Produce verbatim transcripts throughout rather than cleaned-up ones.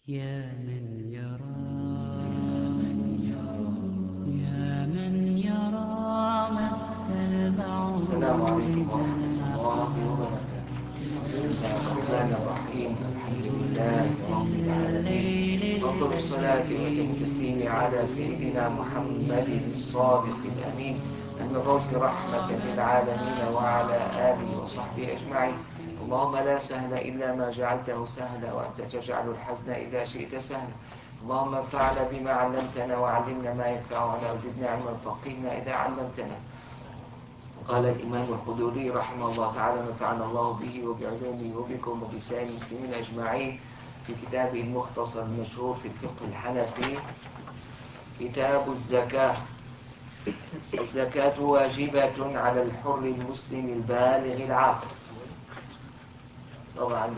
يا من يرى يا من يرى مد البعوض السلام عليكم ورحمة الله وبركاته. بسم الله الرحمن الرحيم. الحمد لله رب العالمين، وأفضل الصلاة وأتم التسليم على سيدنا محمد الصادق الأمين المبعوث رحمة للعالمين وعلى آله وصحبه أجمعين. اللهم لا سهل إلا ما جعلته سهلا، وأنت تجعل الحزن إذا شئت سهلا. اللهم انفعنا بما علمتنا وعلمنا ما ينفعنا وزدنا علما فقهنا إذا علمتنا. قال الإمام الخدوري رحمه الله تعالى: نفعنا الله به وبعلومه وبكم وبسائر المسلمين أجمعين، في كتابه المختصر المشهور في الفقه الحنفي، كتاب الزكاة. الزكاة واجبة على الحر المسلم البالغ العاقل. طبعا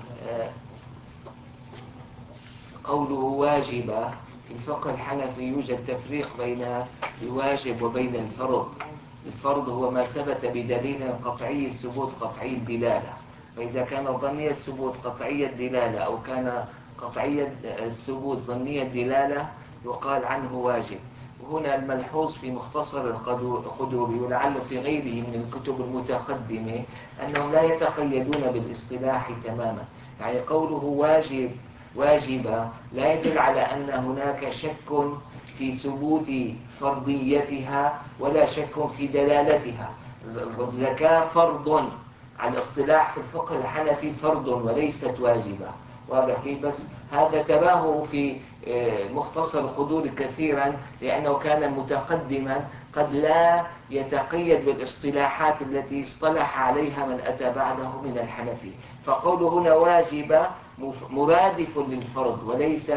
قوله واجبة في الفقه الحنفي يوجد تفريق بين الواجب وبين الفرض. الفرض هو ما ثبت بدليل قطعي الثبوت قطعي الدلالة، فإذا كان ظني الثبوت قطعي الدلالة أو كان قطعي الثبوت ظني الدلالة يقال عنه واجب. وهنا الملحوظ في مختصر القدوري ولعل في غيره من الكتب المتقدمة أنهم لا يتقيدون بالاصطلاح تماما. يعني قوله واجب واجبة لا يدل على أن هناك شك في ثبوت فرضيتها ولا شك في دلالتها. الزكاة فرض على الاصطلاح في الفقه الحنفي، فرض وليست واجبة. واضح كيف؟ بس هذا تراه في مختصر القدور كثيرا لأنه كان متقدما قد لا يتقيد بالاصطلاحات التي اصطلح عليها من أتى بعده من الحنفي. فقوله هنا واجبة مرادف للفرض وليس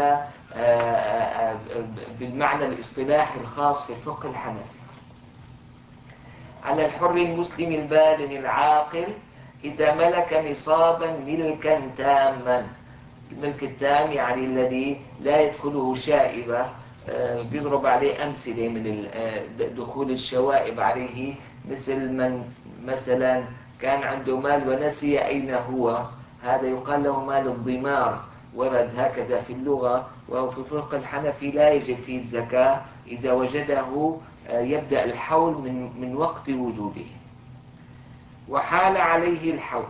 بالمعنى الاصطلاحي الخاص في الفقه الحنفي. على الحر المسلم البالغ العاقل إذا ملك نصابا ملكا تاما. الملك التام يعني الذي لا يدخله شائبة. بيضرب عليه أمثلة من دخول الشوائب عليه، مثل من مثلا كان عنده مال ونسي أين هو، هذا يقال له مال الضمار، ورد هكذا في اللغة. وفي الفقه الحنفي لا يجب فيه الزكاة، إذا وجده يبدأ الحول من من وقت وجوده. وحال عليه الحول،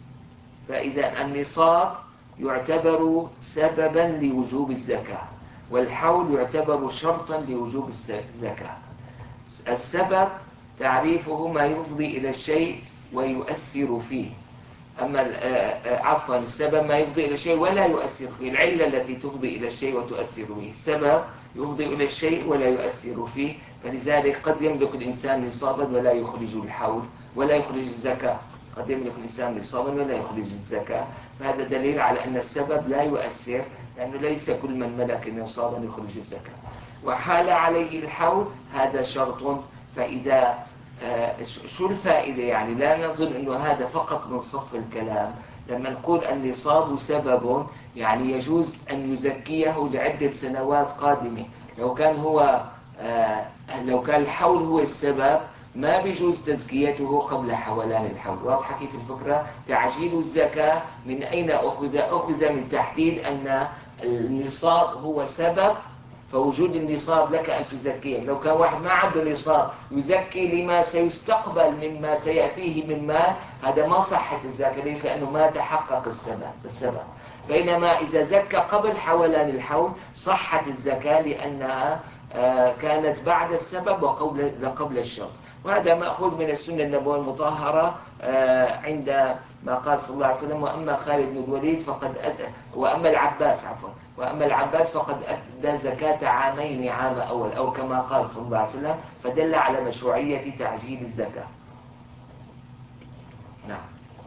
فإذا النصاب يعتبر سببا لوجوب الزكاة، والحول يعتبر شرطا لوجوب الزكاة. السبب تعريفه ما يفضي إلى الشيء ويؤثر فيه. أما عفوا السبب ما يفضي إلى الشيء ولا يؤثر فيه، العلة التي تفضي إلى الشيء وتؤثر فيه. السبب يفضي إلى الشيء ولا يؤثر فيه، فلذلك قد يملك الإنسان نصابا ولا يخرج الحول ولا يخرج الزكاة. قد يملك الإنسان نصابا ولا يخرج الزكاة، فهذا دليل على أن السبب لا يؤثر، لأنه ليس كل من ملك نصابا يخرج الزكاة. وحال عليه الحول هذا شرط. فإذا آه شو الفائدة؟ يعني لا نظن أنه هذا فقط من صف الكلام. لما نقول النصاب سبب يعني يجوز أن يزكيه لعدة سنوات قادمة. لو كان هو آه لو كان الحول هو السبب ما بيجوز تزكيته قبل حولان الحول. واضحة كيف الفكرة؟ تعجيل الزكاة من أين أخذ؟ أخذ من تحديد أن النصاب هو سبب، فوجود النصاب لك أن تزكيه. لو كان واحد ما عنده نصاب يزكي لما سيستقبل مما سيأتيه من مال، هذا ما صحت الزكاة. ليش؟ لأنه ما تحقق السبب السبب. بينما إذا زكى قبل حولان الحول صحت الزكاة لأنها كانت بعد السبب وقبل قبل الشرط. وهذا مأخوذ من السنة النبوية المطهرة عند ما قال صلى الله عليه وسلم: وأما خالد بن الوليد فقد أدى وأما العباس عفوا وأما العباس فقد أدى زكاة عامين، عام أول، أو كما قال صلى الله عليه وسلم، فدل على مشروعية تعجيل الزكاة. نعم.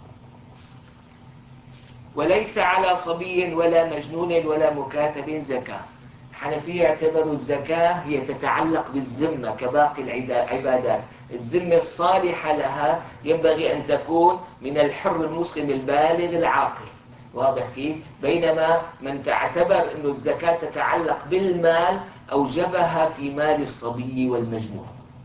وليس على صبي ولا مجنون ولا مكاتب زكاة. الحنفية يعتبروا الزكاة هي تتعلق بالذمة كباقي العبادات. الذمة الصالحة لها ينبغي أن تكون من الحر المسلم البالغ العاقل. واضح كيف؟ بينما من تعتبر أن الزكاة تتعلق بالمال أوجبها في مال الصبي والمجنون.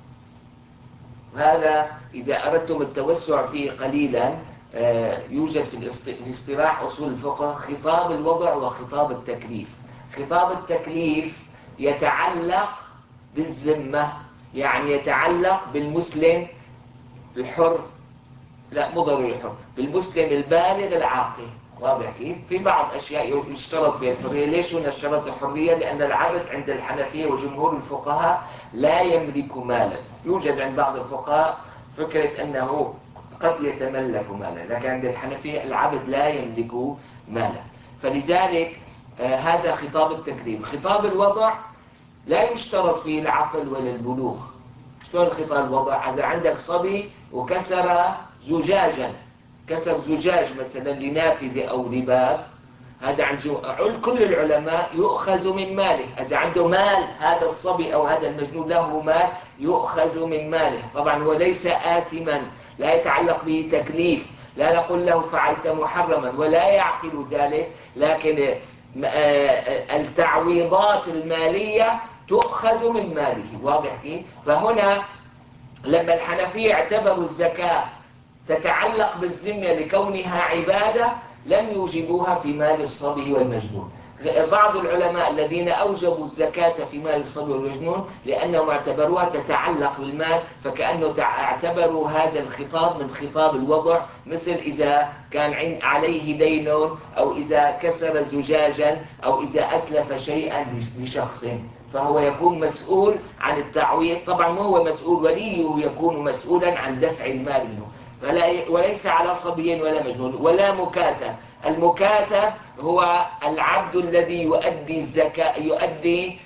وهذا إذا أردتم التوسع فيه قليلا يوجد في الاصطلاح أصول الفقه خطاب الوضع وخطاب التكليف. خطاب التكليف يتعلق بالذمة، يعني يتعلق بالمسلم الحر، لا مو ضروري الحر، بالمسلم البالغ العاقل. واضح كيف؟ في بعض أشياء يشترط فيها الحرية. ليش هنا اشترط الحرية؟ لأن العبد عند الحنفية وجمهور الفقهاء لا يملك مالا. يوجد عند بعض الفقهاء فكرة أنه قد يتملك مالا، لكن عند الحنفية العبد لا يملك مالا. فلذلك آه هذا خطاب التكليف. خطاب الوضع لا يشترط فيه العقل ولا البلوغ. شلون خطاب الوضع؟ إذا عندك صبي وكسر زجاجا، كسر زجاج مثلا لنافذة أو لباب، هذا عند كل العلماء يؤخذ من ماله. إذا عنده مال هذا الصبي أو هذا المجنون له مال يؤخذ من ماله. طبعا وليس آثما، لا يتعلق به تكليف، لا نقول له فعلت محرما ولا يعقل ذلك، لكن التعويضات المالية تؤخذ من ماله. واضح كيف؟ فهنا لما الحنفية اعتبروا الزكاة تتعلق بالذمة لكونها عبادة لم يوجبوها في مال الصبي والمجنون. بعض العلماء الذين أوجبوا الزكاة في مال الصبي والمجنون لأنهم اعتبروها تتعلق بالمال، فكأنه اعتبروا هذا الخطاب من خطاب الوضع، مثل إذا كان عليه دين أو إذا كسر زجاجا أو إذا أتلف شيئا لشخص، فهو يكون مسؤول عن التعويض. طبعا ما هو مسؤول، وليه يكون مسؤولا عن دفع المال منه. وليس على صبي ولا مجنون ولا مكاتب. المكاتب هو العبد الذي يؤدي الزكاة، يؤدي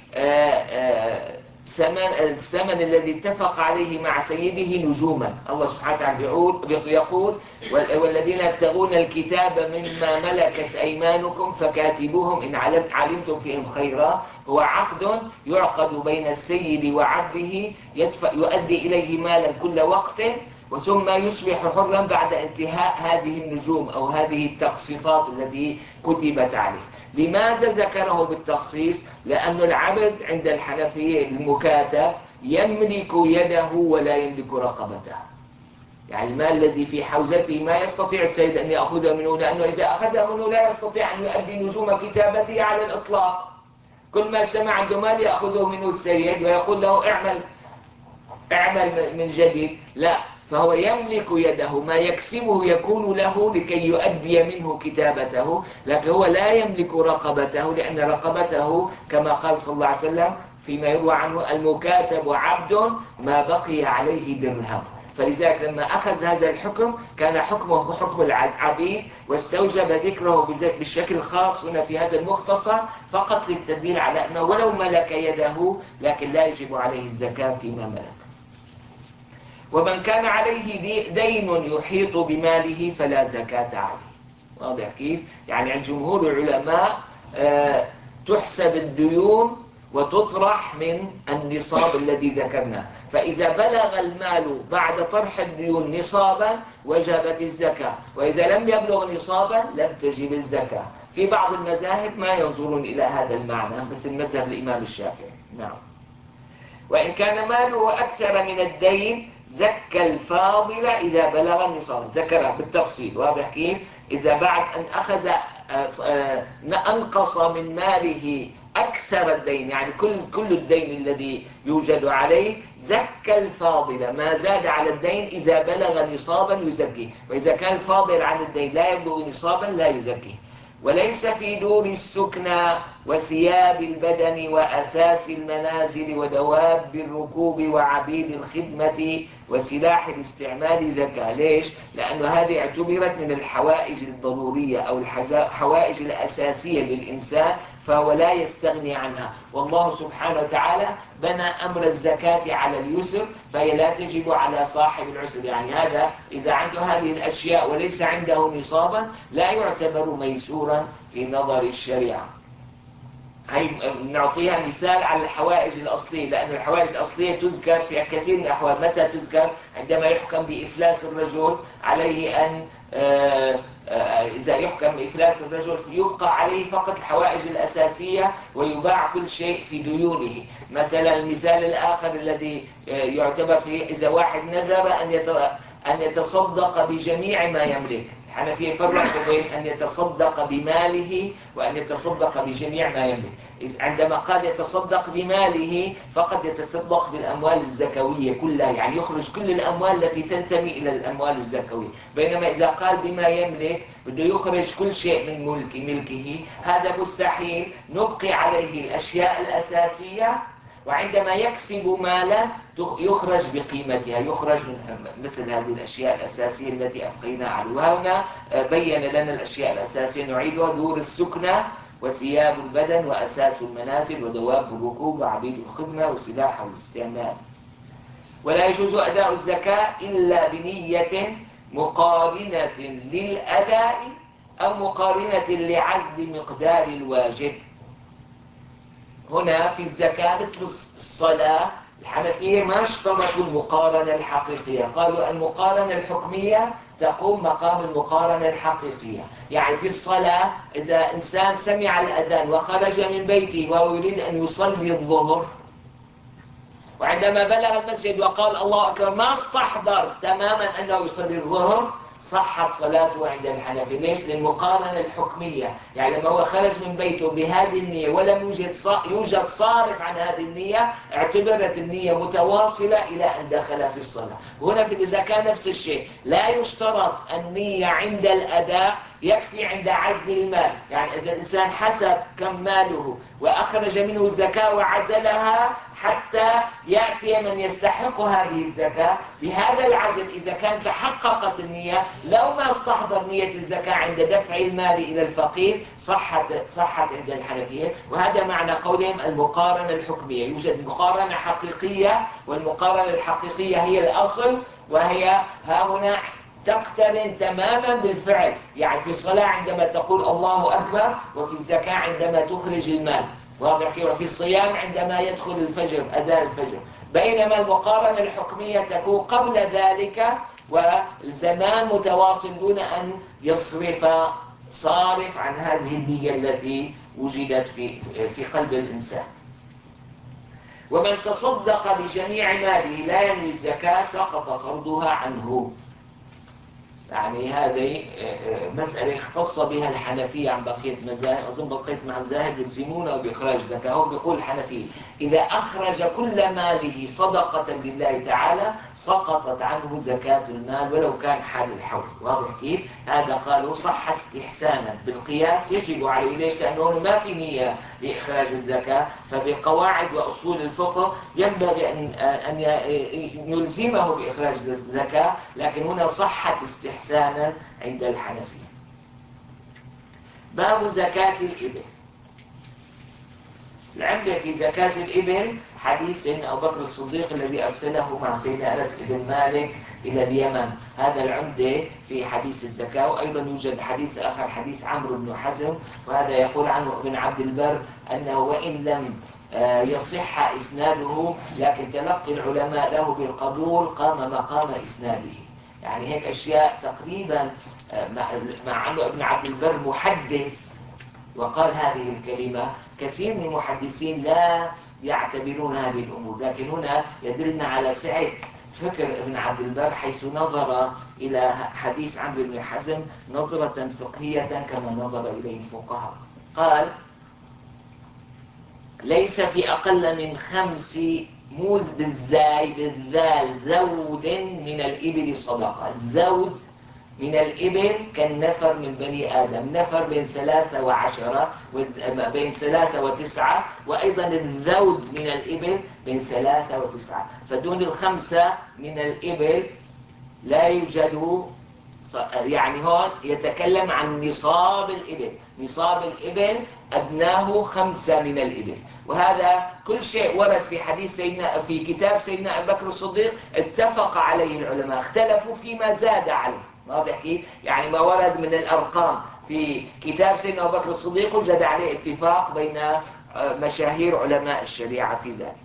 الثمن الذي اتفق عليه مع سيده نجوما. الله سبحانه وتعالى يقول والذين يبتغون الكتاب مما ملكت أيمانكم فكاتبوهم إن علمتم فيهم خيرا. هو عقد يعقد بين السيد وعبده يؤدي إليه مالا كل وقت، وثم يصبح حرا بعد انتهاء هذه النجوم أو هذه التقسيطات التي كتبت عليه. لماذا ذكره بالتخصيص؟ لأن العبد عند الحنفية المكاتب يملك يده ولا يملك رقبته. يعني المال الذي في حوزته ما يستطيع السيد أن يأخذه منه، لأنه إذا أخذه منه لا يستطيع أن يؤدي نجوم كتابته على الإطلاق. كل ما سمع عنده مال يأخذه منه السيد ويقول له اعمل اعمل من جديد. لا، فهو يملك يده، ما يكسبه يكون له لكي يؤدي منه كتابته، لكن هو لا يملك رقبته، لأن رقبته كما قال صلى الله عليه وسلم فيما يروى عنه المكاتب عبد ما بقي عليه درهم. فلذلك لما أخذ هذا الحكم كان حكمه حكم العبيد، واستوجب ذكره بالشكل خاص هنا في هذا المختصر فقط للتدليل على أنه ولو ملك يده لكن لا يجب عليه الزكاة فيما ملك. ومن كان عليه دين يحيط بماله فلا زكاة عليه. واضح كيف؟ يعني عند جمهور العلماء آه تحسب الديون وتطرح من النصاب الذي ذكرناه. فإذا بلغ المال بعد طرح الديون نصابا وجبت الزكاة، وإذا لم يبلغ نصابا لم تجب الزكاة. في بعض المذاهب ما ينظرون إلى هذا المعنى، مثل مذهب الإمام الشافعي. نعم. وإن كان ماله أكثر من الدين زكى الفاضل إذا بلغ النصاب. ذكرها بالتفصيل. واضح كيف؟ إذا بعد أن أخذ أنقص من ماله أكثر الدين، يعني كل كل الدين الذي يوجد عليه، زكى الفاضل ما زاد على الدين إذا بلغ نصابا يزكيه، وإذا كان الفاضل عن الدين لا يبلغ نصابا لا يزكيه. وليس في دور السكنى وثياب البدن وأثاث المنازل ودواب الركوب وعبيد الخدمة وسلاح الاستعمال زكاة. ليش؟ لأن هذه اعتبرت من الحوائج الضرورية أو الحوائج الأساسية للإنسان، فهو لا يستغني عنها. والله سبحانه وتعالى بنى أمر الزكاة على اليسر، فهي لا تجب على صاحب العسر. يعني هذا إذا عنده هذه الأشياء وليس عنده نصابا لا يعتبر ميسورا في نظر الشريعة. هي نعطيها مثال على الحوائج الأصلية، لأن الحوائج الأصلية تذكر في كثير من الأحوال. متى تذكر؟ عندما يحكم بإفلاس الرجل عليه أن إذا يحكم بإفلاس الرجل يبقى عليه فقط الحوائج الأساسية ويباع كل شيء في ديونه. مثلا المثال الآخر الذي يعتبر فيه إذا واحد نذر أن أن يتصدق بجميع ما يملك، الحنفية فرقوا بين أن يتصدق بماله وأن يتصدق بجميع ما يملك. عندما قال يتصدق بماله فقد يتصدق بالأموال الزكوية كلها، يعني يخرج كل الأموال التي تنتمي إلى الأموال الزكوية. بينما إذا قال بما يملك بده يخرج كل شيء من ملك ملكه، هذا مستحيل. نبقي عليه الأشياء الأساسية، وعندما يكسب مالا يخرج بقيمتها، يخرج مثل هذه الأشياء الأساسية التي أبقينا عليه. وهنا بين لنا الأشياء الأساسية نعيدها: دور السكنة، وثياب البدن، وأساس المنازل، ودواب الركوب، وعبيد الخدمة، والسلاح والاستعمال. ولا يجوز أداء الزكاة إلا بنية مقارنة للأداء أو مقارنة لعزل مقدار الواجب. هنا في الزكاة مثل الصلاة، الحنفية ما اشترطوا المقارنة الحقيقية، قالوا المقارنة الحكمية تقوم مقام المقارنة الحقيقية. يعني في الصلاة إذا إنسان سمع الأذان وخرج من بيته وهو يريد أن يصلي الظهر، وعندما بلغ المسجد وقال الله أكبر ما استحضر تماما أنه يصلي الظهر، صحت صلاته عند الحنفية. ليش؟ للمقارنة الحكمية. يعني لما هو خرج من بيته بهذه النية ولم يوجد يوجد صارف عن هذه النية، اعتبرت النية متواصلة إلى أن دخل في الصلاة. وهنا في الزكاة نفس الشيء، لا يشترط النية عند الأداء، يكفي عند عزل المال. يعني إذا الإنسان حسب كم ماله وأخرج منه الزكاة وعزلها حتى يأتي من يستحق هذه الزكاة، بهذا العزل إذا كانت تحققت النية، لو ما استحضر نية الزكاة عند دفع المال إلى الفقير، صحت صحت عند الحنفية. وهذا معنى قولهم المقارنة الحكمية. يوجد مقارنة حقيقية، والمقارنة الحقيقية هي الأصل، وهي ها هنا تقترن تماما بالفعل. يعني في الصلاة عندما تقول الله أكبر، وفي الزكاة عندما تخرج المال، واضح كيف؟ وفي الصيام عندما يدخل الفجر، أذان الفجر. بينما المقارنة الحكمية تكون قبل ذلك، والزمان متواصل دون أن يصرف صارف عن هذه النية التي وجدت في في قلب الإنسان. ومن تصدق بجميع ماله لا ينوي الزكاة سقط فرضها عنه. يعني هذه مسألة اختص بها الحنفية عن بقية المذاهب. أظن بقية المذاهب يلزمونه بإخراج زكاة. هو بيقول الحنفية إذا أخرج كل ماله صدقة لله تعالى سقطت عنه زكاة المال ولو كان حال الحول. واضح كيف؟ هذا قالوا صح استحسانا بالقياس يجب عليه. ليش؟ لأنه ما في نية لإخراج الزكاة، فبقواعد وأصول الفقه ينبغي أن يلزمه بإخراج الزكاة، لكن هنا صحت استحسانا عند الحنفية. باب زكاة الإبل. العمدة في زكاة الإبل حديث سيدنا أبو بكر الصديق الذي أرسله مع سيدنا أنس بن مالك إلى اليمن، هذا العمدة في حديث الزكاة. وأيضا يوجد حديث آخر، حديث عمرو بن حزم، وهذا يقول عنه ابن عبد البر أنه وإن لم يصح إسناده لكن تلقي العلماء له بالقبول قام مقام إسناده. يعني هيك أشياء تقريبا، مع أنه ابن عبد البر محدث وقال هذه الكلمة، كثير من المحدثين لا يعتبرون هذه الأمور، لكن هنا يدلنا على سعة فكر ابن عبد البر حيث نظر إلى حديث عمرو بن حزم نظرة فقهية كما نظر إليه الفقهاء. قال ليس في أقل من خمس موز بالزاي بالذال ذود من الإبل صدقة. الذود من الإبل كالنفر من بني آدم، نفر بين ثلاثة وعشرة، بين ثلاثة وتسعة، وأيضا الذود من الإبل بين ثلاثة وتسعة. فدون الخمسة من الإبل لا يوجد. يعني هون يتكلم عن نصاب الإبل، نصاب الإبل أدناه خمسة من الإبل. وهذا كل شيء ورد في حديث سيدنا في كتاب سيدنا أبو بكر الصديق اتفق عليه العلماء، اختلفوا فيما زاد عليه. واضح كيف؟ يعني ما ورد من الأرقام في كتاب سيدنا أبو بكر الصديق وجد عليه اتفاق بين مشاهير علماء الشريعة في ذلك.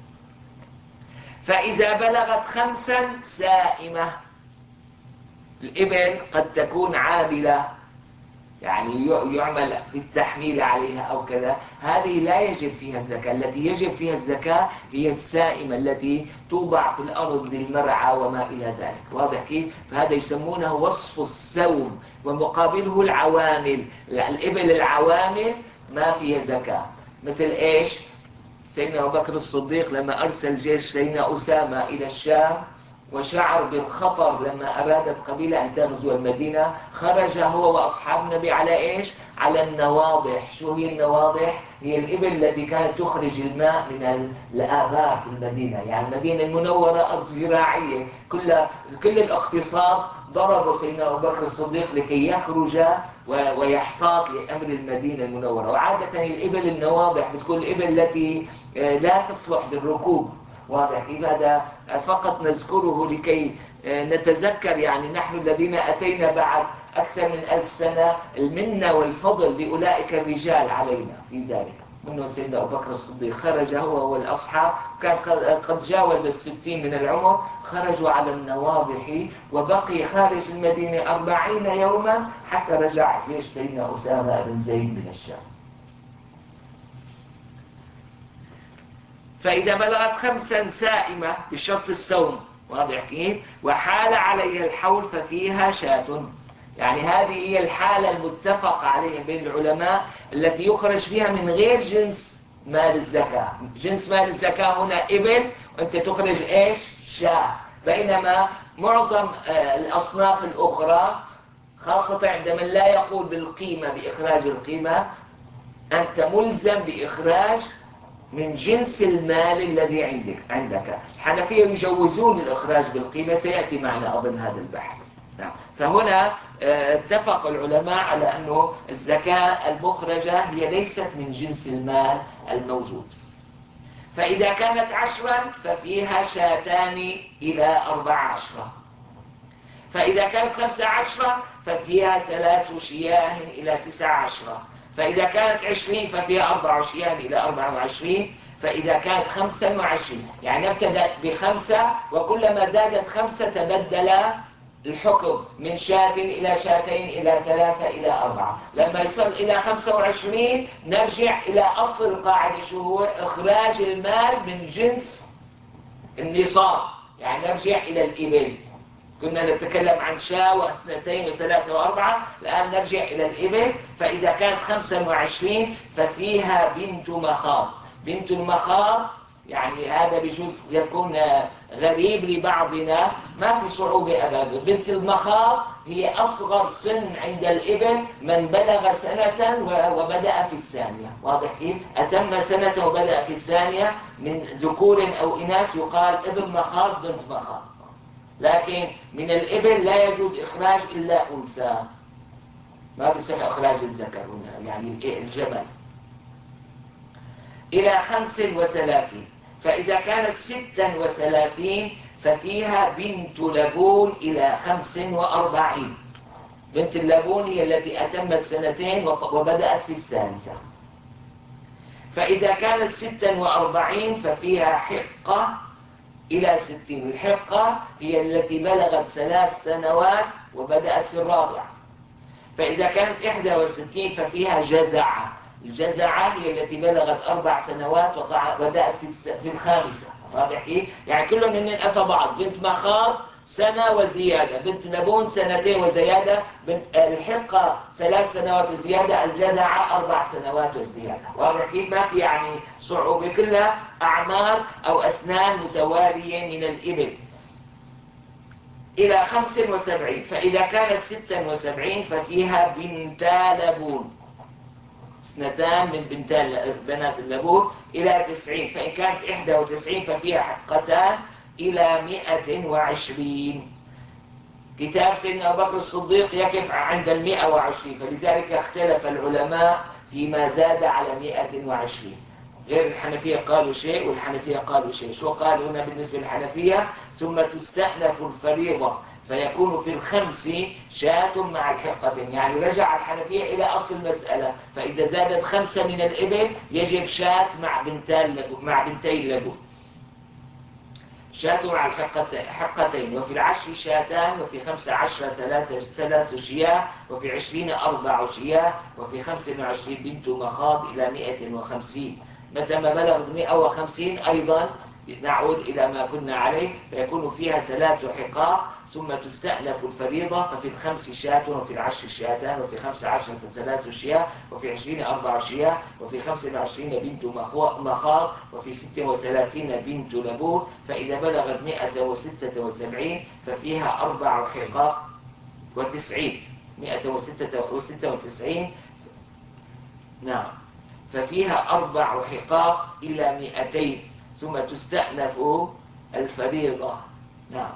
فإذا بلغت خمسا سائمة، الإبل قد تكون عاملة، يعني يعمل بالتحميل عليها أو كذا، هذه لا يجب فيها الزكاة. التي يجب فيها الزكاة هي السائمة التي توضع في الأرض للمرعى وما إلى ذلك. واضح كيف؟ فهذا يسمونه وصف السوم، ومقابله العوامل. الإبل العوامل ما فيها زكاة. مثل إيش؟ سيدنا أبو بكر الصديق لما أرسل جيش سيدنا أسامة إلى الشام وشعر بالخطر لما أرادت قبيلة أن تغزو المدينة، خرج هو وأصحاب النبي على إيش؟ على النواضح. شو هي النواضح؟ هي الإبل التي كانت تخرج الماء من الآبار في المدينة. يعني المدينة المنورة أرض زراعية، كل كل الاقتصاد ضربوا سيدنا أبو بكر الصديق لكي يخرج ويحتاط لأمر المدينة المنورة. وعادة الإبل النواضح بتكون الإبل التي لا تصلح للركوب. واضح كيف؟ هذا فقط نذكره لكي نتذكر، يعني نحن الذين أتينا بعد أكثر من ألف سنة المنة والفضل لأولئك الرجال علينا في ذلك. منه سيدنا أبو بكر الصديق خرج هو والأصحاب، كان قد جاوز الستين من العمر، خرجوا على النواضح وبقي خارج المدينة أربعين يوما حتى رجع جيش سيدنا أسامة بن زيد من الشام. فإذا بلغت خمسا سائمة بشرط السوم، واضح كيف؟ وحال عليها الحول ففيها شاة. يعني هذه هي الحالة المتفق عليها بين العلماء التي يخرج فيها من غير جنس مال الزكاة. جنس مال الزكاة هنا إبل، وأنت تخرج إيش؟ شاة. بينما معظم الأصناف الأخرى، خاصة عندما لا يقول بالقيمة بإخراج القيمة، أنت ملزم بإخراج من جنس المال الذي عندك عندك الحنفية يجوزون الإخراج بالقيمة، سيأتي معنا أظن هذا البحث. فهنا اتفق العلماء على أنه الزكاة المخرجة هي ليست من جنس المال الموجود. فإذا كانت عشرا ففيها شاتان إلى أربع عشرة. فإذا كانت خمسة عشرة ففيها ثلاث شياه إلى تسع عشرة. فإذا كانت عشرين ففيها أربع شياه إلى أربع وعشرين. فإذا كانت خمسة وعشرين، يعني نبتدأ بخمسة وكلما زادت خمسة تبدل الحكم من شاة إلى شاتين إلى ثلاثة إلى أربعة. لما يصل إلى خمسة وعشرين نرجع إلى أصل القاعدة، شو هو؟ إخراج المال من جنس النصاب. يعني نرجع إلى الإبل. كنا نتكلم عن شاة واثنتين وثلاثة وأربعة، الآن نرجع إلى الإبل. فإذا كانت خمسة وعشرين ففيها بنت مخاض. بنت المخاض يعني هذا بجوز يكون غريب لبعضنا، ما في صعوبة أبدا. بنت المخاض هي أصغر سن عند الإبل، من بلغ سنة وبدأ في الثانية. واضح كيف؟ أتم سنة وبدأ في الثانية من ذكور أو إناث يقال ابن مخاض بنت مخاض. لكن من الإبل لا يجوز إخراج إلا أنثى، ما بيصح إخراج الذكر هنا، يعني الجمل. إلى خمس وثلاثين. فإذا كانت ستا وثلاثين ففيها بنت لبون إلى خمس وأربعين. بنت اللبون هي التي أتمت سنتين وبدأت في الثالثة. فإذا كانت ستا وأربعين ففيها حقة إلى ستين. الحقة هي التي بلغت ثلاث سنوات وبدأت في الرابعة. فإذا كانت إحدى وستين ففيها جذعة. الجذعة هي التي بلغت أربع سنوات وبدأت في الخامسة. واضح إيه؟ يعني كلهم من أفى بعض. بنت مخاض سنة وزيادة، بنت لبون سنتين وزيادة، بنت الحقة ثلاث سنوات وزيادة، الجذعة أربع سنوات وزيادة. واضح كيف؟ ما في يعني صعوبة، كلها أعمار أو أسنان متوالية من الإبل. إلى خمس وسبعين. فإذا كانت ستة وسبعين ففيها بنتا لبون، اثنتان من بنتا بنات اللبون. إلى تسعين. فإن كانت إحدى وتسعين ففيها حقتان إلى مئة وعشرين. كتاب سيدنا أبو بكر الصديق يقف عند المئة وعشرين، فلذلك اختلف العلماء فيما زاد على مئة وعشرين. غير الحنفية قالوا شيء والحنفية قالوا شيء. شو قالوا هنا بالنسبة للحنفية؟ ثم تستأنف الفريضة فيكون في الخمس شاة مع الحقة. يعني رجع الحنفية إلى أصل المسألة، فإذا زادت خمسة من الإبل يجب شاة مع بنتين لبون مع بنتين لبون. شاة مع الحقتين حقتين، وفي العشر شاتان، وفي خمس عشر ثلاث ثلاث شياه، وفي عشرين أربع شياه، وفي خمس وعشرين بنت مخاض إلى مئة وخمسين. متى ما بلغت مئة وخمسين أيضا نعود إلى ما كنا عليه، فيكون فيها ثلاث حقاق، ثم تستأنف الفريضة. ففي الخمس شاة، وفي العشر شاتان، وفي خمس عشرة ثلاث شياه، وفي عشرين أربع شياه، وفي خمس وعشرين بنت مخاض، وفي ست وثلاثين بنت لبون. فإذا بلغت مئة وستة وسبعين ففيها أربع حقاق وتسعين. مئة وستة وتسعين، نعم، ففيها أربع حقاق إلى مئتين، ثم تستأنف الفريضة. نعم،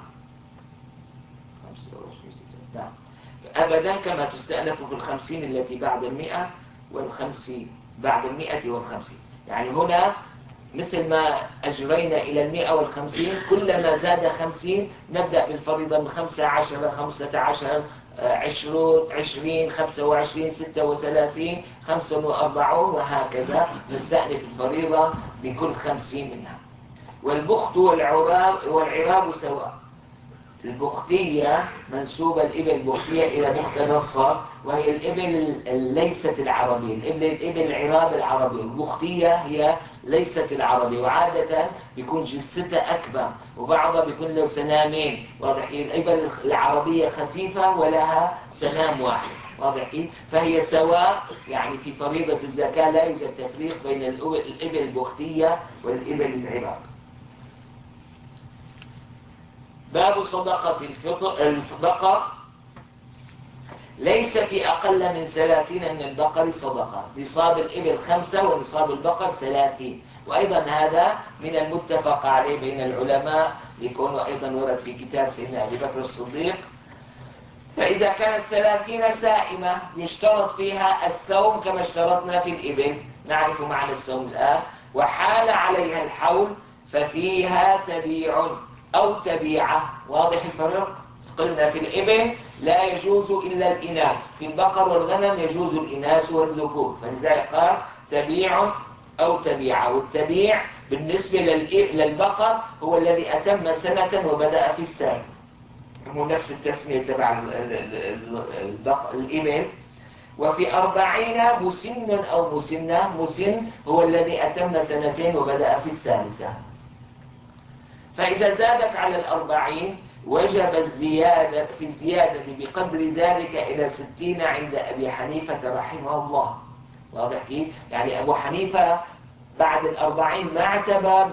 نعم، أبدا كما تستأنف في الخمسين التي بعد المئة والخمسين، بعد المئة والخمسين. يعني هنا مثل ما أجرينا إلى المئة والخمسين، كلما زاد خمسين نبدأ بالفريضة من خمسة عشر، خمسة عشر، عشرون، عشرين، خمسة وعشرين، ستة وثلاثين، خمسة وأربعون، وهكذا نستأنف الفريضة بكل خمسين منها. والبخت والعراب والعراب سواء. البختية منسوبة الإبل البختية إلى بخت نصر، وهي الإبل ليست العربية، الإبل الإبل العراب العربية. البختية هي ليست العربية، وعادة بيكون جثتها أكبر، وبعضها بيكون له سنامين. واضح؟ الإبل العربية خفيفة ولها سنام واحد. واضح؟ فهي سواء، يعني في فريضة الزكاة لا يوجد تفريق بين الإبل البختية والإبل العراب. باب صدقة الفطر البقر. ليس في أقل من ثلاثين من البقر صدقة. نصاب الإبل خمسة، ونصاب البقر ثلاثين. وأيضا هذا من المتفق عليه بين العلماء، يكون أيضا ورد في كتاب سيدنا أبي بكر الصديق. فإذا كانت ثلاثين سائمة يشترط فيها السوم كما اشترطنا في الإبل، نعرف معنى السوم الآن. وحال عليها الحول ففيها تبيع أو تبيعة. واضح الفرق؟ قلنا في الإبل لا يجوز إلا الإناث، في البقر والغنم يجوز الإناث والذكور، فلذلك قال تبيع أو تبيعة. والتبيع بالنسبة للبقر هو الذي أتم سنة وبدأ في الثاني، هو نفس التسمية تبع الإبل. وفي أربعين مسن أو مسنة. مسن هو الذي أتم سنتين وبدأ في الثالثة. فإذا زادت على الأربعين وجب الزيادة في الزيادة بقدر ذلك إلى ستين عند أبي حنيفة رحمه الله. واضح كيف؟ يعني أبو حنيفة بعد الأربعين ما اعتبر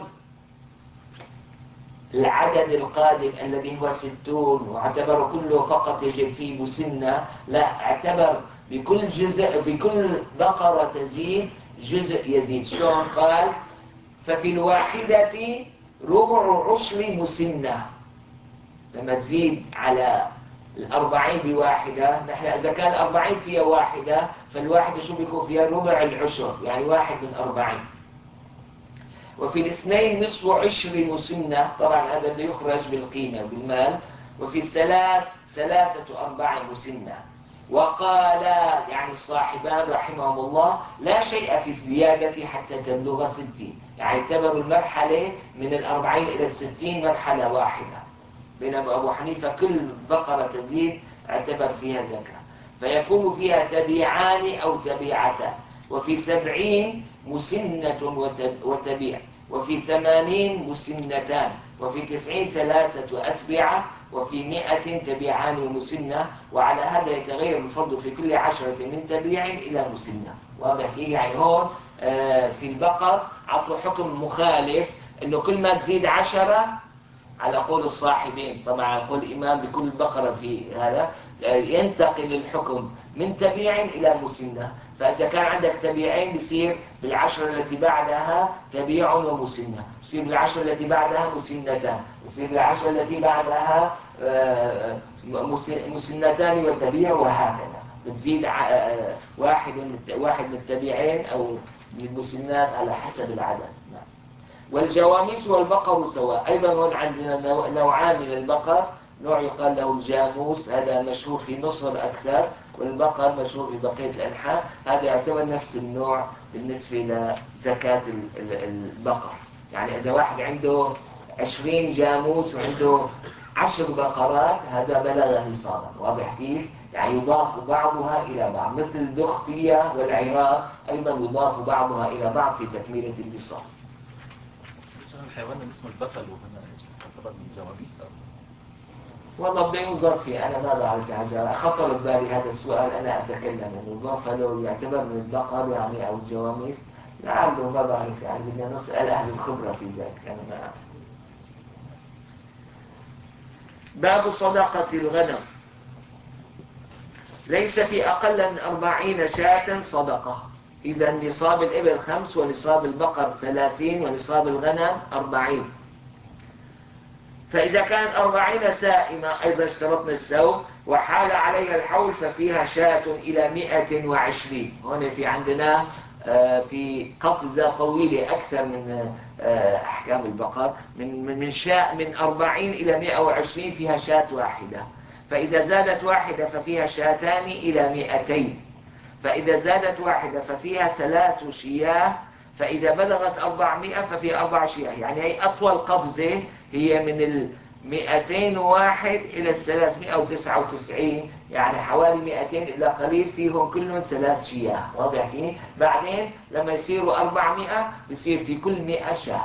العدد القادم الذي هو ستون واعتبر كله فقط يجب فيه مسنة، لا، اعتبر بكل جزء، بكل بقرة تزيد جزء يزيد. شلون قال؟ ففي الواحدة ربع عشر مسنة. لما تزيد على الأربعين بواحدة، نحن إذا كان أربعين فيها واحدة، فالواحدة شو بيكون فيها؟ ربع العشر، يعني واحد من أربعين. وفي الاثنين نصف عشر مسنة، طبعا هذا اللي يخرج بالقيمة بالمال. وفي الثلاث ثلاثة أرباع مسنة. وقال يعني الصاحبان رحمهم الله لا شيء في الزيادة حتى تبلغ ستين، يعني اعتبروا المرحلة من الأربعين إلى الستين مرحلة واحدة. بينما أبو حنيفة كل بقرة تزيد اعتبر فيها زكاة، فيكون فيها تبيعان أو تبيعتان. وفي سبعين مسنة وتبيع، وفي ثمانين مسنتان، وفي تسعين ثلاثة أتبعة، وفي مئة تبيعان ومسنة. وعلى هذا يتغير الفرض في كل عشرة من تبيع إلى مسنة. واضح إيه؟ يعني هون آه في البقر عطوا حكم مخالف، إنه كل ما تزيد عشرة على قول الصاحبين، طبعا قول الإمام بكل بقرة في هذا ينتقل الحكم من تبيع إلى مسنة. فإذا كان عندك تبيعين بصير بالعشرة التي بعدها تبيع ومسنة، بصير بالعشرة التي بعدها مسنتان، بصير بالعشرة التي بعدها مسنتان وتبيع، وهكذا بتزيد واحد واحد من التبيعين أو من المسنات على حسب العدد. نعم. والجواميس والبقر سواء. أيضا هون عندنا نوعان من البقر، نوع يقال له الجاموس، هذا مشهور في مصر أكثر، والبقر مشهور في بقية الأنحاء. هذا يعتبر نفس النوع بالنسبة لزكاة البقر. يعني إذا واحد عنده عشرين جاموس وعنده عشر بقرات، هذا بلغ نصابا. واضح كيف؟ يعني يضاف بعضها إلى بعض، مثل الدختية والعراق أيضا يضاف بعضها إلى بعض في تكملة النصاب. الحيوان اللي اسمه البفل وهنا يعتبر من الجواميس؟ والله بدي ينظر فيه، أنا ما بعرف يعني، خطر ببالي هذا السؤال أنا أتكلم إنه البفل لو يعتبر من البقر يعني أو الجواميس، لعله ما بعرف يعني، بدنا نسأل أهل الخبرة في ذلك، أنا ما أعرف. باب صدقة الغنم. ليس في أقل من أربعين شاة صدقة. إذا نصاب الإبل خمس ونصاب البقر ثلاثين ونصاب الغنم أربعين. فإذا كانت أربعين سائمة أيضا اشترطنا السوم وحال عليها الحول ففيها شاة إلى مئة وعشرين. هنا في عندنا في قفزة طويلة أكثر من أحكام البقر، من من شاء من أربعين إلى مئة وعشرين فيها شاة واحدة. فإذا زادت واحدة ففيها شاتان إلى مئتين. فإذا زادت واحدة ففيها ثلاث شياه. فإذا بلغت أربعمائة ففي أربع شياه. يعني هي أطول قفزة هي من المئتين وواحد إلى الثلاثمائة وتسعة وتسعين، يعني حوالي مئتين إلا قليل فيهم كلهم ثلاث شياه. واضح كيف؟ بعدين لما يصيروا أربعمائة يصير في كل مئة شاه.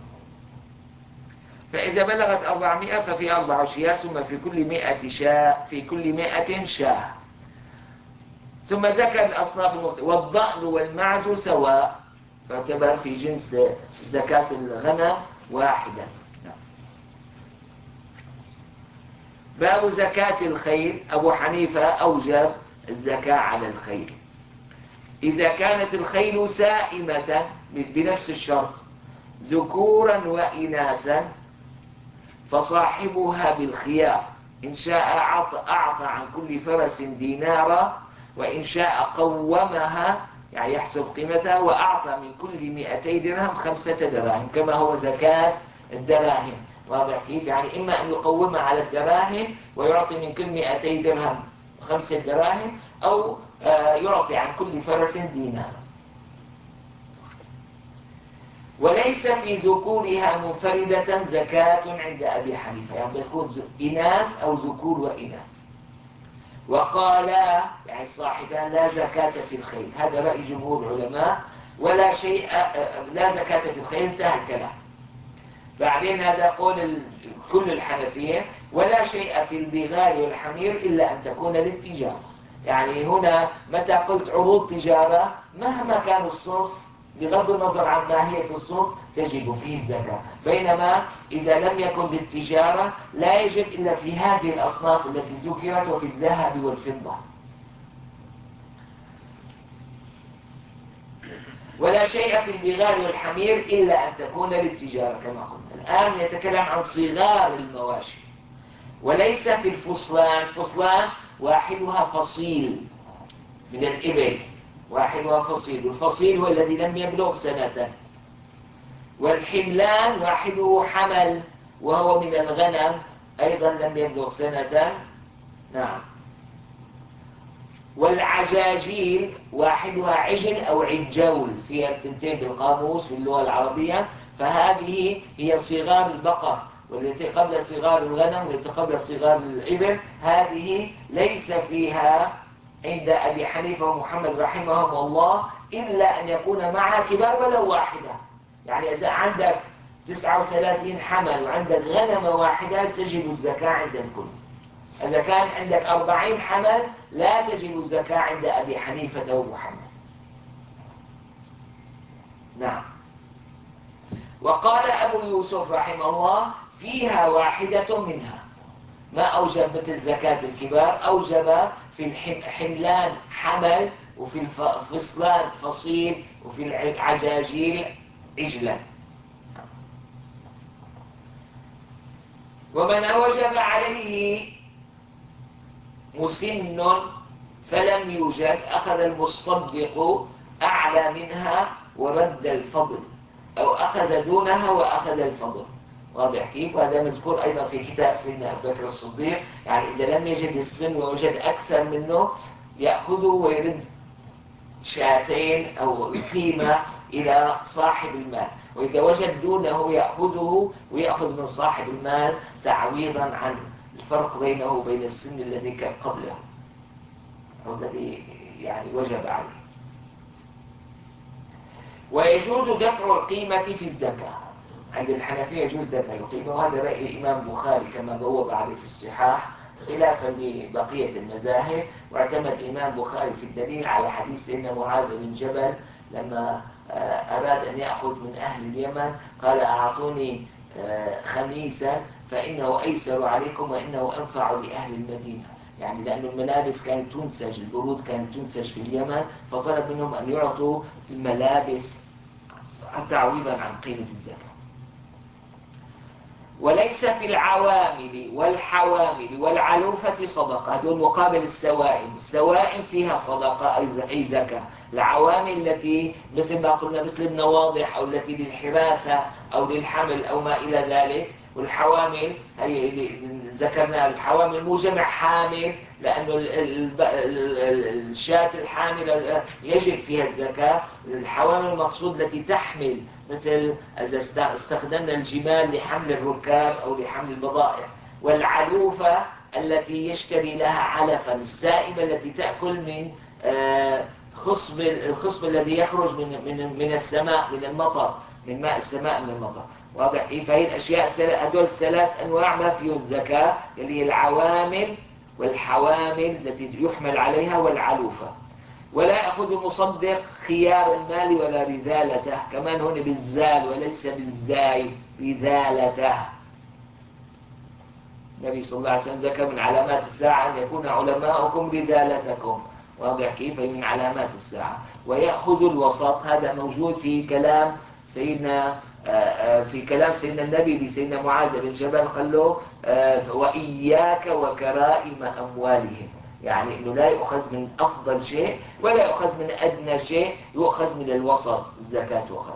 فإذا بلغت أربعمائة ففي أربع شياه، ثم في كل مئة شاة في كل مئة شاه. ثم ذكر الأصناف المختلفة. والضأن والمعز سواء، يعتبر في جنس زكاة الغنم واحدا. باب زكاة الخيل. أبو حنيفة أوجب الزكاة على الخيل إذا كانت الخيل سائمة بنفس الشرط ذكورا وإناثا، فصاحبها بالخيار. إن شاء أعطى عن كل فرس دينارا، وإن شاء قومها يعني يحسب قيمتها وأعطى من كل مئتي درهم خمسة دراهم، كما هو زكاة الدراهم. واضح كيف؟ يعني إما أن يقومها على الدراهم ويعطي من كل مئتي درهم خمسة دراهم، أو يعطي عن كل فرس دينار. وليس في ذكورها منفردة زكاة عند أبي حنيفة، يعني تكون إناث أو ذكور وإناث. وقالا يعني الصاحبان لا زكاة في الخيل، هذا رأي جمهور العلماء، ولا شيء لا زكاة في الخيل، انتهى الكلام. بعدين هذا قول كل الحنفية. ولا شيء في البغال والحمير إلا أن تكون للتجارة. يعني هنا متى قلت عروض تجارة مهما كان الصرف بغض النظر عن ماهية الصرف تجب فيه الزكاة، بينما إذا لم يكن للتجارة لا يجب إلا في هذه الأصناف التي ذكرت وفي الذهب والفضة. ولا شيء في البغال والحمير إلا أن تكون للتجارة كما قلنا. الآن يتكلم عن صغار المواشي. وليس في الفصلان. فصلان واحدها فصيل من الإبل، واحدها فصيل، والفصيل هو الذي لم يبلغ سنة. والحملان واحده حمل وهو من الغنم أيضا لم يبلغ سنة. نعم. والعجاجيل واحدها عجل أو عجول، فيها التنتين بالقاموس في اللغة العربية، فهذه هي صغار البقر، والتي قبل صغار الغنم والتي قبل صغار الإبل. هذه ليس فيها عند أبي حنيفة ومحمد رحمهم الله إلا أن يكون معها كبار ولو واحدة. يعني إذا عندك تسعة وثلاثين حمل وعندك غنمة واحدة تجب الزكاة عند الكل. إذا كان عندك أربعين حمل لا تجب الزكاة عند أبي حنيفة ومحمد. نعم. وقال أبو يوسف رحمه الله فيها واحدة منها. ما أوجب مثل زكاة الكبار، أوجب في الحملان حمل، وفي الفصلان فصيل، وفي العجاجيل عجلا. ومن أوجب عليه مسن فلم يوجد أخذ المصدق أعلى منها ورد الفضل، أو أخذ دونها وأخذ الفضل. واضح كيف؟ وهذا مذكور أيضا في كتاب سيدنا أبو بكر الصديق. يعني إذا لم يجد السن ووجد أكثر منه يأخذه ويرد شاتين أو القيمة إلى صاحب المال، وإذا وجد دونه يأخذه ويأخذ من صاحب المال تعويضا عن الفرق بينه وبين السن الذي كان قبله أو الذي يعني وجب عليه. ويجوز دفع القيمة في الزكاة. عند الحنفية يجوز دفع القيمة، وهذا رأي الإمام البخاري كما بوب عليه في الصحاح خلافا لبقية المذاهب. واعتمد الإمام البخاري في الدليل على حديث سيدنا معاذ بن جبل لما أراد أن يأخذ من أهل اليمن قال أعطوني خميسا فإنه أيسر عليكم وإنه أنفع لأهل المدينة، يعني لأن الملابس كانت تنسج، البرود كانت تنسج في اليمن، فطلب منهم أن يعطوا الملابس تعويضا عن قيمة الزكاة. وليس في العوامل والحوامل والعلوفة صدقة، دون مقابل السوائم. السوائم فيها صدقة أي زكاة. العوامل التي مثل ما قلنا مثل النواضح أو التي للحراثة أو للحمل أو ما إلى ذلك. والحوامل هي ذكرنا الحوامل مو جمع حامل، لأنه الشاة الحاملة يجب فيها الزكاة. الحوامل المقصود التي تحمل، مثل إذا استخدمنا الجمال لحمل الركاب أو لحمل البضائع. والعلوفة التي يشتري لها علفا، السائبة التي تأكل من خصب الخصب الذي يخرج من من من السماء، من المطر، من ماء السماء، من المطر. واضح كيف؟ فهي الأشياء هذول ثلاث أنواع ما فيه الزكاة، اللي هي العوامل والحوامل التي يحمل عليها والعلوفة. ولا يأخذ المصدق خيار المال ولا رذالته، كمان هنا بالذال وليس بالزاي، رذالته. النبي صلى الله عليه وسلم ذكر من علامات الساعة أن يكون علماؤكم رذالتكم. واضح كيف؟ من علامات الساعة. ويأخذ الوسط، هذا موجود في كلام سيدنا في كلام سيدنا النبي لسيدنا معاذ بن جبل، قال له وإياك وكرائم أموالهم، يعني أنه لا يؤخذ من أفضل شيء ولا يؤخذ من أدنى شيء، يؤخذ من الوسط، الزكاة تؤخذ.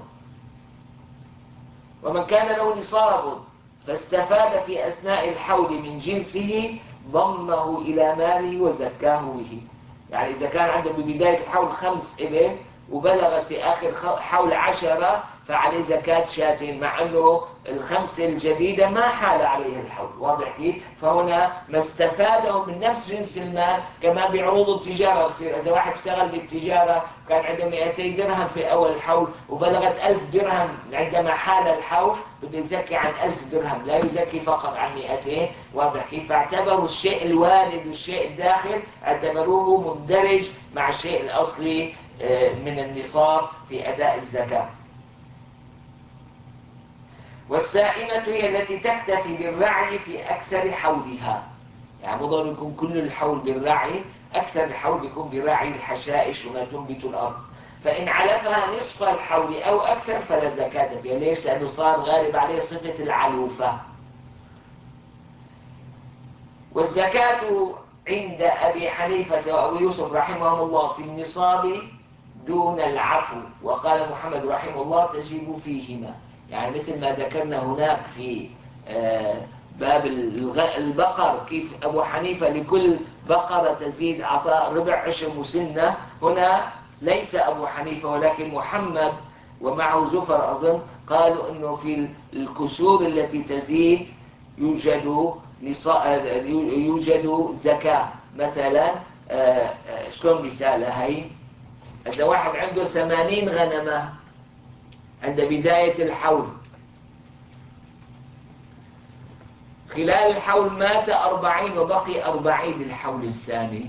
ومن كان له نصاب فاستفاد في أثناء الحول من جنسه ضمه إلى ماله وزكاه به. يعني إذا كان عنده ببداية الحول خمس إبل وبلغت في آخر حول عشرة فعليه زكاة شاتين، مع أنه الخمسة الجديدة ما حال عليه الحول. واضح كيف؟ فهنا ما استفاده من نفس جنس المال، كما بعروض التجارة بصير إذا واحد اشتغل بالتجارة كان عنده مئتي درهم في أول الحول وبلغت ألف درهم عندما حال الحول، بده يزكي عن ألف درهم، لا يزكي فقط عن مئتين. واضح كيف؟ فاعتبروا الشيء الوارد والشيء الداخل اعتبروه مندرج مع الشيء الأصلي من النصاب في أداء الزكاة. والسائمة هي التي تكتفي بالرعي في أكثر حولها، يعني مو ضروري يكون كل الحول بالرعي، أكثر الحول بيكون برعي الحشائش وما تنبت الأرض. فإن علفها نصف الحول أو أكثر فلا زكاة فيها. ليش؟ لأنه صار غالب عليه صفة العلوفة. والزكاة عند أبي حنيفة وأبي يوسف رحمهم الله في النصاب دون العفو، وقال محمد رحمه الله تجب فيهما، يعني مثل ما ذكرنا هناك في باب البقر كيف أبو حنيفة لكل بقرة تزيد عطاء ربع عشر مسنة، هنا ليس أبو حنيفة ولكن محمد ومعه زفر أظن قالوا أنه في الكسور التي تزيد يوجد يوجد زكاة. مثلا شلون مثالة هي؟ إذا واحد عنده ثمانين غنمة عند بداية الحول، خلال الحول مات أربعين وبقي أربعين للحول الثاني،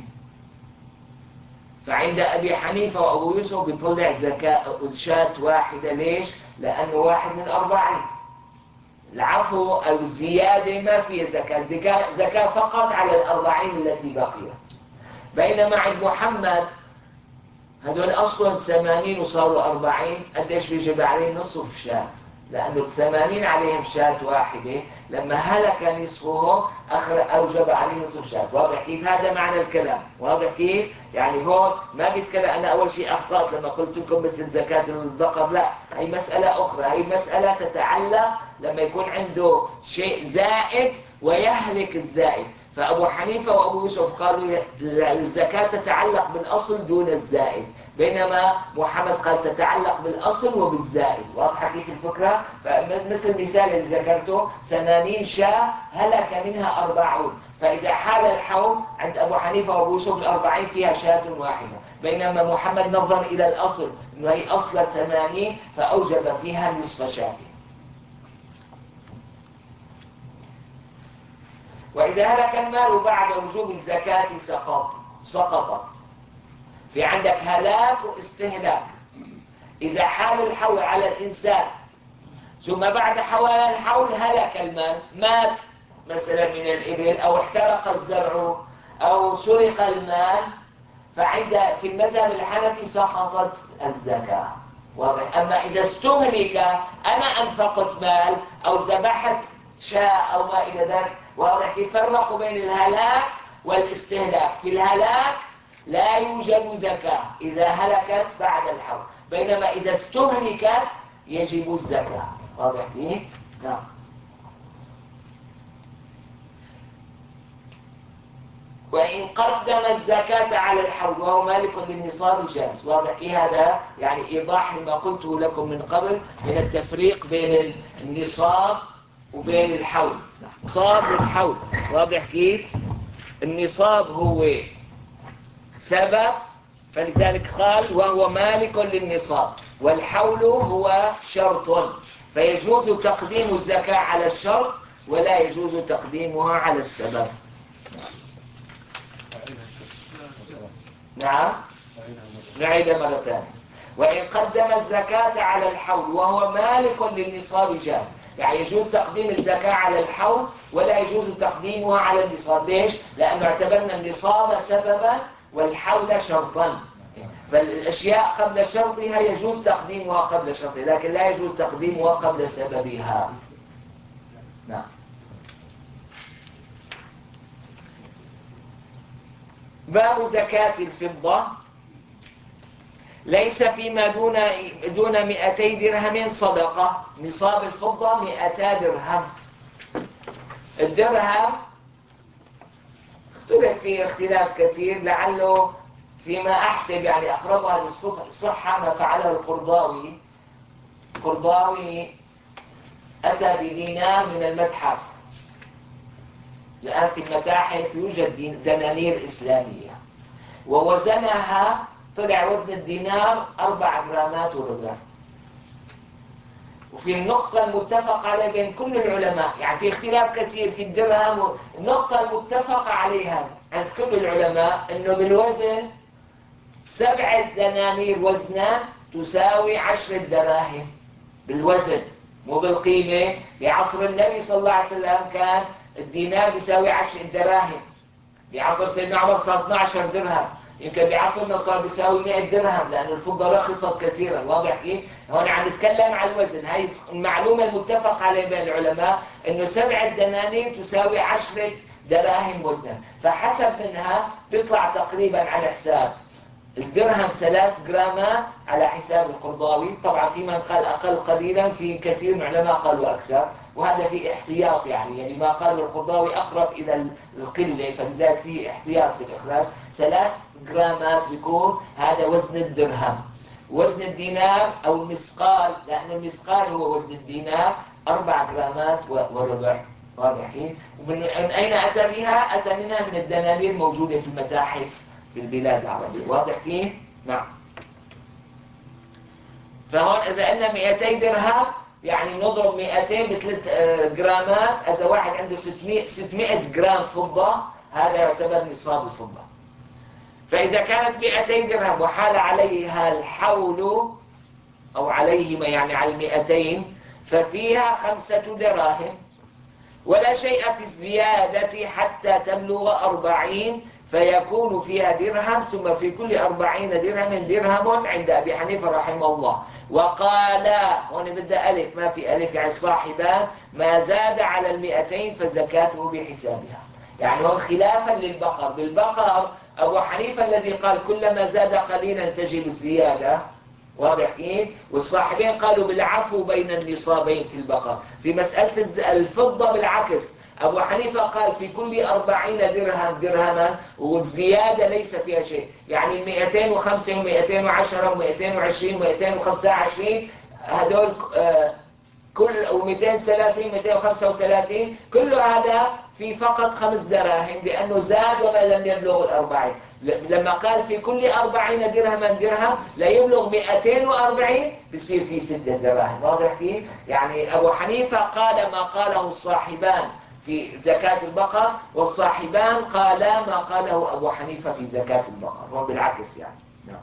فعند أبي حنيفة وأبو يوسف بيطلع زكاة شاة واحدة. ليش؟ لأنه واحد من أربعين. العفو أو الزيادة ما فيها زكاة، زكاة, زكاة فقط على الأربعين التي بقيت. بينما عند محمد هذول أصلا ثمانين وصاروا أربعين، قديش بيجب عليه؟ نصف شاة، لأنه الثمانين عليهم شاة واحدة، لما هلك نصفهم أوجب عليه نصف شاة. واضح كيف؟ هذا معنى الكلام. واضح كيف؟ يعني هون ما بيتكلم. أنا أول شيء أخطأت لما قلت لكم بس زكاة البقر، لا، هي مسألة أخرى. هي مسألة تتعلق لما يكون عنده شيء زائد ويهلك الزائد، فأبو حنيفة وأبو يوسف قالوا الزكاة تتعلق بالأصل دون الزائد، بينما محمد قال تتعلق بالأصل وبالزائد. واضحة كيف الفكرة؟ فمثل المثال اللي ذكرته ثمانين شاة هلك منها أربعون، فإذا حال الحول عند أبو حنيفة وأبو يوسف الأربعين فيها شاة واحدة، بينما محمد نظر إلى الأصل إنه هي أصل الثمانين فأوجب فيها نصف شاة. وإذا هلك المال بعد وجوب الزكاة سقط سقطت. في عندك هلاك واستهلاك. إذا حال الحول على الإنسان ثم بعد حوال الحول هلك المال، مات مثلا من الإبل أو احترق الزرع أو سرق المال، فعند في المذهب الحنفي سقطت الزكاة. أما إذا استهلك، أنا أنفقت مال أو ذبحت شاء أو ما إلى ذلك، واضح يفرق بين الهلاك والاستهلاك. في الهلاك لا يوجد زكاة إذا هلكت بعد الحول، بينما إذا استهلكت يجب الزكاة. واضح كيف؟ نعم. وإن قدم الزكاة على الحول وهو مالك للنصاب جاز. واضح كيف؟ هذا يعني إيضاح ما قلته لكم من قبل من التفريق بين النصاب وبين الحول. نصاب والحول واضح كيف؟ النصاب هو سبب، فلذلك قال وهو مالك للنصاب، والحول هو شرط، فيجوز تقديم الزكاة على الشرط ولا يجوز تقديمها على السبب. نعم نعيد مرة ثانية. وإن قدم الزكاة على الحول وهو مالك للنصاب جاز، يعني يجوز تقديم الزكاة على الحول ولا يجوز تقديمها على النصاب. ليش؟ لأنه اعتبرنا النصاب سببا والحول شرطا، فالأشياء قبل شرطها يجوز تقديمها قبل شرطها، لكن لا يجوز تقديمها قبل سببها. نعم. باب زكاة الفضة. ليس فيما دون دون مئتي درهم صدقة. نصاب الفضة مئتا درهم. الدرهم اختلف فيه اختلاف كثير، لعله فيما أحسب يعني أقربها للصحة ما فعله القرضاوي. القرضاوي أتى بدينار من المتحف. الآن في المتاحف يوجد دنانير إسلامية، ووزنها طلع وزن الدينار أربع جرامات وربع. وفي النقطة المتفق عليها بين كل العلماء، يعني في اختلاف كثير في الدرهم، النقطة المتفق عليها عند كل العلماء أنه بالوزن سبعة دنانير وزنا تساوي عشرة دراهم بالوزن مو بالقيمة. بعصر النبي صلى الله عليه وسلم كان الدينار بيساوي عشر دراهم، بعصر سيدنا عمر صار اثني عشر درهم، يمكن بعصرنا صار بيساوي مئة درهم لأن الفضة رخصت كثيرا. واضح كيف؟ هون عم نتكلم عن الوزن. هاي المعلومة المتفق عليها بين العلماء إنه سبعة دنانير تساوي عشرة دراهم وزنا، فحسب منها بيطلع تقريبا على حساب الدرهم ثلاث جرامات على حساب القرضاوي. طبعا في من قال أقل قليلا، في كثير من العلماء قالوا أكثر، وهذا في احتياط يعني يعني ما قال القرضاوي أقرب إلى القلة، فلذلك في احتياط في الإخراج. ثلاث جرامات بيكون هذا وزن الدرهم. وزن الدينار أو المثقال، لأن المثقال هو وزن الدينار، أربع جرامات وربع. واضح كيف؟ ومن أين أتى بها؟ أتى منها من الدنانير الموجودة في المتاحف في البلاد العربية. واضح كيف؟ نعم. فهون إذا قلنا مئتي درهم يعني نضرب مئتين بثلاث جرامات، إذا واحد عنده ستمئة جرام فضة هذا يعتبر نصاب الفضة. فإذا كانت مئتي درهم وحال عليها الحول أو عليهما يعني على المئتين ففيها خمسة دراهم، ولا شيء في الزيادة حتى تبلغ أربعين فيكون فيها درهم، ثم في كل أربعين درهم درهم عند أبي حنيفة رحمه الله. وقال هون بدأ ألف، ما في ألف يعني الصاحبان، ما زاد على المئتين فزكاته بحسابها. يعني هون خلافا للبقر. بالبقر أبو حنيفة الذي قال كلما زاد قليلا تجب الزيادة. واضح كيف؟ والصاحبين قالوا بالعفو بين النصابين في البقر. في مسألة الفضة بالعكس، أبو حنيفة قال في كل أربعين درهم درهما، والزيادة ليس فيها شيء، يعني مئتين وخمسة ومئتين وعشرة ومئتين وعشرين ومئتين وخمسة وعشرين هدول آه كل ومئتين وثلاثين مئتين وخمسة وثلاثين كل هذا في فقط خمس دراهم، لأنه زاد وما لم يبلغ الأربعين. لما قال في كل أربعين درهما درهم لا يبلغ مئتين وأربعين بيصير في ستة دراهم. واضح كيف؟ يعني أبو حنيفة قال ما قاله الصاحبان في زكاة البقر، والصاحبان قالا ما قاله أبو حنيفة في زكاة البقر، هو بالعكس يعني. نعم.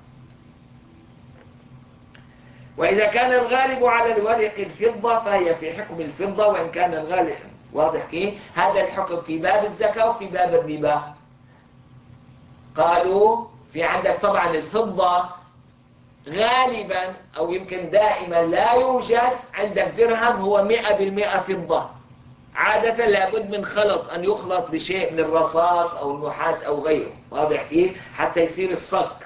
وإذا كان الغالب على الورق الفضة فهي في حكم الفضة، وإن كان الغالب واضح كيف؟ هذا الحكم في باب الزكاة وفي باب الربا. قالوا في عندك طبعا الفضة غالبا أو يمكن دائما لا يوجد عندك درهم هو مئة بالمئة فضة، عادة لابد من خلط، أن يخلط بشيء من الرصاص أو النحاس أو غيره. واضح كيف؟ حتى يصير الصك.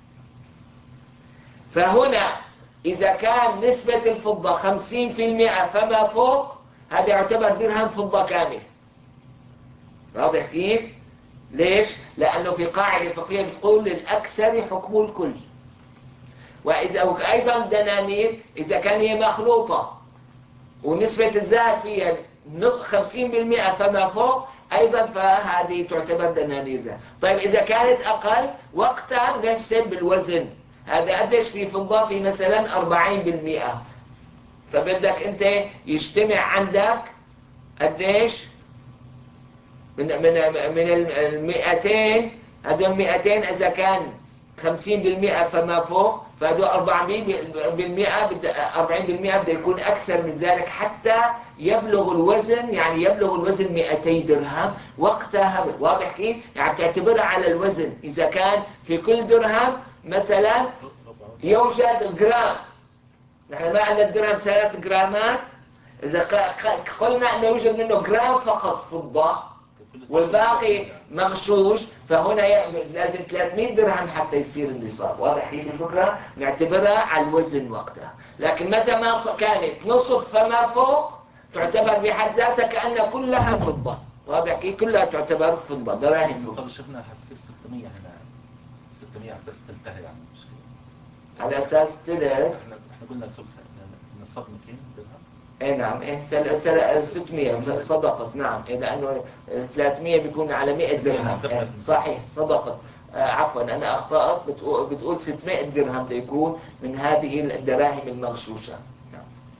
فهنا إذا كان نسبة الفضة خمسين بالمئة فما فوق، هذا يعتبر درهم فضة كامل. واضح كيف؟ ليش؟ لأنه في قاعدة فقهية بتقول للأكثر حكم الكل. وإذا أيضا دنانير إذا كان هي مخلوطة ونسبة الذهب فيها خمسين بالمئة فما فوق، أيضا فهذه تعتبر دنانير ذهب. طيب إذا كانت أقل وقتها بنحسب بالوزن، هذا قديش في فضة؟ في مثلا أربعين بالمئة، فبدك أنت يجتمع عندك قديش من من من المئتين، هذول مئتين إذا كان خمسين بالمئة فما فوق، فهذول أربعين بالمئة أربعين بالمئة بده يكون أكثر من ذلك حتى يبلغ الوزن، يعني يبلغ الوزن مئتي درهم وقتها. واضح كيف؟ يعني بتعتبرها على الوزن. إذا كان في كل درهم مثلا يوجد جرام، نحن ما عندنا الدرهم ثلاث جرامات، إذا قلنا أنه يوجد منه جرام فقط فضة والباقي مغشوش، فهنا لازم ثلاثمئة درهم حتى يصير النصاب. واضح كيف الفكرة؟ نعتبرها على الوزن وقتها. لكن متى ما كانت نصف فما فوق تعتبر بحد ذاتها كأنها كلها فضة. واضح كيف؟ كلها تعتبر فضة، دراهم فضة. النصاب شفنا حتصير ستمئة هنا، ستمئة على أساس تلتهي يعني مشكلة. على أساس تلت احنا احنا قلنا السدس النصاب مئتين درهم. اي نعم، ايه ستمئة صدقت. نعم، إيه لانه ثلاثمئة بيكون على مئة درهم. إيه صحيح صدقت. آه عفوا انا اخطأت، بتقول, بتقول ستمئة درهم بده يكون من هذه الدراهم المغشوشة. نعم.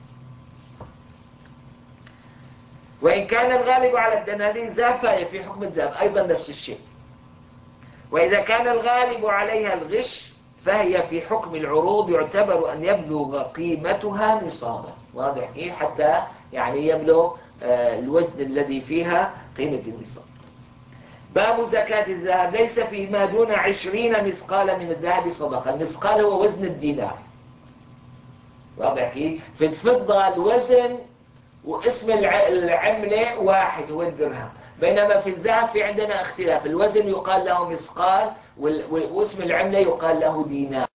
وإن كان الغالب على الدنانير ذهب فهي في حكم الذهب أيضا نفس الشيء. وإذا كان الغالب عليها الغش فهي في حكم العروض، يعتبر أن يبلغ قيمتها نصابا. واضح إيه؟ حتى يعني يبلغ آه الوزن الذي فيها قيمة النصاب. باب زكاة الذهب. ليس فيما دون عشرين مثقال من الذهب صدقة. المثقال هو وزن الدينار. واضح كيف؟ في الفضة الوزن واسم العملة واحد هو الدرهم، بينما في الذهب في عندنا اختلاف، الوزن يقال له مثقال واسم العملة يقال له دينار.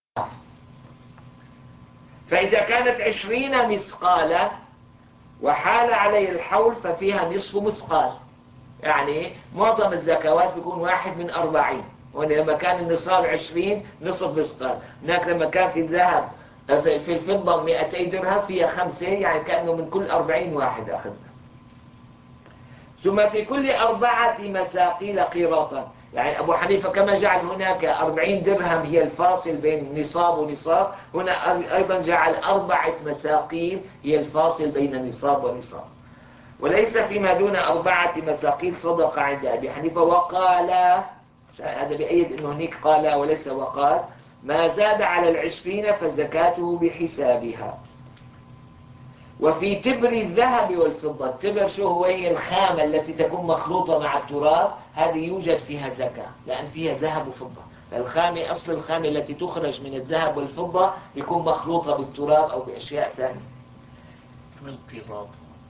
فإذا كانت عشرين مثقالا وحال عليه الحول ففيها نصف مثقال، يعني معظم الزكوات بيكون واحد من أربعين. وهنا لما كان النصاب عشرين نصف مثقال، هناك لما كان في الذهب في الفضة مئتي درهم فيها خمسة، يعني كأنه من كل أربعين واحد أخذنا. ثم في كل أربعة مساقيل قيراطا، يعني أبو حنيفة كما جعل هناك أربعين درهم هي الفاصل بين نصاب ونصاب، هنا أيضا جعل أربعة مساقيل هي الفاصل بين نصاب ونصاب. وليس فيما دون أربعة مساقيل صدقة عند أبي حنيفة. وقال، هذا بأيد أنه هناك قال وليس وقال، ما زاد على العشرين فزكاته بحسابها. وفي تبر الذهب والفضة، التبر شو هو؟ هي الخامة التي تكون مخلوطة مع التراب، هذه يوجد فيها زكاة لأن فيها ذهب وفضة. الخامة أصل الخامة التي تخرج من الذهب والفضة يكون مخلوطة بالتراب أو بأشياء ثانية. من القيراط.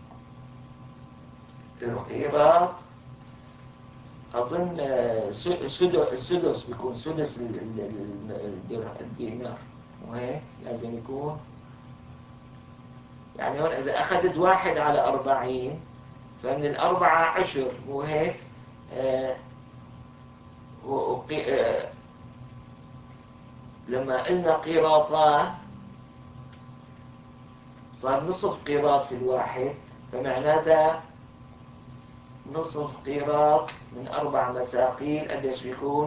القيراط أظن السدس بيكون سدس الدينار، وهيك لازم يكون، يعني هون إذا أخذت واحد على أربعين فمن الأربعة عشر مو هيك؟ آه وقي... آه لما قلنا قيراطان صار نصف قيراط في الواحد، فمعناتها نصف قيراط من أربع مثاقيل قديش بيكون؟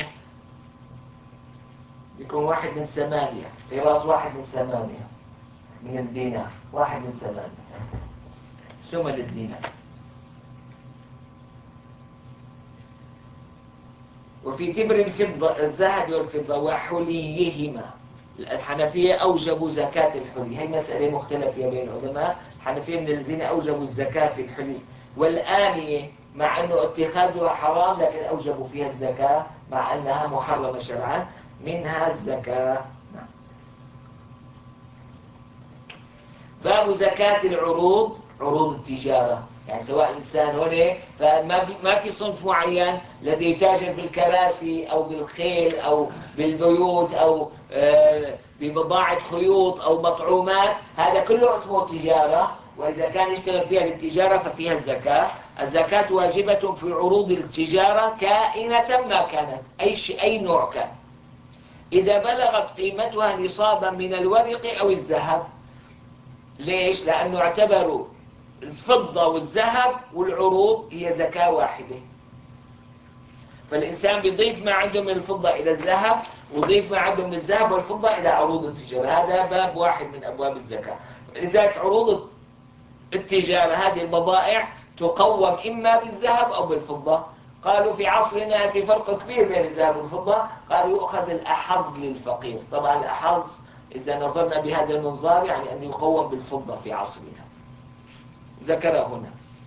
بيكون واحد من ثمانية. قيراط واحد من ثمانية من الدينار، واحد من ثمانية ثمن الدينار. وفي تبر الفضة الذهب والفضة وحليهما، الحنفية أوجبوا زكاة الحلي، هي مسألة مختلفة بين العلماء. الحنفية من الذين أوجبوا الزكاة في الحلي. والآنية مع أنه اتخاذها حرام لكن أوجبوا فيها الزكاة مع أنها محرمة شرعا، منها الزكاة. باب زكاة العروض، عروض التجارة، يعني سواء إنسان هنا فما في ما في صنف معين الذي يتاجر بالكراسي أو بالخيل أو بالبيوت أو آه ببضاعة خيوط أو مطعومات، هذا كله اسمه تجارة. وإذا كان يشتغل فيها للتجارة ففيها الزكاة. الزكاة واجبة في عروض التجارة كائنة ما كانت، أي شيء أي نوع كان، إذا بلغت قيمتها نصابا من الورق أو الذهب. ليش؟ لأنه اعتبروا الفضة والذهب والعروض هي زكاة واحدة، فالإنسان بيضيف ما عنده من الفضة إلى الذهب ويضيف ما عنده من الذهب والفضة إلى عروض التجارة. هذا باب واحد من أبواب الزكاة. لذلك عروض التجارة هذه البضائع تقوم إما بالذهب أو بالفضة. قالوا في عصرنا في فرق كبير بين الذهب والفضة، قالوا يؤخذ الأحظ للفقير. طبعا الأحظ إذا نظرنا بهذا المنظار يعني أن يقوم بالفضة في عصرنا، ذكر هنا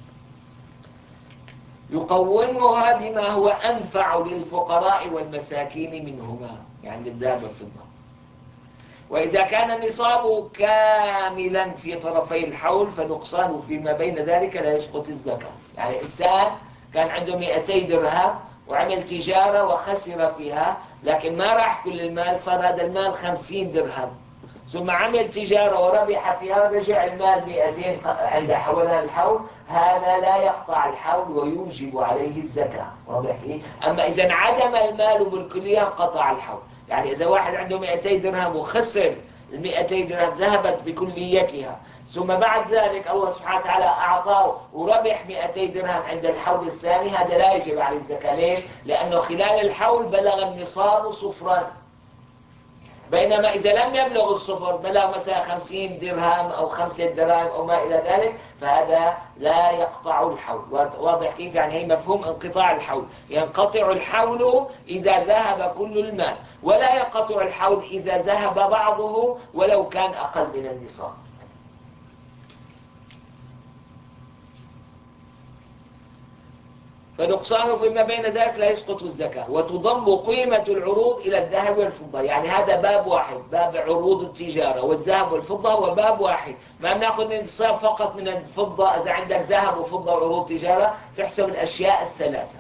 يقومها بما هو أنفع للفقراء والمساكين منهما، يعني الذهب والفضة. وإذا كان النصاب كاملا في طرفي الحول فنقصانه فيما بين ذلك لا يسقط الزكاة. يعني إنسان كان عنده مئتي درهم وعمل تجارة وخسر فيها، لكن ما راح كل المال، صار هذا المال خمسين درهم، ثم عمل تجارة وربح فيها، رجع المال مئتين عند حولان الحول، هذا لا يقطع الحول ويوجب عليه الزكاة. واضح كيف؟ أما إذا انعدم المال بالكلية قطع الحول. يعني إذا واحد عنده مئتي درهم وخسر المئتي درهم ذهبت بكليتها، ثم بعد ذلك الله سبحانه وتعالى أعطاه وربح مئتي درهم عند الحول الثاني، هذا لا يجب عليه الزكاة. ليش؟ لأنه خلال الحول بلغ النصاب صفرا. بينما إذا لم يبلغ الصفر، بلغ مثلا خمسين درهم أو خمسة دراهم أو ما إلى ذلك، فهذا لا يقطع الحول. واضح كيف؟ يعني هي مفهوم انقطاع الحول، ينقطع الحول إذا ذهب كل المال، ولا ينقطع الحول إذا ذهب بعضه ولو كان أقل من النصاب. فنقصانه فيما بين ذلك لا يسقط الزكاة. وتضم قيمة العروض إلى الذهب والفضة، يعني هذا باب واحد، باب عروض التجارة والذهب والفضة هو باب واحد. ما بناخذ النصاب فقط من الفضة، إذا عندك ذهب وفضة وعروض تجارة تحسب الأشياء الثلاثة.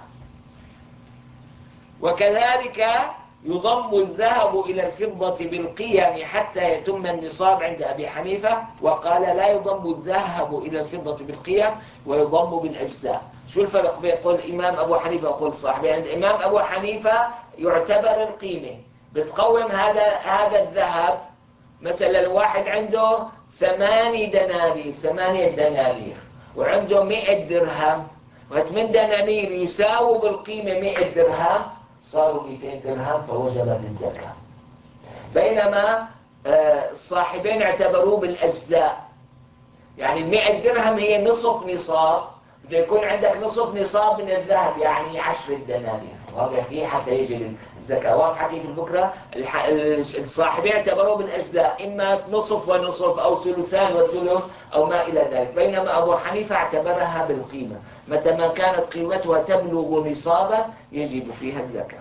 وكذلك يضم الذهب إلى الفضة بالقيم حتى يتم النصاب عند أبي حنيفة، وقال لا يضم الذهب إلى الفضة بالقيم ويضم بالأجزاء. شو الفرق بين قول الإمام أبو حنيفة وقول صاحبه؟ عند الإمام أبو حنيفة يعتبر القيمة، بتقوم هذا هذا الذهب. مثلا الواحد عنده ثماني دنانير ثمانية دنانير وعنده مئة درهم، وثمان دنانير يساووا بالقيمة مئة درهم، صاروا مئتين درهم فوجبت الزكاة. بينما الصاحبين اعتبروه بالأجزاء، يعني المئة درهم هي نصف نصاب، بده يكون عندك نصف نصاب من الذهب يعني عشرة دنانير. واضح كيف؟ حتى يجب الزكاة. واضح كيف الفكرة؟ الصاحبين اعتبروه بالأجزاء، إما نصف ونصف أو ثلثان وثلث أو ما إلى ذلك. بينما أبو حنيفة اعتبرها بالقيمة، متى ما كانت قيمتها تبلغ نصابا يجب فيها الزكاة.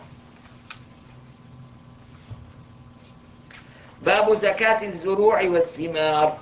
باب زكاة الزروع والثمار،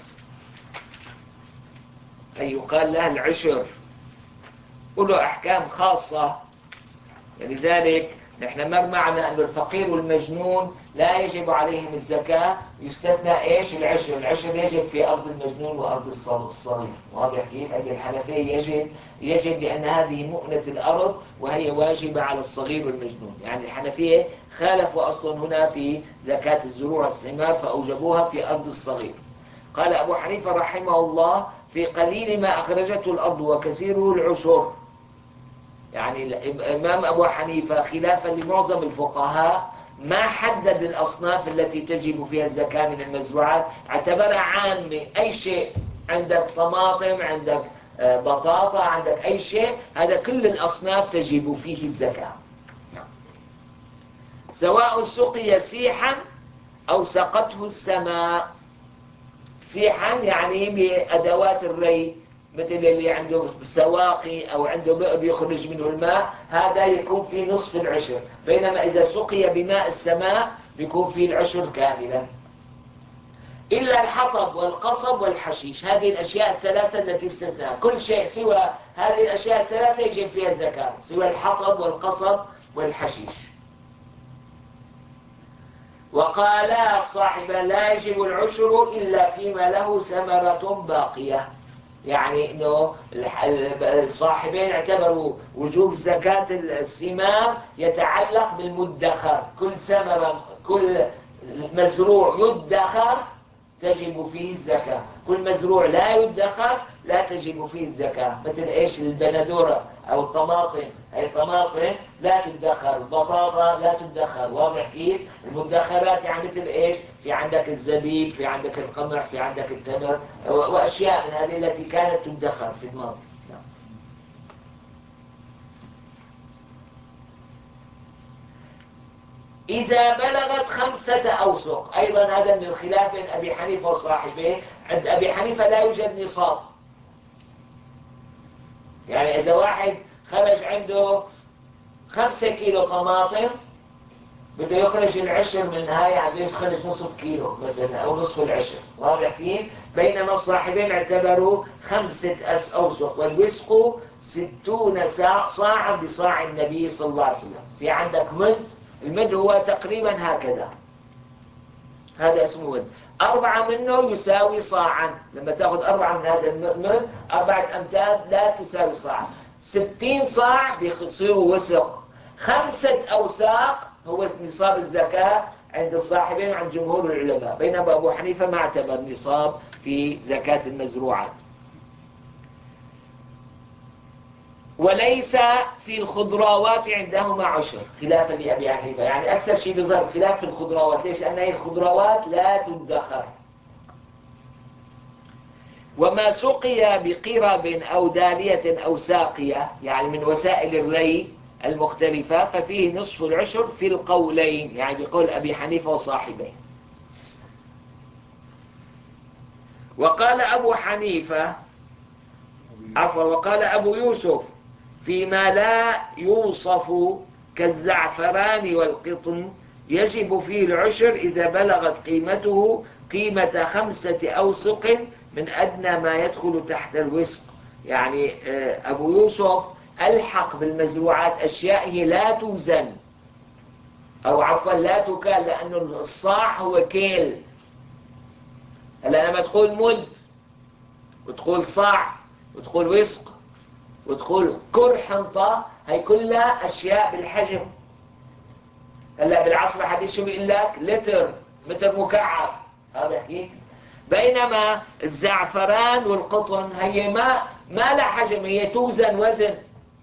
أي يقال لها العشر، وله أحكام خاصة. لذلك نحن مر معنا أن الفقير والمجنون لا يجب عليهم الزكاة، يستثنى إيش؟ العشر. العشر يجب في أرض المجنون وأرض الصغير. واضح كيف؟ عند الحنفية يجب يجب لأن هذه مؤنة الأرض وهي واجبة على الصغير والمجنون. يعني الحنفية خالفوا أصلا هنا في زكاة الزروع والثمار فأوجبوها في أرض الصغير. قال أبو حنيفة رحمه الله: في قليل ما أخرجته الأرض وكثيره العشر. يعني الإمام أبو حنيفة خلافا لمعظم الفقهاء ما حدد الأصناف التي تجب فيها الزكاة من المزروعات، اعتبرها عامة. أي شيء عندك طماطم، عندك بطاطا، عندك أي شيء، هذا كل الأصناف تجب فيه الزكاة، سواء سقي سيحا أو سقته السماء. سيحا يعني بأدوات الري، مثل اللي عنده سواقي أو عنده بئر يخرج منه الماء، هذا يكون في نصف العشر. بينما إذا سقي بماء السماء يكون فيه العشر كاملا. إلا الحطب والقصب والحشيش، هذه الأشياء الثلاثة التي استثناها. كل شيء سوى هذه الأشياء الثلاثة يجب فيها الزكاة، سوى الحطب والقصب والحشيش. وقال الصاحب: لا يجب العشر إلا فيما له ثمرة باقية. يعني انه الصاحبين اعتبروا وجوب زكاة الثمار يتعلق بالمدخر. كل ثمرة، كل مزروع يدخر تجب فيه الزكاة، كل مزروع لا يدخر لا تجب فيه الزكاة. مثل ايش؟ البندورة او الطماطم، هي طماطم لا تدخر، البطاطا لا تدخر. واضح كيف؟ المدخرات يعني مثل ايش؟ في عندك الزبيب، في عندك القمح، في عندك التمر، واشياء من هذه التي كانت تدخر في الماضي. إذا بلغت خمسة أوسق، أيضا هذا من الخلاف بين أبي حنيفة وصاحبه. عند أبي حنيفة لا يوجد نصاب. يعني إذا واحد خرج عنده خمسة كيلو طماطم بده يخرج العشر منها، يعني يخرج نصف كيلو مثلا أو نصف العشر. واضح كيف؟ بينما الصاحبين اعتبروا خمسة أوسق، والوسق ستون صاعا بصاع النبي صلى الله عليه وسلم. في عندك مد، المد هو تقريبا هكذا، هذا اسمه مد. أربعة منه يساوي صاعا. لما تأخذ أربعة من هذا المد، أربعة أمتاد لا تساوي صاعا. ستين صاع بيصيروا وسق. خمسة أوساق هو نصاب الزكاة عند الصاحبين وعند جمهور العلماء. بينما أبو حنيفة ما اعتبر نصاب في زكاة المزروعات. وليس في الخضروات عندهما عشر، خلافا لأبي حنيفة. يعني أكثر شيء بيظهر خلاف في الخضروات. ليش؟ لأن هي الخضروات لا تدخر. وما سقي بقرب أو دالية أو ساقية، يعني من وسائل الري المختلفة، ففيه نصف العشر في القولين، يعني بقول أبي حنيفة وصاحبه. وقال أبو حنيفة عفوا وقال أبو يوسف: فيما لا يوصف كالزعفران والقطن يجب فيه العشر إذا بلغت قيمته قيمة خمسة أوسق من أدنى ما يدخل تحت الوسق. يعني أبو يوسف ألحق بالمزروعات أشياء هي لا توزن، أو عفوا لا تكال، لأن الصاع هو كيل. هلا لما تقول مد وتقول صاع وتقول وسق وتقول كر حنطة، هي كلها أشياء بالحجم. هلا بالعصر الحديث شو بيقول لك؟ لتر، متر مكعب. هذا كيف؟ بينما الزعفران والقطن هي ما ما لها حجم، هي توزن وزن.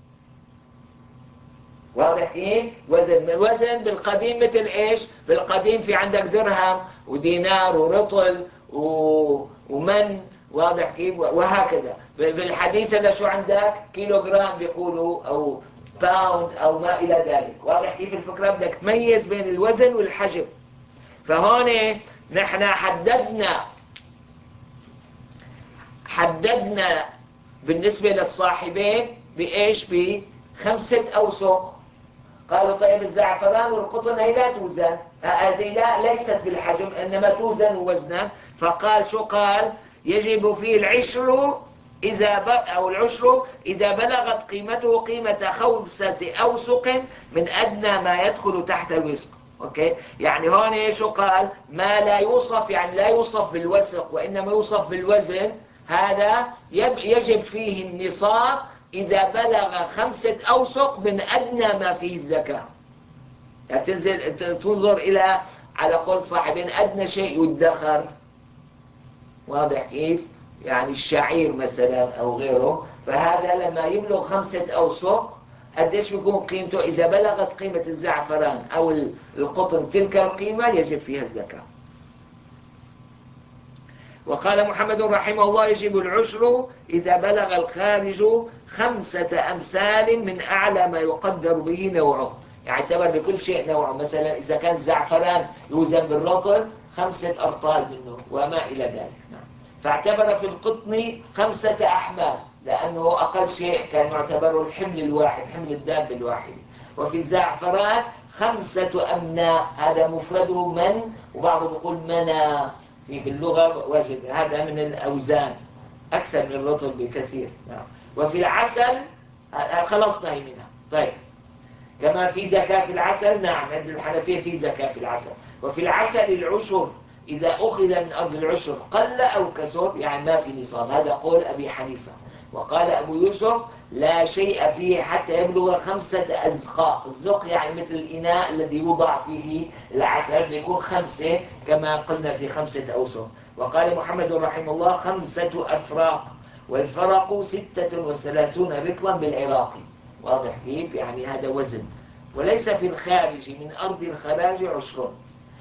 واضح كيف؟ وزن. الوزن بالقديم مثل ايش؟ بالقديم في عندك درهم ودينار ورطل ومن. واضح كيف؟ وهكذا. بالحديث هذا شو عندك؟ كيلوغرام بيقولوا او باوند او ما الى ذلك. واضح كيف الفكره؟ بدك تميز بين الوزن والحجم. فهون نحن حددنا حددنا بالنسبه للصاحبين بايش؟ بخمسه اوسق. قالوا طيب الزعفران والقطن هي لا توزن، هذه لا ليست بالحجم انما توزن وزنا. فقال شو قال؟ يجب فيه العشر إذا ب... أو العشر إذا بلغت قيمته قيمة خمسة أوسق من أدنى ما يدخل تحت الوسق. أوكي؟ يعني هون شو قال؟ ما لا يوصف، يعني لا يوصف بالوسق وإنما يوصف بالوزن، هذا يب... يجب فيه النصاب إذا بلغ خمسة أوسق من أدنى ما فيه الزكاة. يعني تنزل تنظر إلى، على قول صاحبين، أدنى شيء يدخر. واضح كيف؟ يعني الشعير مثلا أو غيره، فهذا لما يبلغ خمسة أوسق قديش بيكون قيمته؟ إذا بلغت قيمة الزعفران أو القطن تلك القيمة يجب فيها الزكاة. وقال محمد رحمه الله: يجب العشر إذا بلغ الخارج خمسة أمثال من أعلى ما يقدر به نوعه. يعني اعتبر بكل شيء نوعه، مثلا إذا كان الزعفران يوزن بالرطل خمسة أرطال منه وما إلى ذلك. نعم. فاعتبر في القطن خمسة أحمال لأنه أقل شيء كان يعتبر الحمل الواحد، حمل الدابة الواحد. وفي الزعفران خمسة أمناء، هذا مفرده من، وبعضهم يقول منا في اللغة واجب، هذا من الأوزان أكثر من الرطل بكثير. نعم. وفي العسل خلصنا منها. طيب، كما في زكاة في العسل، نعم عند الحنفية في زكاة في العسل. وفي العسل العشر إذا أخذ من أرض العشر قل أو كثر، يعني ما في نصاب، هذا قول أبي حنيفة. وقال أبو يوسف: لا شيء فيه حتى يبلغ خمسة أزقاق. الزق يعني مثل الإناء الذي يوضع فيه العسل، يكون خمسة كما قلنا في خمسة أوسق. وقال محمد رحمه الله: خمسة أفراق، والفرق ستة وثلاثون رطلا بالعراقي. واضح كيف؟ يعني هذا وزن. وليس في الخارج من أرض الخراج عشر.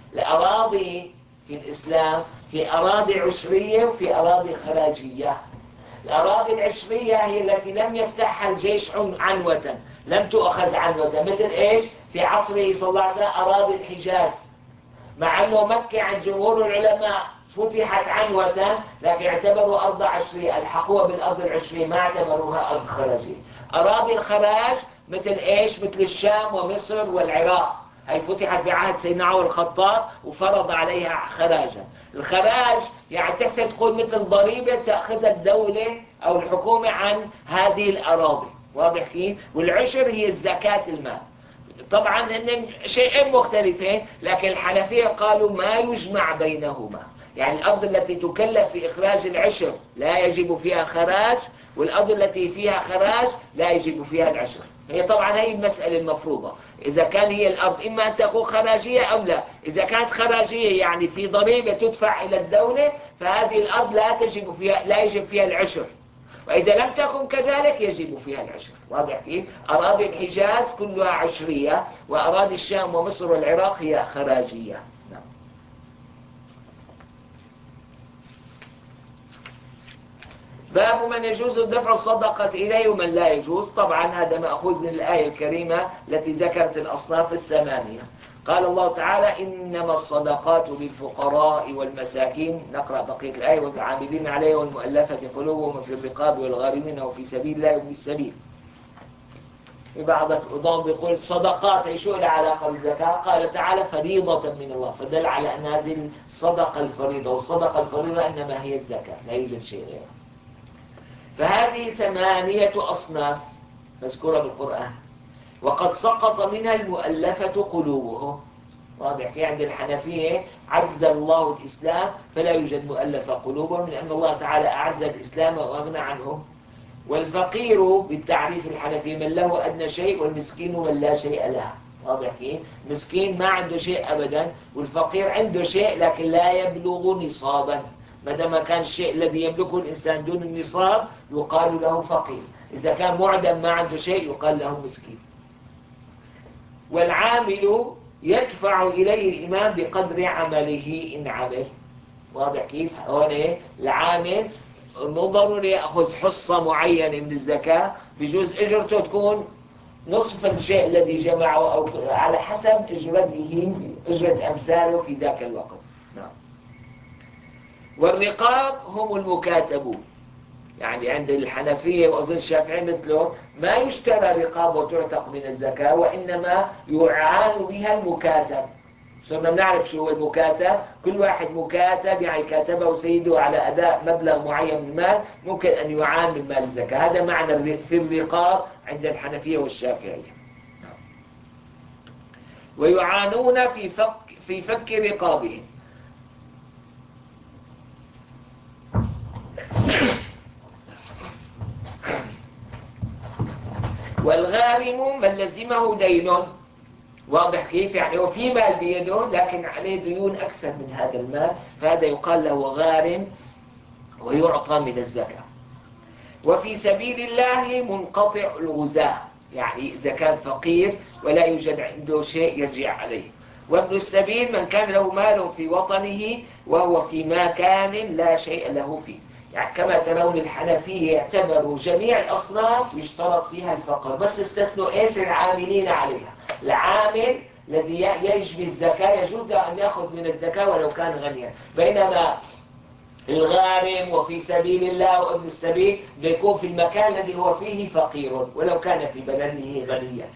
الأراضي في الإسلام في أراضي عشرية وفي أراضي خراجية. الأراضي العشرية هي التي لم يفتحها الجيش عنوة، لم تؤخذ عنوة، مثل إيش؟ في عصره صلى الله عليه وسلم أراضي الحجاز، مع أنه مكة عند جمهور العلماء فتحت عنوة، لكن اعتبروا أرض عشرية، الحقوها بالأرض العشرية، ما اعتبروها أرض خراجية. أراضي الخراج مثل إيش؟ مثل الشام ومصر والعراق، هي فتحت بعهد سيدنا عمر الخطاب وفرض عليها خراجا. الخراج يعني تحسن تقول مثل ضريبة تأخذها الدولة أو الحكومة عن هذه الأراضي. واضح كيف؟ والعشر هي الزكاة المال. طبعا هن شيئين مختلفين، لكن الحنفية قالوا ما يجمع بينهما، يعني الأرض التي تكلف في إخراج العشر لا يجب فيها خراج، والأرض التي فيها خراج لا يجب فيها العشر. هي طبعا هي المسألة المفروضة، إذا كان هي الأرض إما أن تكون خراجية أو لا. إذا كانت خراجية يعني في ضريبة تدفع إلى الدولة، فهذه الأرض لا تجب فيها لا يجب فيها العشر، وإذا لم تكن كذلك يجب فيها العشر. واضح كيف؟ أراضي الحجاز كلها عشرية، وأراضي الشام ومصر والعراق هي خراجية. نعم. باب من يجوز دفع الصدقة إليه ومن لا يجوز. طبعا هذا مأخوذ من الآية الكريمة التي ذكرت الأصناف الثمانية. قال الله تعالى: إنما الصدقات للفقراء والمساكين. نقرأ بقية الآية: والعاملين عليها والمؤلفة قلوبهم في الرقاب والغارمين وفي سبيل الله وابن السبيل. في بعض الأضام بيقول صدقات، أي شو لها علاقة بالزكاة؟ قال تعالى: فريضة من الله، فدل على أن هذه الصدقة الفريضة، والصدقة الفريضة إنما هي الزكاة، لا يوجد شيء غيره. فهذه ثمانية أصناف مذكورة بالقرآن، وقد سقط منها المؤلفة قلوبهم. واضح؟ عند الحنفية عز الله الإسلام فلا يوجد مؤلفة قلوبهم، لأن الله تعالى أعز الإسلام وأغنى عنهم. والفقير بالتعريف الحنفي من له أدنى شيء، والمسكين من لا شيء له. واضح كيف؟ مسكين ما عنده شيء أبدا، والفقير عنده شيء لكن لا يبلغ نصابا. ما دام كان الشيء الذي يملكه الإنسان دون النصاب يقال له فقير، إذا كان معدم ما عنده شيء يقال له مسكين. والعامل يدفع إليه الإمام بقدر عمله إن عمل. واضح كيف؟ هون العامل مو ضروري يأخذ حصة معينة من الزكاة، بجوز إجرته تكون نصف الشيء الذي جمعه، أو على حسب إجرته، إجرة أمثاله في ذاك الوقت. نعم. والرقاب هم المكاتبون، يعني عند الحنفية وأظن الشافعي مثله ما يشترى رقاب وتعتق من الزكاة، وإنما يعان بها المكاتب. صرنا بنعرف شو هو المكاتب. كل واحد مكاتب يعني كاتبه سيده على أداء مبلغ معين من المال ممكن أن يعان من مال الزكاة. هذا معنى في الرقاب عند الحنفية والشافعية. ويعانون في فك في فك رقابهم. والغارم من لزمه دين. واضح كيف؟ يعني هو في مال بيده لكن عليه ديون أكثر من هذا المال، فهذا يقال له غارم ويعطى من الزكاة. وفي سبيل الله منقطع الغزاة، يعني إذا كان فقير ولا يوجد عنده شيء يرجع عليه. وابن السبيل من كان له مال في وطنه وهو في مكان لا شيء له فيه. يعني كما ترون الحنفية يعتبروا جميع الأصناف يشترط فيها الفقر، بس استثنوا ايش؟ العاملين عليها. العامل الذي يجبي الزكاة يجوز له أن يأخذ من الزكاة ولو كان غنيا، بينما الغارم وفي سبيل الله وابن السبيل بيكون في المكان الذي هو فيه فقير ولو كان في بلده غنيا.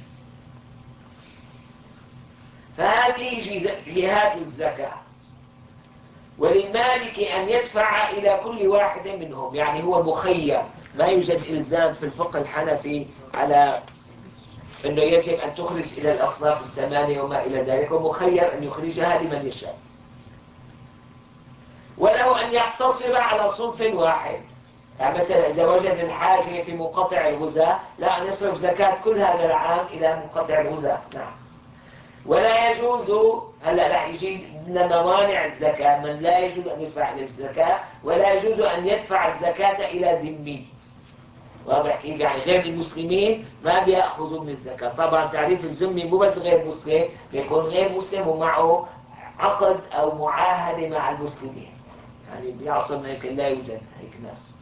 فهذه جهات الزكاة. وللمالك أن يدفع إلى كل واحد منهم، يعني هو مخير، ما يوجد إلزام في الفقه الحنفي على أنه يجب أن تخرج إلى الأصناف الثمانية وما إلى ذلك، ومخير أن يخرجها لمن يشاء. وله أن يقتصر على صنف واحد، يعني مثلا إذا وجد الحاجة في منقطع الغزاة لا أن يصرف زكاة كل هذا العام إلى منقطع الغزاة. نعم. ولا يجوز، هلا راح يجي من موانع الزكاة من لا يجوز أن يدفع إلى الزكاة، ولا يجوز أن يدفع الزكاة إلى ذمي. واضح كيف؟ يعني غير المسلمين ما بيأخذوا من الزكاة. طبعا تعريف الذمي مو بس غير مسلم، بيكون غير مسلم ومعه عقد أو معاهدة مع المسلمين، يعني بيعصرنا هيك لا يوجد هيك ناس.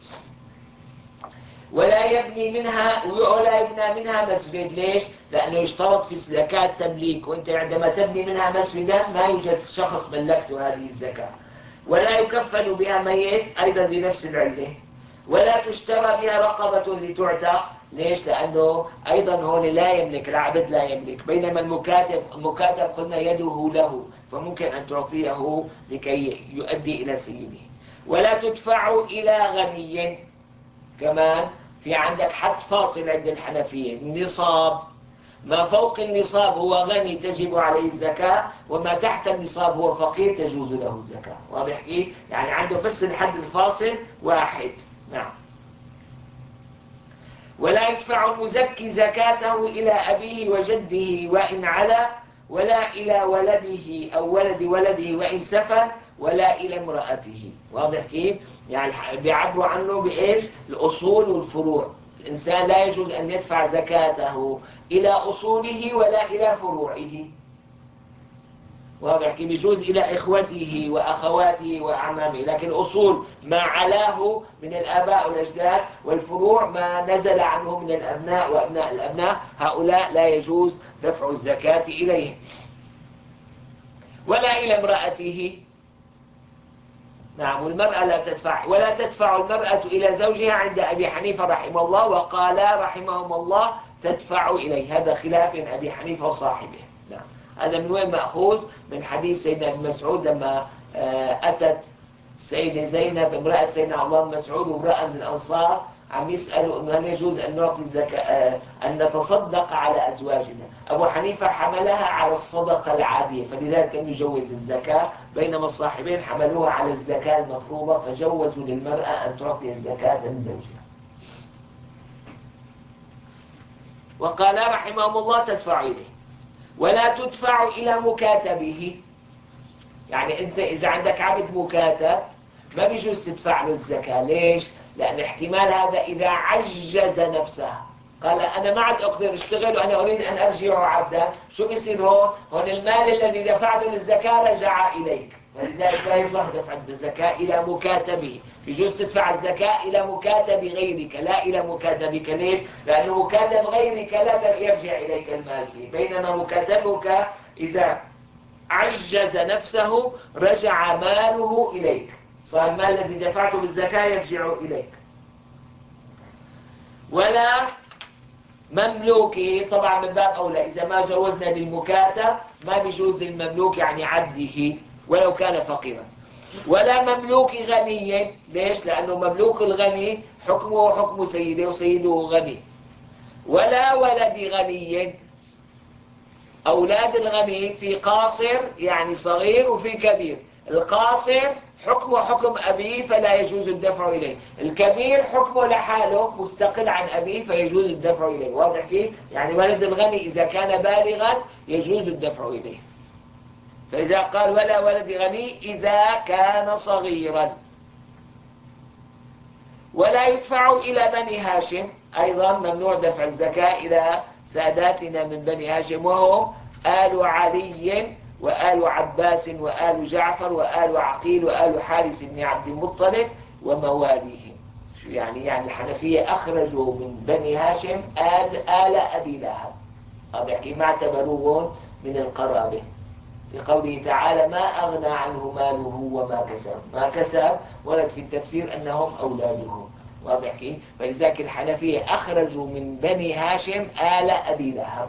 ولا يبني منها ولا يبنى منها مسجد. ليش؟ لأنه يشترط في الزكاة تمليك، وأنت عندما تبني منها مسجدا ما يوجد شخص ملكته هذه الزكاة. ولا يكفن بها ميت أيضا لنفس العلة. ولا تشترى بها رقبة لتعتق. ليش؟ لأنه أيضا هون لا يملك، العبد لا يملك، بينما المكاتب المكاتب قلنا يده له، فممكن أن تعطيه لكي يؤدي إلى سيده. ولا تدفع إلى غني. كمان في عندك حد فاصل عند الحنفية، النصاب، ما فوق النصاب هو غني تجب عليه الزكاة، وما تحت النصاب هو فقير تجوز له الزكاة. واضح كيف؟ يعني عنده بس الحد الفاصل واحد. نعم. ولا يدفع المزكي زكاته إلى أبيه وجده وإن علا، ولا إلى ولده أو ولد ولده وإن سفل، ولا إلى امرأته. واضح كيف؟ يعني بيعبروا عنه بإيش؟ الأصول والفروع. الإنسان لا يجوز أن يدفع زكاته إلى أصوله ولا إلى فروعه. واضح كيف؟ يجوز إلى إخوته وأخواته وأعمامه، لكن الأصول ما علاه من الآباء والأجداد، والفروع ما نزل عنه من الأبناء وأبناء الأبناء، هؤلاء لا يجوز دفع الزكاة إليهم. ولا إلى امرأته. نعم. والمرأة لا تدفع. ولا تدفع المرأة إلى زوجها عند أبي حنيفة رحمه الله، وقال رحمهم الله تدفع إليه. هذا خلاف بين أبي حنيفة وصاحبه. نعم. هذا من وين مأخوذ؟ من حديث سيدنا ابن مسعود لما أتت سيدة زينب امرأة سيدنا عبد الله بن مسعود وامرأة من الأنصار عم يسألوا إنه هل يجوز أن نعطي الزكاة أن نتصدق على أزواجنا. أبو حنيفة حملها على الصدقة العادية فلذلك أن يجوز الزكاة، بينما الصاحبين حملوها على الزكاة المفروضة فجوزوا للمرأة أن تعطي الزكاة لزوجها. وقال رحمهم الله تدفع إليه. ولا تدفع إلى مكاتبه. يعني أنت إذا عندك عبد مكاتب ما بيجوز تدفع له الزكاة. ليش؟ لأن احتمال هذا إذا عجز نفسه قال أنا ما عاد أقدر أشتغل وأنا أريد أن أرجع عبدا، شو بيصير هون؟ هون المال الذي دفعته للزكاة رجع إليك، ولذلك لا يصح دفع الزكاة إلى مكاتبه. يجوز تدفع الزكاة إلى مكاتب غيرك لا إلى مكاتبك. ليش؟ لأن مكاتب غيرك لا يرجع إليك المال فيه، بينما مكاتبك إذا عجز نفسه رجع ماله إليك، صار المال الذي دفعته بالزكاة يرجع إليك. ولا مملوكه طبعا من باب أولى، إذا ما جوزنا للمكاتب ما بيجوز للمملوك يعني عبده ولو كان فقيرا. ولا مملوك غني، ليش؟ لأنه مملوك الغني حكمه حكم سيده وسيده غني. ولا ولد غني، أولاد الغني في قاصر يعني صغير وفي كبير. القاصر حكمه حكم أبيه فلا يجوز الدفع إليه، الكبير حكمه لحاله مستقل عن أبيه فيجوز الدفع إليه. واضح كيف؟ يعني ولد الغني إذا كان بالغا يجوز الدفع إليه. فإذا قال ولا ولد غني إذا كان صغيرا. ولا يدفع إلى بني هاشم، أيضا ممنوع دفع الزكاة إلى ساداتنا من بني هاشم، وهم آل علي وآل عباس وآل جعفر وآل عقيل وآل حارث بن عبد المطلب ومواليهم. شو يعني؟ يعني الحنفية أخرجوا من بني هاشم آل, آل أبي لهب، هذا كيف ما اعتبروهم من القرابة، لقوله تعالى ما أغنى عنه ماله وما كسب. ما كسب ورد في التفسير أنهم أولاده. واضح كيف؟ فلذلك الحنفية أخرجوا من بني هاشم آل أبي لهب.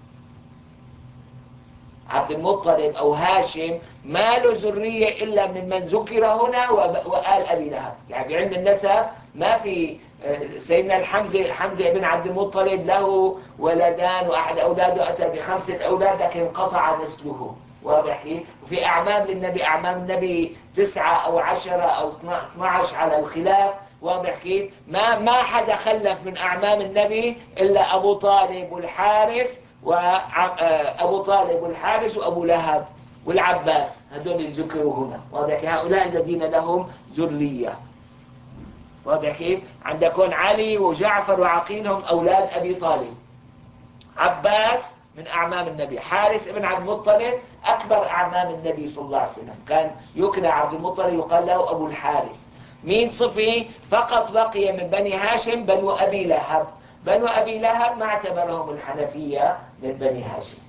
عبد المطلب أو هاشم ما له ذرية إلا من من ذكر هنا وآل أبي لهب. يعني بعلم النسب ما في سيدنا الحمزة حمزة بن عبد المطلب له ولدان وأحد أولاده أتى بخمسة أولاد لكن انقطع نسله. واضح كيف؟ وفي أعمام للنبي، أعمام النبي تسعة أو عشرة أو اثنا عشر على الخلاف. واضح كيف؟ ما ما حدا خلف من أعمام النبي إلا أبو طالب والحارث وأبو طالب والحارث وأبو لهب والعباس، هذول ذكروا هنا. واضح كيف؟ هؤلاء الذين لهم ذرية. واضح كيف؟ عندكم علي وجعفر وعقيل هم أولاد أبي طالب، عباس من أعمام النبي، حارث بن عبد المطلب أكبر أعمام النبي صلى الله عليه وسلم، كان يكنى عبد المطلب يقال له أبو الحارث. مين صفي؟ فقط بقي من بني هاشم بنو أبي لهب. بنو أبي لهب ما اعتبرهم الحنفية من بني هاشم.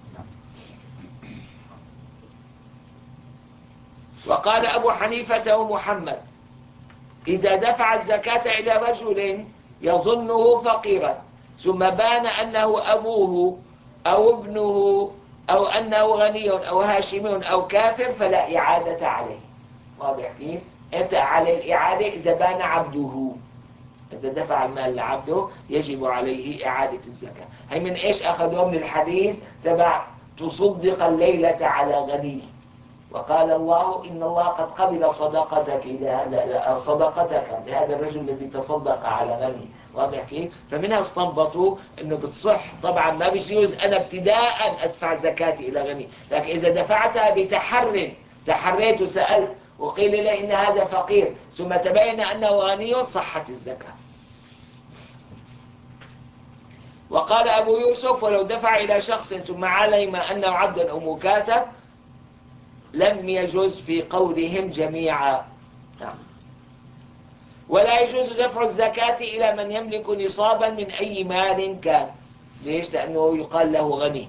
وقال أبو حنيفة ومحمد إذا دفع الزكاة إلى رجل يظنه فقيرا ثم بان أنه أبوه أو ابنه أو أنه غني أو هاشمي أو كافر فلا إعادة عليه. واضح كيف؟ أنت عليه الإعادة إذا بان عبده، إذا دفع المال لعبده يجب عليه إعادة الزكاة. هي من إيش أخذوه؟ من الحديث تبع تصدق الليلة على غني، وقال الله إن الله قد قبل صدقتك صدقتك لهذا الرجل الذي تصدق على غني. واضح كيف؟ فمنها استنبطوا انه بتصح. طبعا ما بيجوز انا ابتداء ادفع زكاتي الى غني، لكن اذا دفعتها بتحر، تحريت وسالت وقيل لي ان هذا فقير ثم تبين انه غني صحت الزكاه. وقال ابو يوسف ولو دفع الى شخص ثم علم انه عبد او مكاتب لم يجوز في قولهم جميعا. نعم. ولا يجوز دفع الزكاة إلى من يملك نصابا من أي مال كان، ليش؟ لأنه يقال له غني.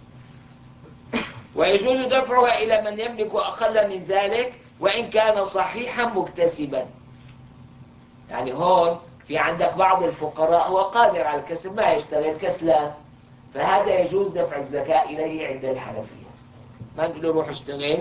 ويجوز دفعها إلى من يملك أقل من ذلك وإن كان صحيحا مكتسبا. يعني هون في عندك بعض الفقراء هو قادر على الكسب ما يشتغل كسلان، فهذا يجوز دفع الزكاة إليه عند الحنفية. ما نقول له روح اشتغل.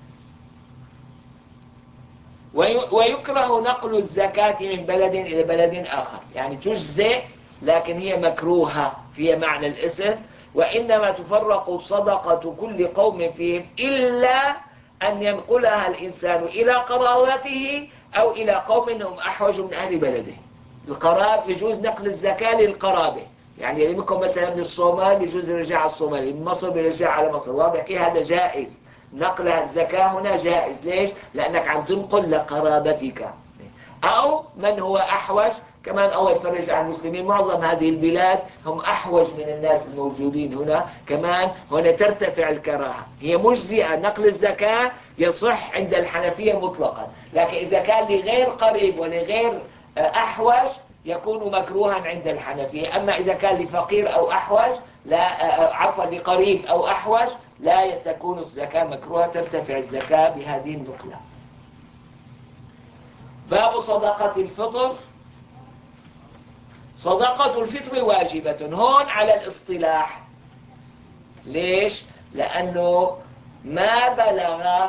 ويكره نقل الزكاة من بلد إلى بلد آخر، يعني تجزئ لكن هي مكروهة فيها معنى الإثم. وإنما تفرق صدقة كل قوم فيهم إلا أن ينقلها الإنسان إلى قرابته أو إلى قوم هم أحوج من أهل بلده. القراب يجوز نقل الزكاة للقرابة، يعني اللي منكم مثلا من الصومال يجوز يرجع على الصومال، من مصر يرجع على مصر. واضح كيف؟ هذا جائز، نقل الزكاة هنا جائز. ليش؟ لأنك عم تنقل لقرابتك. أو من هو أحوج كمان الله يفرج عن المسلمين، معظم هذه البلاد هم أحوج من الناس الموجودين هنا، كمان هنا ترتفع الكراهة. هي مجزئة، نقل الزكاة يصح عند الحنفية مطلقا، لكن إذا كان لغير قريب ولغير أحوج يكون مكروها عند الحنفية. أما إذا كان لفقير أو أحوج لا، عفوا لقريب أو أحوج لا تكون الزكاة مكروهة، ترتفع الزكاة بهذه النقلة. باب صدقة الفطر. صدقة الفطر واجبة هون على الاصطلاح. ليش؟ لأنه ما بلغ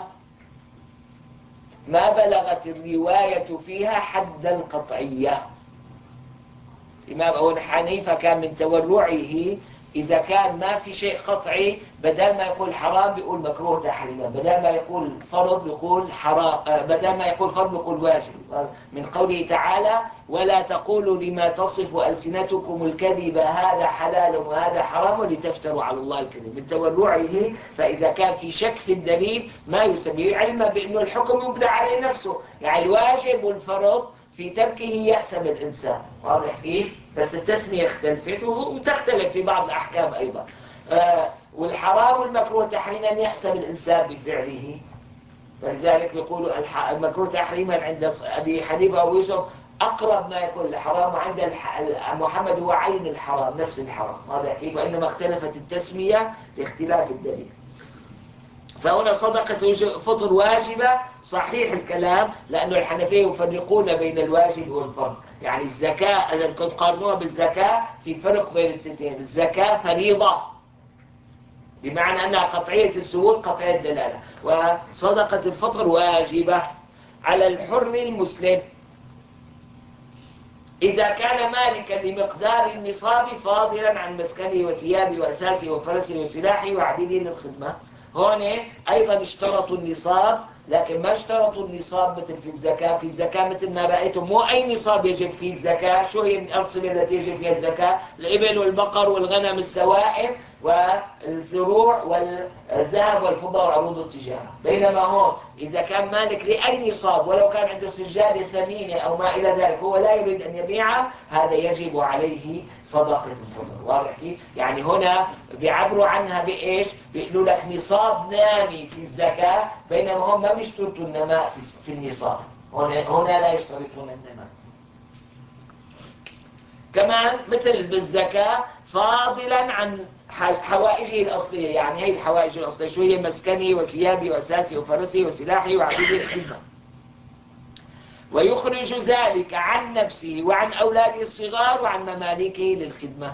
ما بلغت الرواية فيها حد القطعية. الإمام أبو حنيفة كان من تورعه إذا كان ما في شيء قطعي بدل ما يقول حرام بيقول مكروه تحريما، بدل ما يقول فرض بيقول حرام، بدل ما يقول فرض بيقول واجب، من قوله تعالى ولا تقولوا لما تصف ألسنتكم الكذب هذا حلال وهذا حرام لتفتروا على الله الكذب، من تورعه. فإذا كان في شك في الدليل ما يسميه علما بأنه الحكم يبنى عليه نفسه، يعني الواجب والفرض في تركه يأثم الإنسان. واضح كيف؟ بس التسمية اختلفت وتختلف في بعض الأحكام أيضا. آه والحرام والمكروه تحريما يأثم الإنسان بفعله، فلذلك يقول المكروه تحريما عند أبي حنيفة أو يوسف أقرب ما يكون الحرام، وعند محمد هو عين الحرام نفس الحرام. واضح كيف؟ وإنما اختلفت التسمية لاختلاف الدليل. فهنا صدقة فطر واجبة صحيح الكلام، لأنه الحنفية يفرقون بين الواجب والفرض. يعني الزكاة إذا كنت قارنوها بالزكاة في فرق بين الاثنين. الزكاة فريضة بمعنى أنها قطعية الثبوت قطعية الدلالة، وصدقة الفطر واجبة على الحر المسلم إذا كان مالكا لمقدار النصاب فاضلا عن مسكنه وثيابه وأساسه وفرسه وسلاحه وعبيده للخدمة. هون أيضا اشترطوا النصاب، لكن ما اشترطوا النصاب مثل في الزكاة. في الزكاة مثل ما رأيتم مو أي نصاب يجب فيه الزكاة. شو هي من الأرصبة التي يجب فيها الزكاة؟ الإبل والبقر والغنم السوائم والزروع والذهب والفضة وعروض التجارة. بينما هون إذا كان مالك لأي نصاب ولو كان عنده سجادة ثمينة أو ما إلى ذلك هو لا يريد أن يبيعها، هذا يجب عليه صدقة الفطر. واضح كيف؟ يعني هنا بيعبروا عنها بإيش؟ بيقولوا لك نصاب نامي في الزكاة، بينما هم ما بيشترطوا النماء في النصاب. هنا هنا لا يشترطون النماء. كمان مثل بالزكاة فاضلا عن حوائجه الأصلية. يعني هي الحوائج الأصلية شو هي؟ مسكني وثيابي وأساسي وفرسي وسلاحي وعبيدي الخدمة. ويخرج ذلك عن نفسه وعن أولاده الصغار وعن مماليكه للخدمة.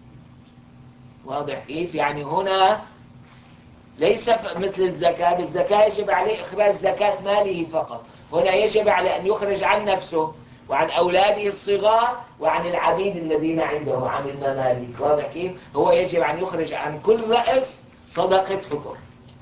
واضح كيف؟ يعني هنا ليس مثل الزكاة. بالزكاة يجب عليه إخراج زكاة ماله فقط، هنا يجب على أن يخرج عن نفسه وعن أولاده الصغار وعن العبيد الذين عنده وعن المماليك. واضح كيف؟ هو يجب أن يخرج عن كل رأس صدقة فطر.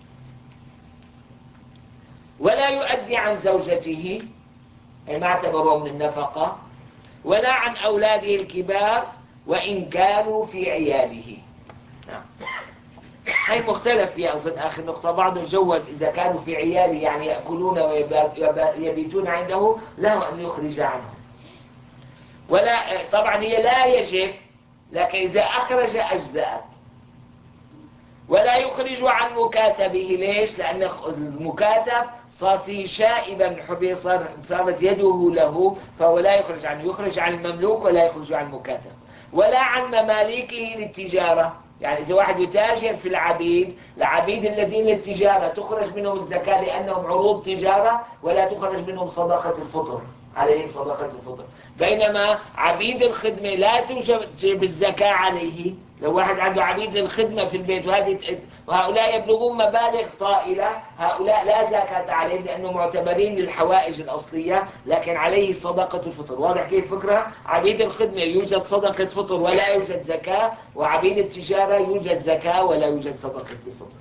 ولا يؤدي عن زوجته، أي ما اعتبروه من النفقة، ولا عن أولاده الكبار وإن كانوا في عياله. نعم. هي مختلف فيها أظن آخر نقطة. بعض الجوز إذا كانوا في عياله يعني يأكلون ويبيتون عنده له أن يخرج عنهم. ولا طبعا هي لا يجب، لكن إذا أخرج أجزأت. ولا يخرج عن مكاتبه. ليش؟ لأن المكاتب صار فيه شائبا حبي، صار صارت يده له، فهو لا يخرج عنه. يخرج عن المملوك ولا يخرج عن المكاتب. ولا عن مماليكه للتجارة. يعني إذا واحد يتاجر في العبيد، العبيد الذين للتجارة تخرج منهم الزكاة لأنهم عروض تجارة، ولا تخرج منهم صدقة الفطر، عليهم صدقة الفطر. بينما عبيد الخدمة لا توجب الزكاة عليه. لو واحد عنده عبيد للخدمة في البيت وهذه وهؤلاء يبلغون مبالغ طائلة، هؤلاء لا زكاة عليهم لأنهم معتبرين للحوائج الأصلية، لكن عليه صدقة الفطر. واضح كيف الفكرة؟ عبيد الخدمة يوجد صدقة فطر ولا يوجد زكاة، وعبيد التجارة يوجد زكاة ولا يوجد صدقة الفطر.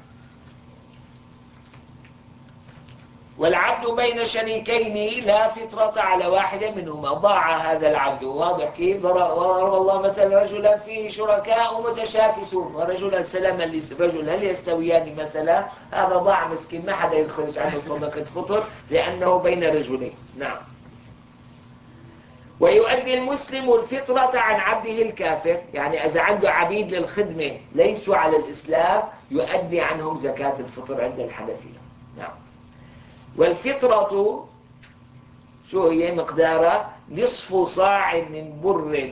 والعبد بين شريكين لا فطرة على واحد منهما، ضاع هذا العبد. واضح كيف؟ ضرب الله مثلا رجلا فيه شركاء متشاكسون ورجلا سلما لرجل، هل يستويان مثلا؟ هذا ضاع مسكين، ما حدا يخرج عنه صدقة فطر لأنه بين رجلين. نعم. ويؤدي المسلم الفطرة عن عبده الكافر. يعني إذا عنده عبيد للخدمة ليسوا على الإسلام يؤدي عنهم زكاة الفطر عند الحنفية. نعم. والفطرة شو هي؟ مقدارها نصف صاع من بر،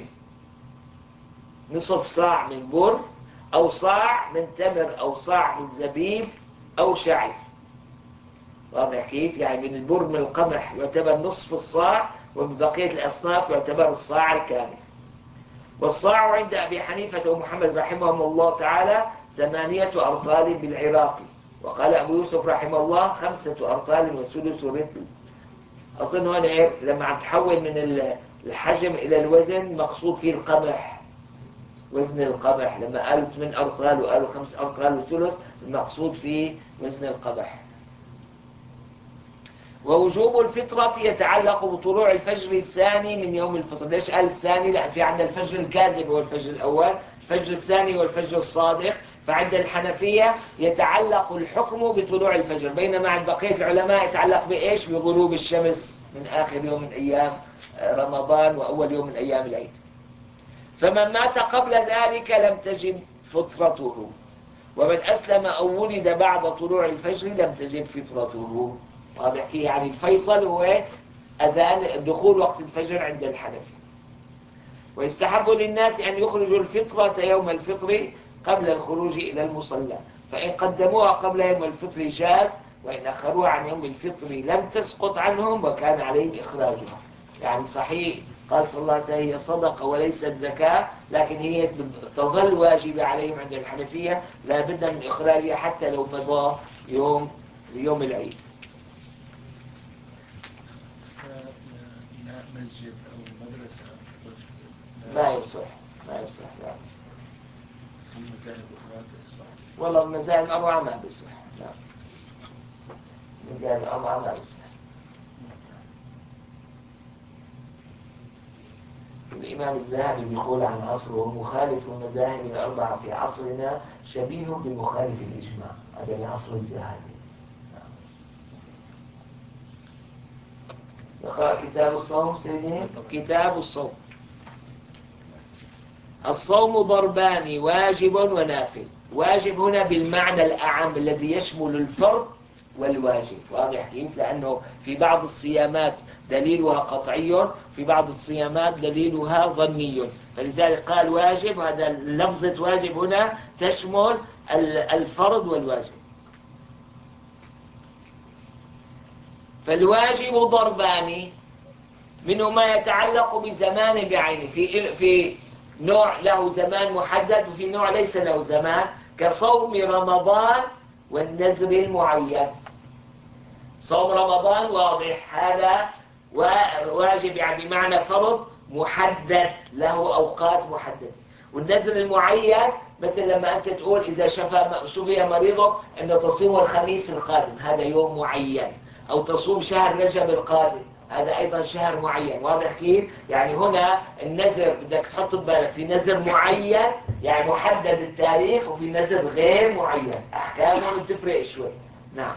نصف صاع من بر، أو صاع من تمر، أو صاع من زبيب، أو شعير. واضح كيف؟ يعني من البر من القمح يعتبر نصف الصاع، ومن بقية الأصناف يعتبر الصاع الكامل. والصاع عند أبي حنيفة ومحمد رحمهم الله تعالى ثمانية أرطال بالعراق. وقال أبو يوسف رحمه الله خمسة أرطال وثلث رطل. أظن هنا لما عم تحول من الحجم إلى الوزن مقصود فيه القمح، وزن القمح. لما قالوا ثمان أرطال وقالوا خمس أرطال وثلث المقصود فيه وزن القمح. ووجوب الفطرة يتعلق بطلوع الفجر الثاني من يوم الفطر. ليش قال الثاني؟ لأن في عندنا الفجر الكاذب هو الفجر الأول، الفجر الثاني هو الفجر الصادق. فعند الحنفية يتعلق الحكم بطلوع الفجر، بينما عند بقية العلماء يتعلق بإيش؟ بغروب الشمس من آخر يوم من أيام رمضان وأول يوم من أيام العيد. فمن مات قبل ذلك لم تجب فطرته، ومن أسلم أو ولد بعد طلوع الفجر لم تجب فطرته. واضح كيف؟ يعني الفيصل هو أذان دخول وقت الفجر عند الحنفي. ويستحب للناس أن يخرجوا الفطرة يوم الفطر قبل الخروج إلى المصلى، فإن قدموها قبل يوم الفطر جاز، وإن أخروها عن يوم الفطر لم تسقط عنهم وكان عليهم إخراجها. يعني صحيح قال صلى الله عليه وسلم هي صدقة وليست زكاة، لكن هي تظل واجبة عليهم عند الحنفية، لا بد من إخراجها حتى لو مضى يوم يوم العيد. مسجد أو مدرسة ما يصح ما يصح لا. في مذاهب أخرى تصح. والله المذاهب الأربعة ما بيصح لا. المذاهب الأربعة ما بيصح. الإمام الذهبي بيقول عن عصره مخالف المذاهب الأربعة في عصرنا شبيه بمخالف الإجماع. هذا من عصر الذهبي. نقرأ كتاب الصوم سيدي. كتاب الصوم. الصوم ضربان واجب ونافل. واجب هنا بالمعنى الأعم الذي يشمل الفرض والواجب. واضح كيف؟ لأنه في بعض الصيامات دليلها قطعي، في بعض الصيامات دليلها ظني، فلذلك قال واجب. هذا لفظة واجب هنا تشمل الفرض والواجب. فالواجب ضربان، منه ما يتعلق بزمان بعينه، في في نوع له زمان محدد وفي نوع ليس له زمان، كصوم رمضان والنذر المعين. صوم رمضان واضح هذا واجب، يعني بمعنى فرض محدد له أوقات محددة. والنذر المعين مثل لما أنت تقول إذا شفى شفي مريضك أنه تصوم الخميس القادم، هذا يوم معين، أو تصوم شهر رجب القادم، هذا أيضا شهر معين. واضح كيف؟ يعني هنا النذر بدك تحط ببالك في نذر معين يعني محدد التاريخ، وفي نذر غير معين أحكامهم تفرق شوي. نعم.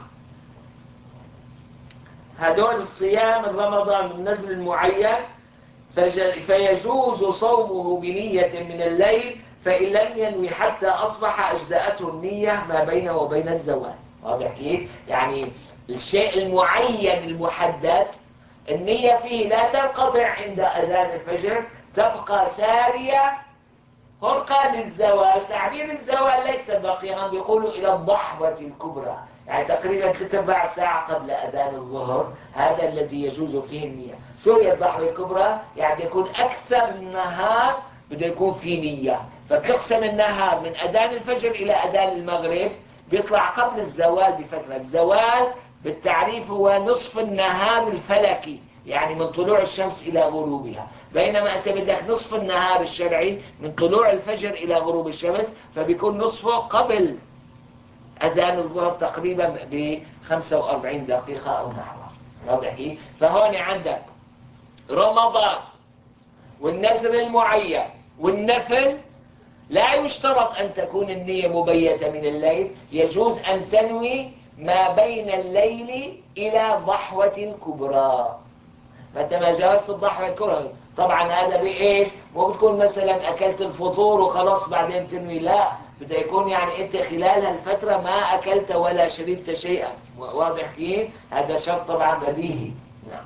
هدول الصيام رمضان النذر المعين فيجوز صومه بنية من الليل، فإن لم ينوي حتى أصبح أجزأته النية ما بينه وبين الزوال. واضح كيف؟ يعني الشيء المعين المحدد النية فيه لا تنقطع عند أذان الفجر، تبقى سارية. هون قال الزوال، تعبير الزوال ليس دقيقا، بيقولوا إلى الضحوة الكبرى، يعني تقريبا ثلاث أرباع ساعة قبل أذان الظهر، هذا الذي يجوز فيه النية. شو هي الضحوة الكبرى؟ يعني يكون أكثر النهار بده يكون فيه نية، فبتقسم النهار من أذان الفجر إلى أذان المغرب، بيطلع قبل الزوال بفترة. الزوال بالتعريف هو نصف النهار الفلكي، يعني من طلوع الشمس إلى غروبها، بينما أنت بدك نصف النهار الشرعي من طلوع الفجر إلى غروب الشمس، فبيكون نصفه قبل أذان الظهر تقريبا ب خمسة وأربعين دقيقة أو نحوها. واضح كيف؟ فهون عندك رمضان والنذر المعين والنفل لا يشترط أن تكون النية مبيتة من الليل، يجوز أن تنوي ما بين الليل إلى ضحوة الكبرى. فأنت ما جاوزت الضحوة الكبرى طبعا هذا بإيش؟ مو بتكون مثلا أكلت الفطور وخلاص بعدين تنوي، لا، بده يكون يعني أنت خلال هالفترة ما أكلت ولا شربت شيئا. واضح كيف؟ هذا شرط طبعا بديهي. نعم.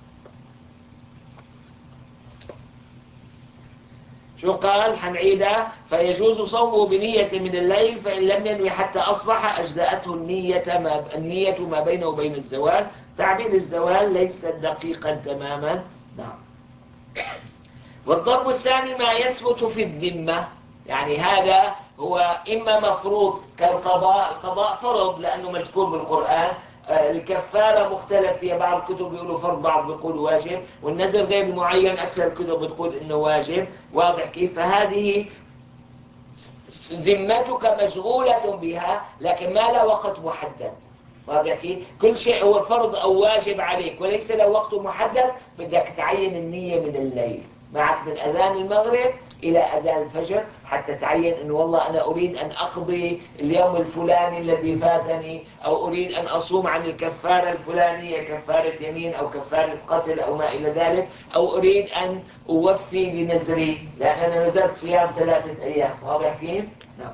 شو قال؟ حنعيدها. فيجوز صومه بنية من الليل، فإن لم ينوي حتى أصبح أجزأته النية ما, النية ما بينه وبين الزوال. تعبير الزوال ليس دقيقا تماما. نعم. والضرب الثاني ما يثبت في الذمة، يعني هذا هو إما مفروض كالقضاء، القضاء فرض لأنه مذكور بالقرآن، الكفارة مختلف فيها، بعض الكتب بيقولوا فرض بعض بيقولوا واجب، والنذر غير معين أكثر الكتب بتقول إنه واجب. واضح كيف؟ فهذه ذمتك مشغولة بها لكن ما لا وقت محدد. واضح كيف؟ كل شيء هو فرض أو واجب عليك وليس له وقت محدد، بدك تعين النية من الليل معك من أذان المغرب إلى أذان الفجر حتى تعين أنه والله أنا أريد أن أقضي اليوم الفلاني الذي فاتني، أو أريد أن أصوم عن الكفارة الفلانية كفارة يمين أو كفارة قتل أو ما إلى ذلك، أو أريد أن أوفي بنذري لأن أنا نذرت صيام ثلاثة أيام. واضح كيف؟ نعم.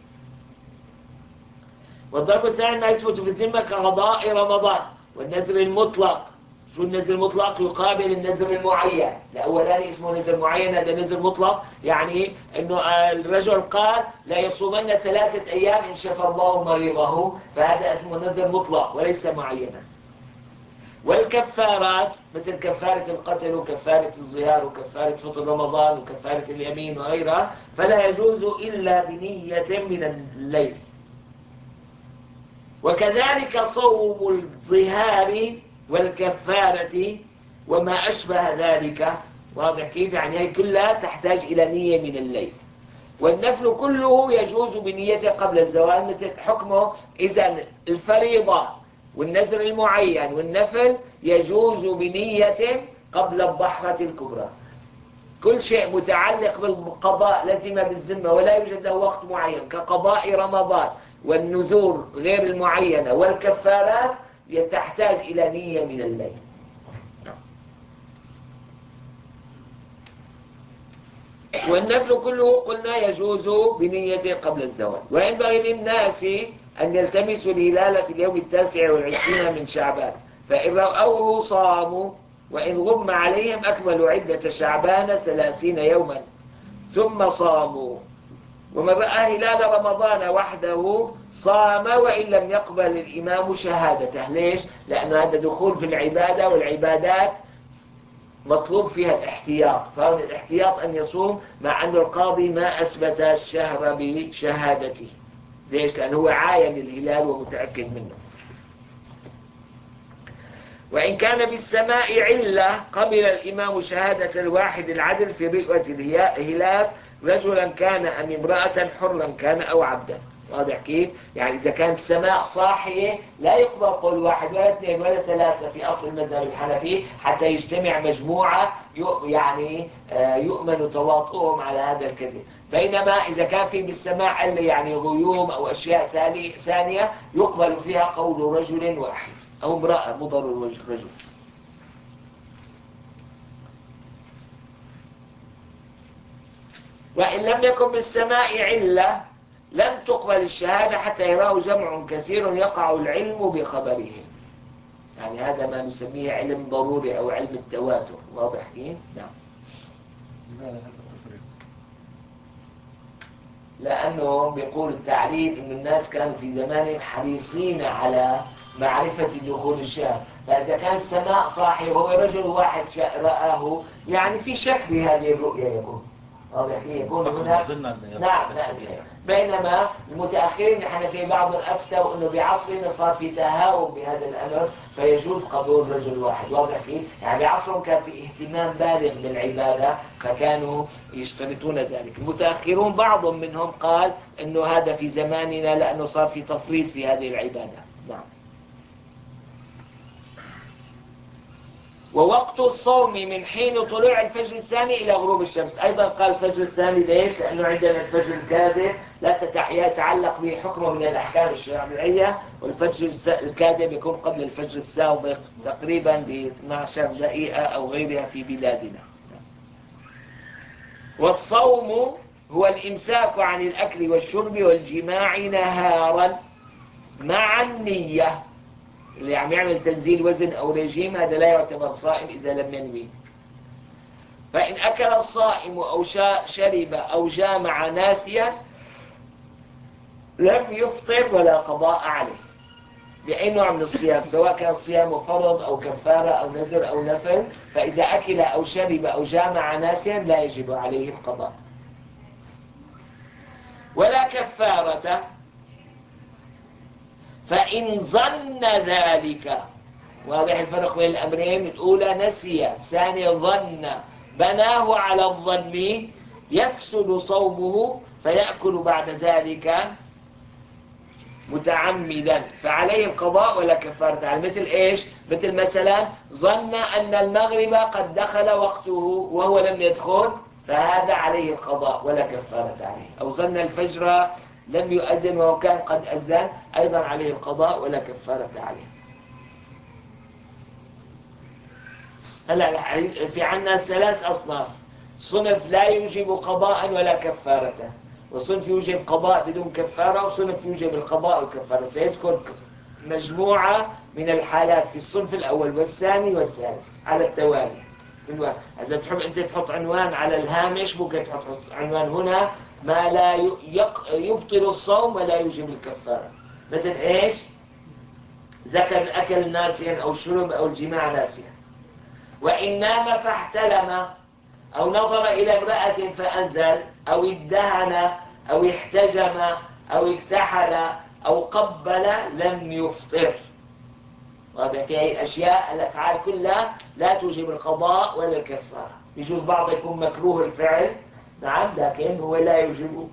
والضرب الثاني ما يثبت في الذمة كقضاء رمضان والنذر المطلق. شو النذر المطلق؟ يقابل النذر المعين. الأولاني اسمه نذر معين، هذا نذر مطلق، يعني أنه الرجل قال لا يصومن ثلاثة أيام إن شفى الله مريضه، فهذا اسمه نذر مطلق وليس معينا. والكفارات مثل كفارة القتل وكفارة الظهار وكفارة فطر رمضان وكفارة اليمين وغيرها فلا يجوز إلا بنية من الليل. وكذلك صوم الظهار والكفارة وما أشبه ذلك. واضح كيف؟ يعني هي كلها تحتاج إلى نية من الليل. والنفل كله يجوز بنيته قبل الزوال، مثل حكمه إذا الفريضة والنذر المعين والنفل يجوز بنية قبل الضحرة الكبرى. كل شيء متعلق بالقضاء لزم بالذمة ولا يوجد له وقت معين كقضاء رمضان والنذور غير المعينة والكفارات تحتاج إلى نية من الليل. والنفل كله قلنا يجوز بنية قبل الزوال. وينبغي للناس أن يلتمسوا الهلال في اليوم التاسع والعشرين من شعبان، فإن رأوه صاموا وإن غم عليهم أكملوا عدة شعبان ثلاثين يوما ثم صاموا. ومن رأى هلال رمضان وحده صام وإن لم يقبل الإمام شهادته. ليش؟ لأن هذا دخول في العبادة، والعبادات مطلوب فيها الاحتياط، فهو الاحتياط أن يصوم مع أن القاضي ما أثبت الشهر بشهادته. ليش؟ لأنه هو عاين الهلال ومتأكد منه. وإن كان بالسماء علة قبل الإمام شهادة الواحد العدل في رؤية الهلال رجلا كان أم امرأة حرا كان أو عبدا. واضح كيف؟ يعني إذا كانت السماء صاحية لا يقبل قول واحد ولا اثنين ولا ثلاثة في أصل المذهب الحنفي حتى يجتمع مجموعة يعني يؤمن تواطؤهم على هذا الكذب. بينما إذا كان في بالسماء علة يعني غيوم أو أشياء ثانية يقبل فيها قول رجل واحد أو امرأة مضر الرجل. وإن لم يكن بالسماء علة لم تقبل الشهادة حتى يراه جمع كثير يقع العلم بخبرهم. يعني هذا ما نسميه علم ضروري أو علم التواتر. واضح كيف؟ نعم. لماذا هذا التفريق؟ لأنه بيقول التعريف أن الناس كانوا في زمانهم حريصين على معرفة دخول الشهر، فإذا كان السماء صاحي وهو رجل واحد رآه يعني في شك بهذه الرؤية يكون. واضح كيف؟ يكون هناك نعم نعم. بينما المتأخرين نحن في بعض الأفتوا أنه بعصرنا صار في تهاون بهذا الأمر فيجوز قبول رجل واحد. واضح كيف؟ يعني بعصرهم كان في اهتمام بالغ بالعبادة فكانوا يشترطون ذلك. المتأخرون بعضهم منهم قال أنه هذا في زماننا لأنه صار في تفريط في هذه العبادة. نعم. ووقت الصوم من حين طلوع الفجر الثاني إلى غروب الشمس. أيضا قال الفجر الثاني. ليش؟ لأنه عندنا الفجر الكاذب لا يتعلق به حكمه من الأحكام الشرعية، والفجر الكاذب يكون قبل الفجر الصادق تقريبا ب اثنتي عشرة دقيقة أو غيرها في بلادنا. والصوم هو الإمساك عن الأكل والشرب والجماع نهارا مع النية. اللي عم يعمل تنزيل وزن أو رجيم هذا لا يعتبر صائم إذا لم ينوي. فإن أكل الصائم أو شرب أو جامع ناسيا لم يفطر ولا قضاء عليه. بأي نوع من الصيام، سواء كان صيام فرض أو كفارة أو نذر أو نفل، فإذا أكل أو شرب أو جامع ناسيا لا يجب عليه القضاء. ولا كفارة فإن ظن ذلك. واضح الفرق بين الأمرين؟ الأولى نسي، الثانية ظن، بناه على الظن، يفسد صومه فيأكل بعد ذلك متعمدا، فعليه القضاء ولا كفارة عليه. مثل إيش؟ مثل مثلا ظن أن المغرب قد دخل وقته وهو لم يدخل، فهذا عليه القضاء ولا كفارة عليه. أو ظن الفجر لم يؤذن وهو كان قد أذن، أيضا عليه القضاء ولا كفارة عليه. هلا في عنا ثلاث أصناف: صنف لا يوجب قضاء ولا كفارة، وصنف يوجب قضاء بدون كفارة، وصنف يوجب القضاء والكفارة. سيذكر مجموعة من الحالات في الصنف الأول والثاني والثالث على التوالي. إذا بتحب أنت تحط عنوان على الهامش، ممكن تحط عنوان هنا: ما لا يبطل الصوم ولا يوجب الكفارة. مثل إيش؟ ذكر الأكل ناسيا أو الشرب أو الجماع ناسيا. وإن نام فاحتلم أو نظر إلى امرأة فأنزل أو ادهن أو احتجم أو اكتحل أو قبل لم يفطر. وهذه أشياء، الأفعال كلها لا توجب القضاء ولا الكفارة. يجوز بعض يكون مكروه الفعل، نعم، لكن هو لا يوجب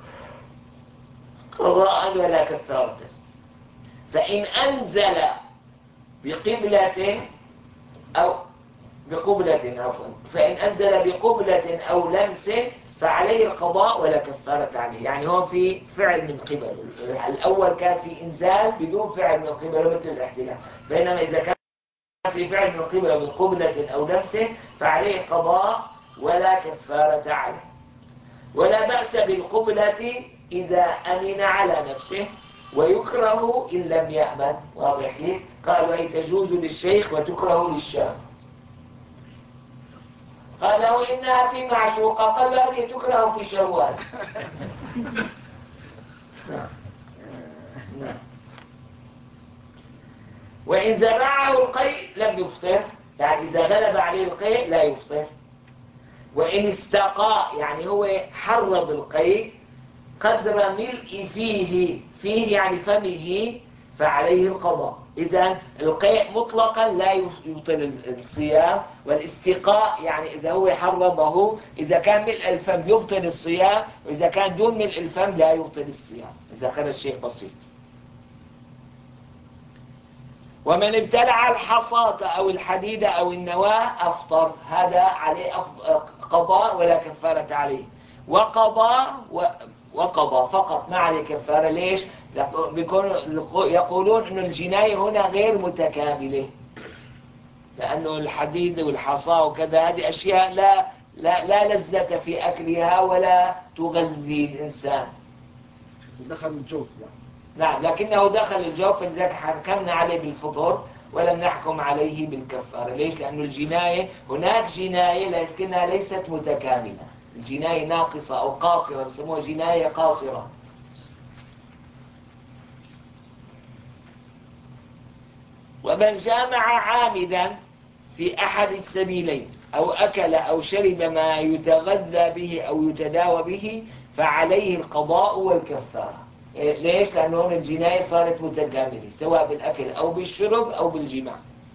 قضاء ولا كفارة. فإن أنزل بقبلة أو بقبلة عفوا فإن أنزل بقبلة أو لمس فعليه القضاء ولا كفارة عليه. يعني هو في فعل من قبله. الأول كان في إنزال بدون فعل من قبله مثل الاحتلال، بينما إذا كان في فعل من قبله من قبلة أو لمس فعليه القضاء ولا كفارة عليه. ولا بأس بالقبلة إذا أمن على نفسه، ويكره إن لم يأمن. واضح كيف؟ قالوا أي تجوز للشيخ وتكره للشاب. قال له إنها في معشوقة، قال له هذه تكره في شوال. وإن زرعه القيء لم يفطر، يعني إذا غلب عليه القيء لا يفطر. وإن استقى، يعني هو حرض القيء قدر ملء فيه، فيه يعني فمه، فعليه القضاء. إذن القيء مطلقا لا يبطل الصيام، والاستقاء يعني إذا هو حرضه، إذا كان ملء الفم يبطل الصيام، وإذا كان دون ملء الفم لا يبطل الصيام إذا خرج شيء بسيط. ومن ابتلع الحصاة أو الحديد أو النواة أفطر، هذا عليه قضاء ولا كفارة عليه. وقضى و... وقضى فقط ما عليه كفارة. ليش؟ يقولون أن الجناية هنا غير متكاملة، لأنه الحديد والحصاة وكذا هذه أشياء لا لا لا لذة في أكلها ولا تغذي الإنسان. دخل الجوف يعني. نعم، لكنه دخل الجوف، فلذلك حكمنا عليه بالفطور ولم نحكم عليه بالكفارة. ليش؟ لأن الجناية هناك جناية لكنها ليست متكاملة، الجناية ناقصة أو قاصرة، بسموها جناية قاصرة. ومن جامع عامدا في أحد السبيلين أو أكل أو شرب ما يتغذى به أو يتداوى به فعليه القضاء والكفارة. ليش؟ لأنه هنا الجناية صارت متكاملة سواء بالأكل أو بالشرب أو بالجماع.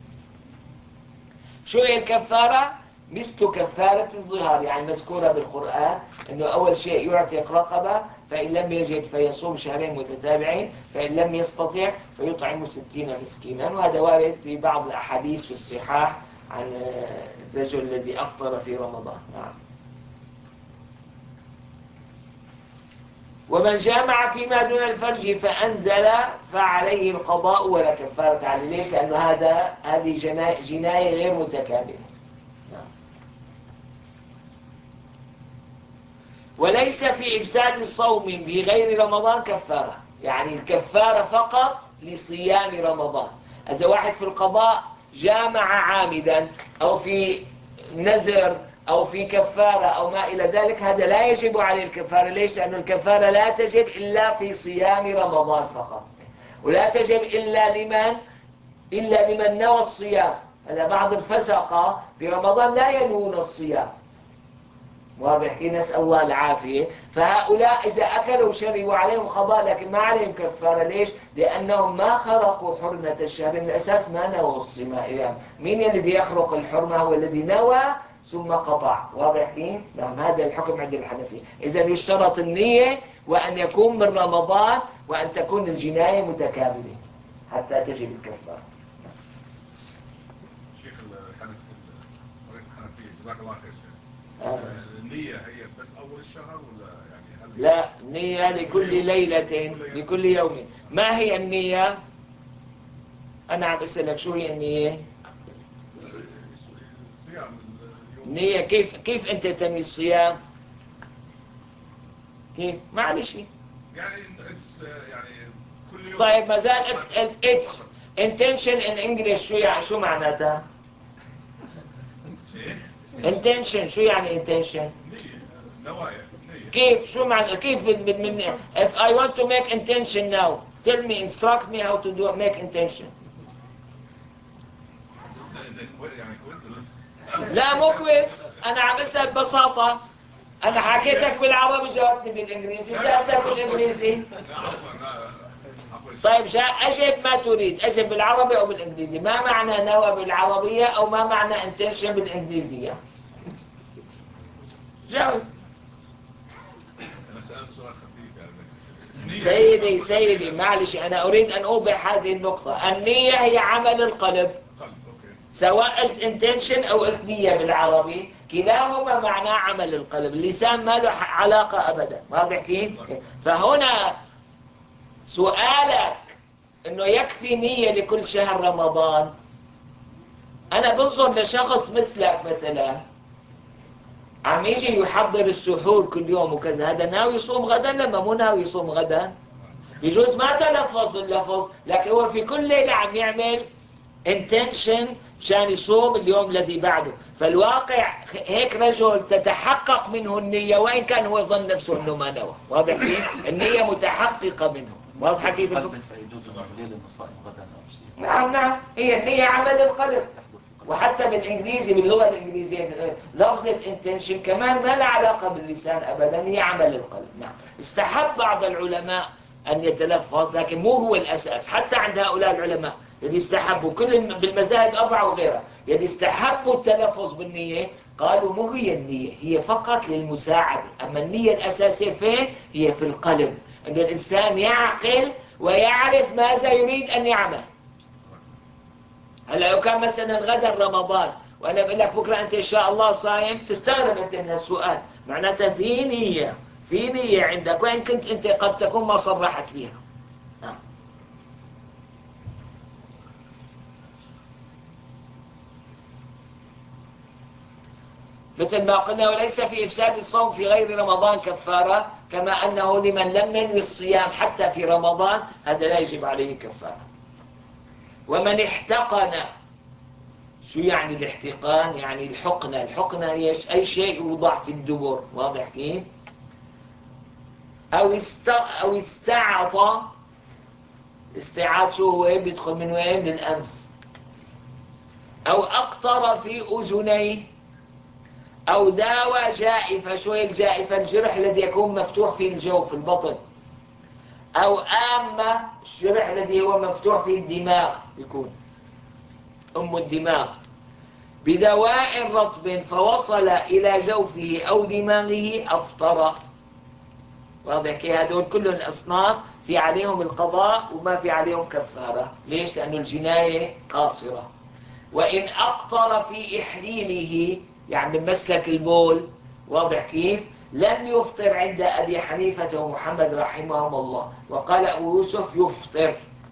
شو هي الكفارة؟ مثل كفارة الظهار، يعني مذكورة بالقرآن أنه أول شيء يعتق رقبة، فإن لم يجد فيصوم شهرين متتابعين، فإن لم يستطع فيطعم ستين مسكينا. وهذا وارد في بعض الأحاديث في الصحاح عن الرجل الذي أفطر في رمضان. نعم. ومن جامع فيما دون الفرج فأنزل فعليه القضاء ولا كفارة عليه. ليش؟ لأنه هذا هذه جناية غير متكاملة. وليس في إفساد الصوم بغير رمضان كفارة، يعني الكفارة فقط لصيام رمضان. إذا واحد في القضاء جامع عامدا أو في نذر أو في كفارة أو ما إلى ذلك، هذا لا يجب عليه الكفارة. ليش؟ لأن الكفارة لا تجب إلا في صيام رمضان فقط. ولا تجب إلا لمن إلا لمن نوى الصيام. هذا بعض الفسقة في رمضان لا ينوون الصيام، واضح كي؟ نسأل الله العافية. فهؤلاء إذا أكلوا شربوا عليهم قضاء لكن ما عليهم كفارة. ليش؟ لأنهم ما خرقوا حرمة الشهر من الأساس، ما نووا الصيام. مين الذي يخرق الحرمة؟ هو الذي نوى ثم قطع، واضح كيف؟ نعم، هذا الحكم عند الحنفية. إذا يشترط النية وأن يكون من رمضان وأن تكون الجناية متكاملة حتى تجب الكفارة. شيخ الحنفية جزاك الله خير شيخ. آه. النية هي بس أول الشهر ولا يعني هل لا، نية لكل ليلة لكل يوم. ما هي النية؟ أنا عم أسألك شو هي النية؟ صيام اليوم. نية كيف كيف أنت تنوي الصيام؟ كيف؟ معلش. يعني يعني كل يوم. طيب ما زال قلت اتس intention in English. شو يعني شو معناتها؟ ايه؟ intention شو يعني intention؟ نية، نوايا، نية. كيف شو معنى كيف من من if I want to make intention now tell me instruct me how to do make intention. يعني كويس. لا مو كويس، أنا عم أسأل ببساطة. أنا حكيتك بالعربي جاوبتني بالإنجليزي، سألتك بالإنجليزي. طيب جاء أجب ما تريد، أجب بالعربي أو بالإنجليزي. ما معنى نوى بالعربية أو ما معنى intention بالإنجليزية؟ جاوب. أنا سألت سؤال خفيف يعني. سيدي سيدي معلش، أنا أريد أن أوضح هذه النقطة. النية هي عمل القلب، سواء قلت intention أو قلت نية بالعربي، كلاهما معناه عمل القلب. اللسان ما له علاقة أبدا، واضح كيف؟ فهنا سؤالك إنه يكفي نية لكل شهر رمضان، أنا بنظر لشخص مثلك مثلا عم يجي يحضر السحور كل يوم وكذا، هذا ناوي يصوم غدا لما مو ناوي يصوم غدا؟ يجوز ما تلفظ باللفظ، لكن هو في كل ليلة عم يعمل intention مشان يصوم اليوم الذي بعده. فالواقع هيك رجل تتحقق منه النية وإن كان هو ظن نفسه أنه ما نوى، واضح كيف؟ النية متحققة منه، واضح كيف؟ فيجوز الليل انه صائم غدا او شيء. نعم نعم، هي النية عمل القلب. وحتى بالإنجليزي باللغة الإنجليزية لفظة intention كمان ما لها علاقة باللسان أبدا، هي عمل القلب. نعم، استحب بعض العلماء أن يتلفظ لكن مو هو الأساس. حتى عند هؤلاء العلماء اللي استحبوا كل بالمذاهب أربعة وغيرها اللي استحبوا التلفظ بالنية قالوا مو هي النية، هي فقط للمساعدة. أما النية الأساسية فين؟ هي في القلب، أن الإنسان يعقل ويعرف ماذا يريد أن يعمل. هلا لو كان مثلا غدا رمضان وانا بقول لك بكره انت ان شاء الله صايم، تستغرب انت من السؤال، معناتها في نيه، في نيه عندك وان كنت انت قد تكون ما صرحت بها. آه. مثل ما قلنا وليس في افساد الصوم في غير رمضان كفاره، كما انه لمن لم ينوي الصيام حتى في رمضان هذا لا يجب عليه كفاره. ومن احتقن، شو يعني الاحتقان؟ يعني الحقنة. الحقنة ايش؟ اي شيء يوضع في الدبر، واضح كيف؟ او است او استعطى. استعاط شو هو؟ بيدخل من وين؟ من الانف. او اقطر في اذنيه، او داوى جائفة. شو هي الجائفة؟ الجرح الذي يكون مفتوح في الجوف في البطن. او آمة، الجرح الذي هو مفتوح في الدماغ يكون ام الدماغ، بدواء رطب فوصل إلى جوفه أو دماغه أفطر. واضح كي؟ هذول كل الأصناف في عليهم القضاء وما في عليهم كفارة. ليش؟ لأن الجناية قاصرة. وإن أقطر في إحليله، يعني من مسلك البول، واضح كيف؟ لم يفطر عند أبي حنيفة ومحمد رحمهم الله، وقال أبو يوسف يفطر.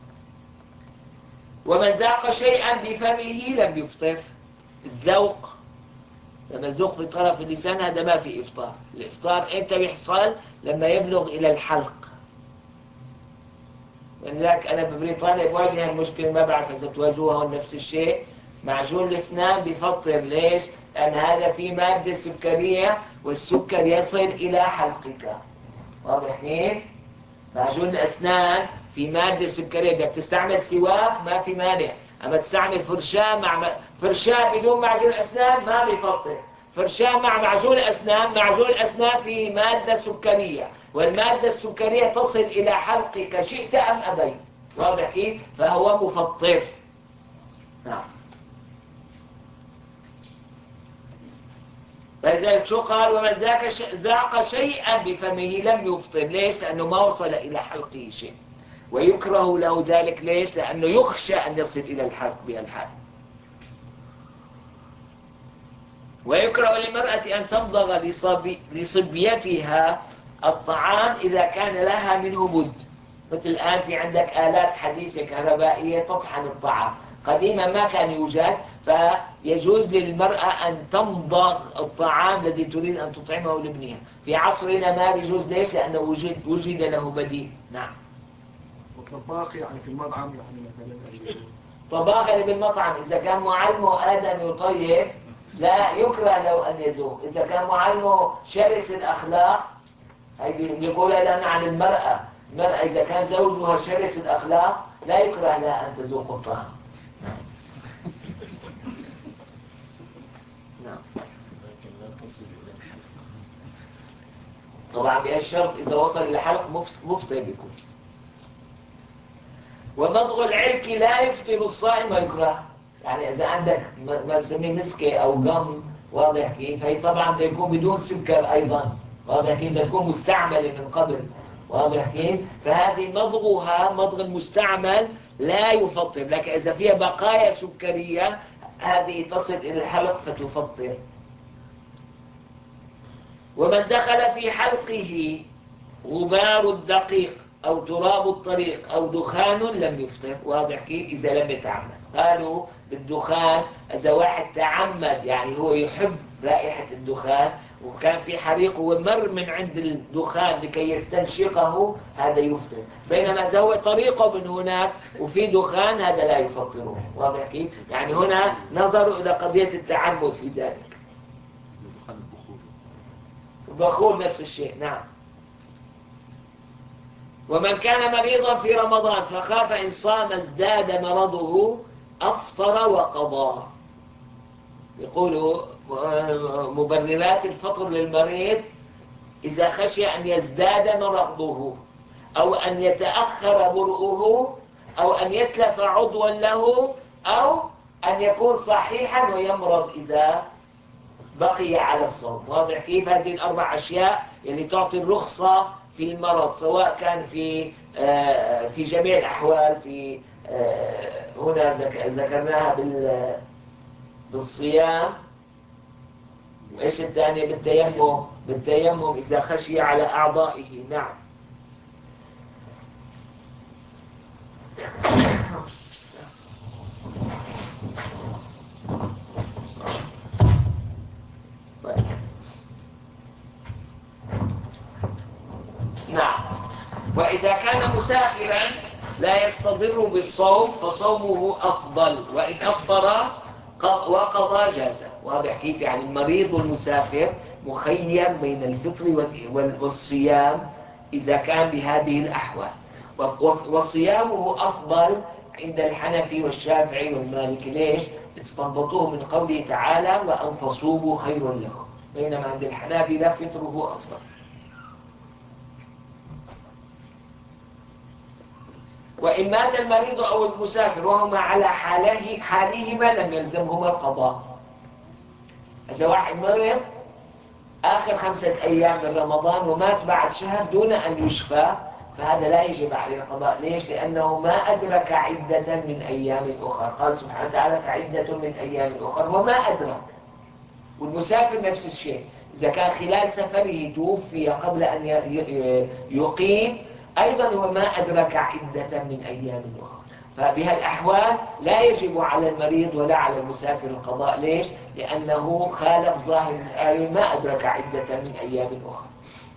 ومن ذاق شيئا بفمه لم يفطر. الذوق لما الذوق بطرف اللسان هذا ما في إفطار. الإفطار إمتى بيحصل؟ لما يبلغ إلى الحلق. ولذلك أنا ببريطانيا بواجه المشكلة، ما بعرف إذا بتواجهوها نفس الشيء. معجون الأسنان بيفطر. ليش؟ لأن هذا فيه مادة سكرية والسكر يصل إلى حلقك، واضح كيف؟ معجون الأسنان في مادة سكرية، بدك تستعمل سواك ما في مانع، أما تستعمل فرشاة مع فرشاة بدون معجون أسنان ما بيفطر. فرشاة مع معجون أسنان، معجون الأسنان فيه مادة سكرية، والمادة السكرية تصل إلى حلقك شئت أم أبيت، واضح كيف؟ فهو مفطر. نعم. فلذلك شو قال؟ ومن ذاك ذاق شيئا بفمه لم يفطر. ليش؟ لأنه ما وصل إلى حلقه شيء، ويكره له ذلك. ليش؟ لأنه يخشى أن يصل إلى الحلق بهالحال. ويكره للمرأة أن تمضغ لصبي لصبيتها الطعام إذا كان لها منه بد. مثل الآن في عندك آلات حديثة كهربائية تطحن الطعام، قديما ما كان يوجد، فيجوز للمرأة أن تمضغ الطعام الذي تريد أن تطعمه لابنها. في عصرنا ما يجوز. ليش؟ لأنه وجد, وجد له بديل. نعم. والطباخ يعني في المطعم يعني مثلا طباخ اللي بالمطعم إذا كان معلمه آدم يطيب لا يكره له أن يذوق. إذا كان معلمه شرس الأخلاق، هي بيقول لنا عن المرأة، المرأة إذا كان زوجها شرس الأخلاق لا يكره لها أن تذوق الطعام. نعم. طبعا بهالشرط إذا وصل إلى حلق مفطر بيكون. ومضغ العلك لا يفطر الصائم ويكره. يعني إذا عندك ما نسميه مسكة أو قم، واضح كيف؟ هي طبعا بده يكون بدون سكر أيضا، واضح كيف؟ بده تكون مستعملة من قبل، واضح كيف؟ فهذه مضغها مضغ المستعمل لا يفطر، لكن إذا فيها بقايا سكرية هذه تصل إلى الحلق فتفطر. ومن دخل في حلقه غبار الدقيق أو تراب الطريق أو دخان لم يفطر، واضح كيف؟ إذا لم يتعمد. قالوا بالدخان إذا واحد تعمد، يعني هو يحب رائحة الدخان وكان في حريق ومر من عند الدخان لكي يستنشقه، هذا يفطر. بينما إذا هو طريقه من هناك وفي دخان هذا لا يفطره، واضح كيف؟ يعني هنا نظروا إلى قضية التعمد في ذلك. دخان البخور. البخور نفس الشيء. نعم. ومن كان مريضا في رمضان فخاف إن صام ازداد مرضه أفطر وقضى. يقولوا مبررات الفطر للمريض إذا خشي أن يزداد مرضه أو أن يتأخر برؤه أو أن يتلف عضوا له أو أن يكون صحيحا ويمرض إذا بقي على الصوم. واضح كيف؟ هذه الأربع أشياء اللي تعطي الرخصة في المرض، سواء كان في في جميع الأحوال. في هنا ذكرناها بالصيام، وإيش الثاني؟ بالتيمم. بالتيمم إذا خشي على أعضائه. نعم. نعم. وإذا كان مسافرا لا يستضر بالصوم فصومه أفضل، وإن أفطر وقضى جازه. واضح كيف؟ يعني المريض والمسافر مخير بين الفطر والصيام إذا كان بهذه الأحوال، وصيامه أفضل عند الحنفي والشافعي والمالكي. ليش؟ استنبطوه من قوله تعالى وأن تصوموا خير لكم، بينما عند الحنابلة فطره أفضل. وإن مات المريض أو المسافر وهما على حاله حالهما لم يلزمهما القضاء. إذا واحد مرض آخر خمسة أيام من رمضان ومات بعد شهر دون أن يشفى فهذا لا يجب عليه القضاء. ليش؟ لأنه ما أدرك عدة من أيام أخرى. قال سبحانه وتعالى فعدة من أيام أخرى وما أدرك. والمسافر نفس الشيء، إذا كان خلال سفره توفي قبل أن يقيم أيضا هو ما أدرك عدة من أيام أخرى. فبهالأحوال لا يجب على المريض ولا على المسافر القضاء. ليش؟ لأنه خالف ظاهر الآية ما أدرك عدة من أيام أخرى.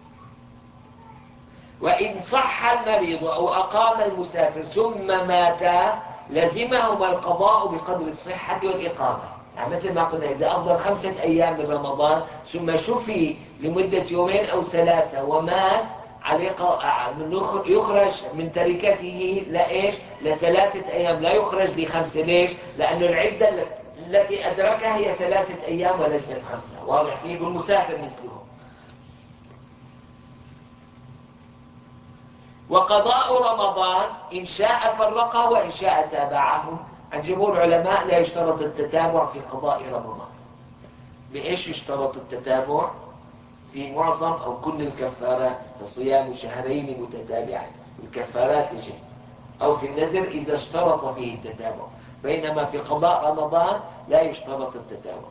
وإن صح المريض أو أقام المسافر ثم مات لزمهما القضاء بقدر الصحة والإقامة. يعني مثل ما قلنا إذا أفضل خمسة أيام من رمضان ثم شفي لمدة يومين أو ثلاثة ومات عليه يخرج من تركته لإيش؟ لثلاثة أيام، لا يخرج لخمسة. ليش؟ لأن العدة التي أدركها هي ثلاثة أيام وليست خمسة. واضح كيف؟ المسافر مثله. وقضاء رمضان إن شاء فرقه وإن شاء تابعه. عند جمهور العلماء لا يشترط التتابع في قضاء رمضان. بإيش يشترط التتابع؟ في معظم أو كل الكفارات، فصيام شهرين متتابعين الكفارات يجب، أو في النذر إذا اشترط فيه التتابع، بينما في قضاء رمضان لا يشترط التتابع.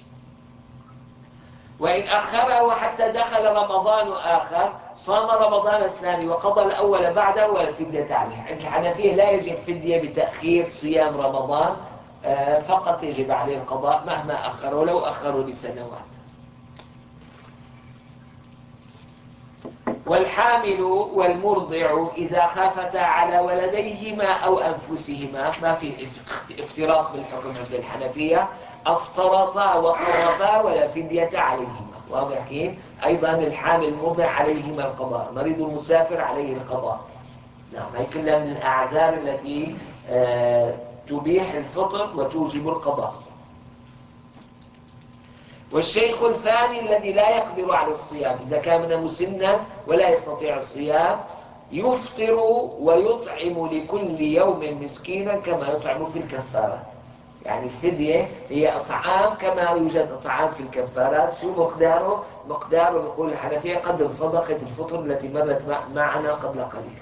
وإن أخره حتى دخل رمضان آخر صام رمضان الثاني وقضى الأول بعده ولا فدية عليه. عند الحنفية لا يجب فدية بتأخير صيام رمضان، فقط يجب عليه القضاء مهما أخروا، لو أخروا لسنوات. والحامل والمرضع إذا خافتا على ولديهما أو أنفسهما، ما في افتراق بالحكم عند الحنفية، أفطرتا وقرتا ولا فدية عليهما. واضح كيف؟ أيضا الحامل المرضع عليهما القضاء، مريض المسافر عليه القضاء. نعم، هي كلها من الأعذار التي آه تبيح الفطر وتوجب القضاء. والشيخ الفاني الذي لا يقدر على الصيام إذا كان مسنا ولا يستطيع الصيام يفطر ويطعم لكل يوم مسكينا كما يطعم في الكفارات. يعني الفدية هي أطعام كما يوجد أطعام في الكفارات. شو مقداره؟ مقداره يقول الحنفية قدر صدقة الفطر التي مرت معنا قبل قليل.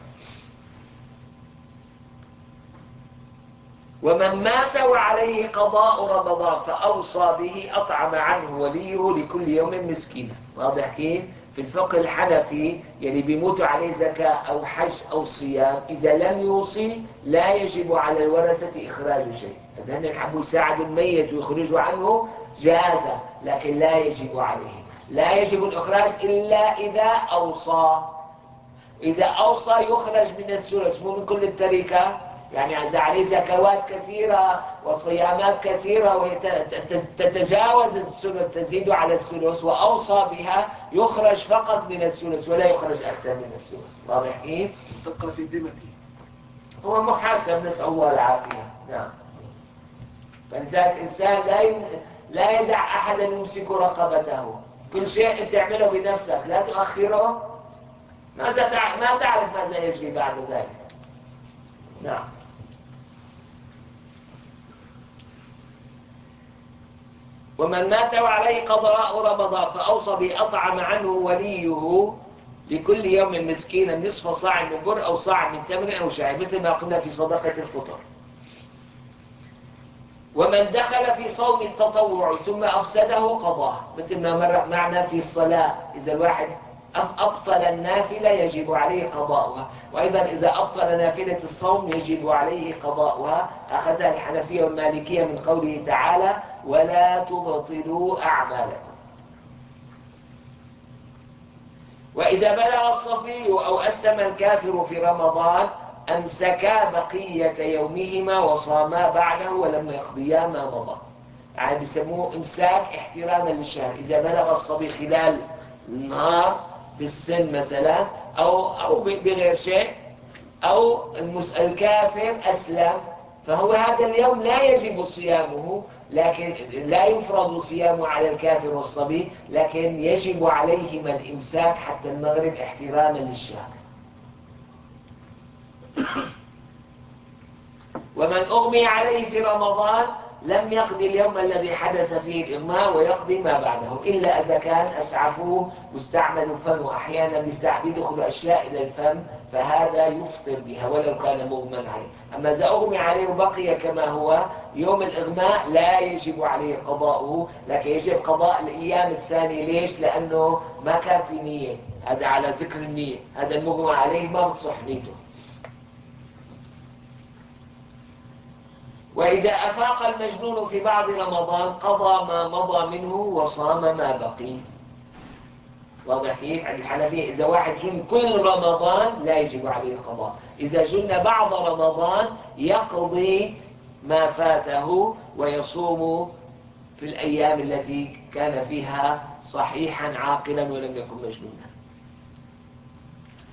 ومن مات وعليه قضاء رمضان فأوصى به أطعم عنه وليه لكل يوم مسكينا. واضح كيف؟ في الفقه الحنفي يعني بيموت عليه زكاة أو حج أو صيام، إذا لم يوصي لا يجب على الورثة إخراج شيء. إذا هن حبوا يساعدوا الميت ويخرجوا عنه جاز، لكن لا يجب عليه. لا يجب الإخراج إلا إذا أوصى. إذا أوصى يخرج من الثلث مو من كل التركة. يعني إذا عليه زكوات كثيرة وصيامات كثيرة وهي تتجاوز الثلث تزيد على الثلث وأوصى بها يخرج فقط من الثلث ولا يخرج أكثر من الثلث. واضح كيف؟ تبقى في ذمته، هو محاسب، نسأل الله العافية. نعم. فلذلك إنسان لا ي... لا يدع أحدا يمسك رقبته. كل شيء تعمله بنفسك، لا تؤخره. ماذا تع... ما تعرف ماذا يجري بعد ذلك. نعم. ومن مات وعليه قضاء رمضان فأوصى بأطعم عنه وليه لكل يوم مسكينا نصف صاع من بر أو صاع من تمر أو شعير، مثل ما قلنا في صدقة الفطر. ومن دخل في صوم التطوع ثم أفسده قضاه، مثل ما مر معنا في الصلاة. إذا الواحد أبطل النافلة يجب عليه قضاؤها، وأيضا إذا أبطل نافلة الصوم يجب عليه قضاؤها. أخذها الحنفية والمالكية من قوله تعالى ولا تبطلوا أعمالكم. وإذا بلغ الصبي أو أسلم الكافر في رمضان أمسكا بقية يومهما وصاما بعده ولم يقضيا ما مضى. يعني بيسموه إمساك احتراما للشهر. إذا بلغ الصبي خلال النهار بالسن مثلا أو أو بغير شيء، أو الكافر أسلم، فهو هذا اليوم لا يجب صيامه، لكن لا يفرض صيامه على الكافر والصبي، لكن يجب عليهما الإمساك حتى المغرب احتراما للشهر. ومن أغمي عليه في رمضان لم يقضي اليوم الذي حدث فيه الإغماء ويقضي ما بعده، إلا إذا كان أسعفوه مستعمل الفم، وأحيانا يدخل أشياء إلى الفم فهذا يفطر بها ولو كان مغمى عليه. أما إذا أغمي عليه وبقي كما هو يوم الإغماء لا يجب عليه قضاؤه، لكن يجب قضاء الأيام الثانية. ليش؟ لأنه ما كان في نية. هذا على ذكر النية، هذا المغمى عليه ما بتصح نيته. وإذا أفاق المجنون في بعض رمضان قضى ما مضى منه وصام ما بقي. واضح كيف؟ عند الحنفية إذا واحد جن كل رمضان لا يجب عليه القضاء، إذا جن بعض رمضان يقضي ما فاته ويصوم في الأيام التي كان فيها صحيحا عاقلا ولم يكن مجنونا.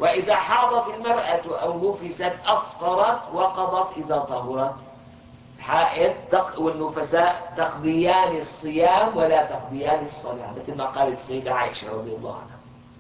وإذا حاضت المرأة أو نفست أفطرت وقضت إذا طهرت. حائض والنفساء تقضيان الصيام ولا تقضيان الصلاة، مثل ما قالت السيدة عائشة رضي الله عنها.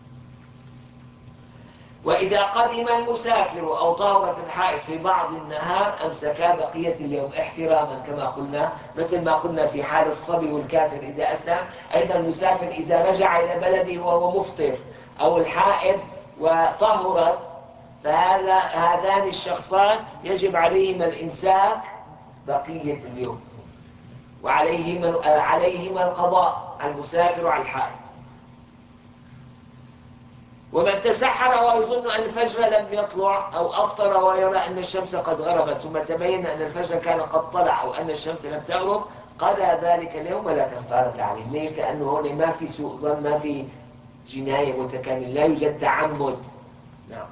وإذا قدم المسافر أو طهرت الحائض في بعض النهار أمسكا بقية اليوم احتراما كما قلنا، مثل ما قلنا في حال الصبي والكافر إذا أسلم. أيضا المسافر إذا رجع إلى بلده وهو مفطر، أو الحائض وطهرت، فهذا هذان الشخصان يجب عليهما الإمساك بقية اليوم، وعليهما عليهما القضاء على المسافر وعلى الحائض. ومن تسحر ويظن أن الفجر لم يطلع، أو أفطر ويرى أن الشمس قد غربت ثم تبين أن الفجر كان قد طلع أو أن الشمس لم تغرب، قضى ذلك اليوم ولا كفارة عليه. ليش؟ لأنه هون ما في سوء ظن، ما في جناية متكاملة، لا يوجد تعمد. نعم.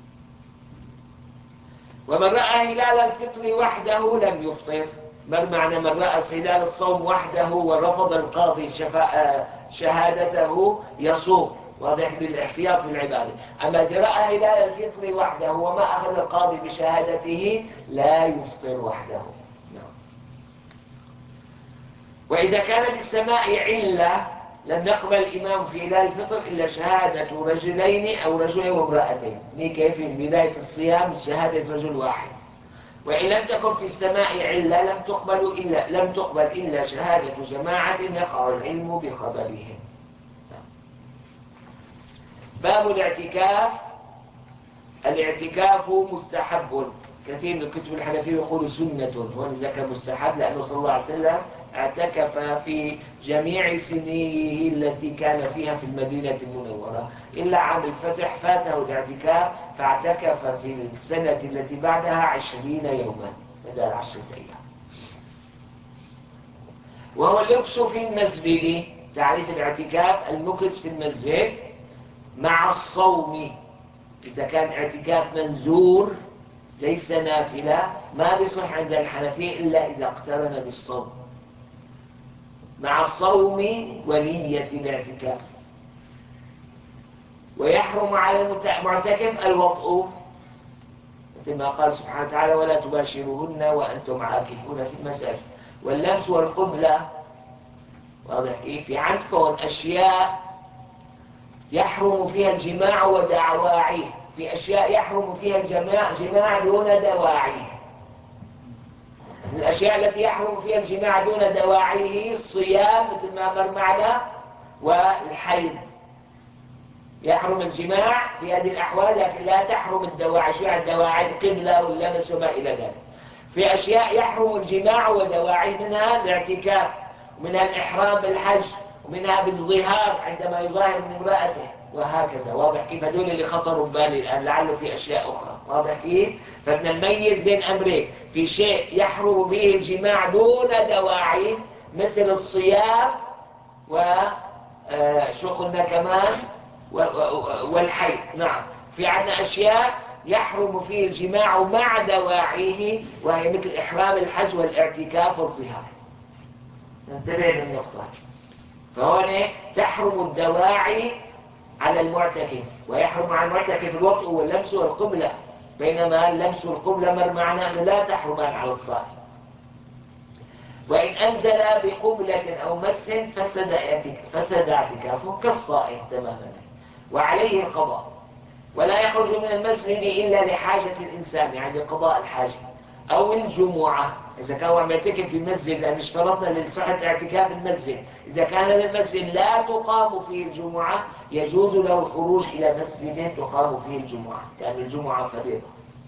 ومن رأى هلال الفطر وحده لم يفطر. ما معنى من رأى هلال الصوم وحده ورفض القاضي شهادته يصوم، واضح بالاحتياط في العبادة. أما إذا رأى هلال الفطر وحده وما أخذ القاضي بشهادته لا يفطر وحده. نعم. وإذا كان للسماء علة لم يقبل الإمام في هلال الفطر إلا شهادة رجلين أو رجل وامرأتين. ني كيف في بداية الصيام شهادة رجل واحد. وإن لم تكن في السماء علة لم تقبل إلا لم تقبل إلا شهادة جماعة يقع العلم بخبرهم. باب الاعتكاف. الاعتكاف مستحب. كثير من الكتب الحنفية يقول سنة، هون ذكر مستحب لأنه صلى الله عليه وسلم اعتكف في جميع سنيه التي كان فيها في المدينة المنورة، إلا عام الفتح فاته الاعتكاف فاعتكف في السنة التي بعدها عشرين يوما بدل عشرة أيام. وهو اللبس في المسجد. تعريف الاعتكاف المكث في المسجد مع الصوم. إذا كان اعتكاف منزور ليس نافلة ما بيصح عند الحنفية إلا إذا اقترن بالصوم، مع الصوم ونية الاعتكاف. ويحرم على المعتكف الوطء، مثل ما قال سبحانه وتعالى ولا تباشروهن وأنتم عاكفون في المساجد. واللمس والقبلة، واضح كيف؟ في عندكم أشياء يحرم فيها الجماع ودواعيه، في أشياء يحرم فيها الجماع جماع دون دواعيه. الأشياء التي يحرم فيها الجماع دون دواعيه الصيام مثل ما مر معنا، والحيض. يحرم الجماع في هذه الأحوال لكن لا تحرم الدواعي. شو يعني الدواعي؟ القبلة واللمس وما إلى ذلك. في أشياء يحرم الجماع ودواعيه، منها الاعتكاف، ومنها الإحرام بالحج، ومنها بالظهار عندما يظاهر من امرأته، وهكذا. واضح كيف؟ هذول اللي خطروا ببالي الآن، لعله في أشياء أخرى. واضح كيف؟ فبدنا نميز بين أمرين، في شيء يحرم به الجماع دون دواعيه مثل الصيام و آه شو قلنا كمان والحيض. نعم. في عندنا أشياء يحرم فيه الجماع مع دواعيه، وهي مثل إحرام الحج والاعتكاف والظهار. ننتبه للنقطة. فهون تحرم الدواعي على المعتكف، ويحرم على المعتكف الوطء واللمس والقبلة، بينما اللمس والقبلة مر معنا أنه لا تحرمان على الصائم. وإن أنزل بقبلة أو مس فسد فسد اعتكافه كالصائم تماما، وعليه القضاء. ولا يخرج من المسجد إلا لحاجة الإنسان، يعني قضاء الحاجة، أو الجمعة إذا كان هو معتكف في المسجد، لأن اشترطنا لصحة اعتكاف المسجد إذا كان المسجد لا تقام فيه الجمعة يجوز له الخروج إلى مسجد تقام فيه الجمعة، لأن يعني الجمعة فريضة.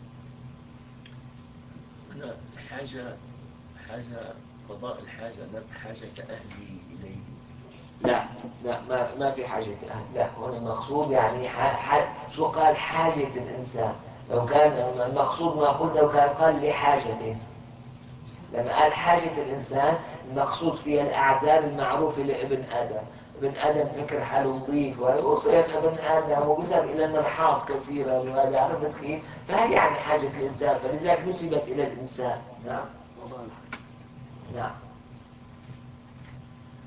أنا حاجة حاجة قضاء الحاجة لا حاجة أهلي إليه. لا لا ما ما في حاجة أهل، لا. هنا المقصود يعني ح... ح... شو قال حاجة الإنسان. لو كان المقصود ما قلت لو كان قال لحاجته، لما قال حاجة الإنسان المقصود فيها الأعذار المعروفة لابن آدم. ابن آدم فكر حاله نظيف وصيغ ابن آدم وبذهب إلى المرحاض كثيرا، وهذا عرفت كيف؟ فهي يعني حاجة الإنسان، فلذلك نسبت إلى الإنسان. نعم. نعم.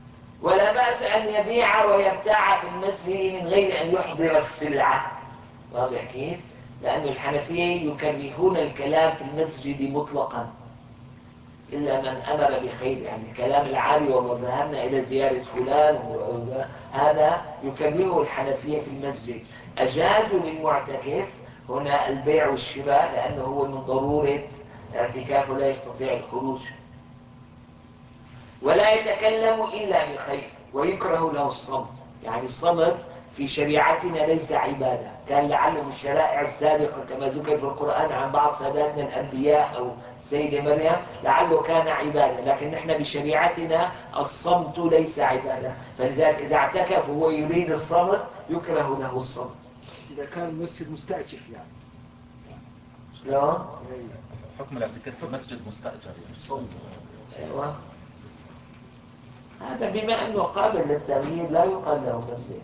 ولا بأس أن يبيع ويبتاع في المسجد من غير أن يحضر السلعة. واضح كيف؟ لأن الحنفية يكرهون الكلام في المسجد مطلقا إلا من أمر بخير، يعني الكلام العالي والله ذهبنا إلى زيارة فلان هذا يكرهه الحنفية في المسجد. أجازوا للمعتكف هنا البيع والشراء لأنه هو من ضرورة اعتكافه لا يستطيع الخروج. ولا يتكلم إلا بخير ويكره له الصمت، يعني الصمت في شريعتنا ليس عبادة، كان لعله في الشرائع السابقة كما ذكر في القرآن عن بعض ساداتنا الأنبياء أو السيدة مريم لعله كان عبادة، لكن نحن بشريعتنا الصمت ليس عبادة، فلذلك إذا اعتكف وهو يريد الصمت يكره له الصمت. إذا كان المسجد مستأجر يعني شلون؟ حكم الاعتكاف في مسجد مستأجر يعني. أيوة. هذا بما أنه قابل للتغيير لا يقال له مسجد.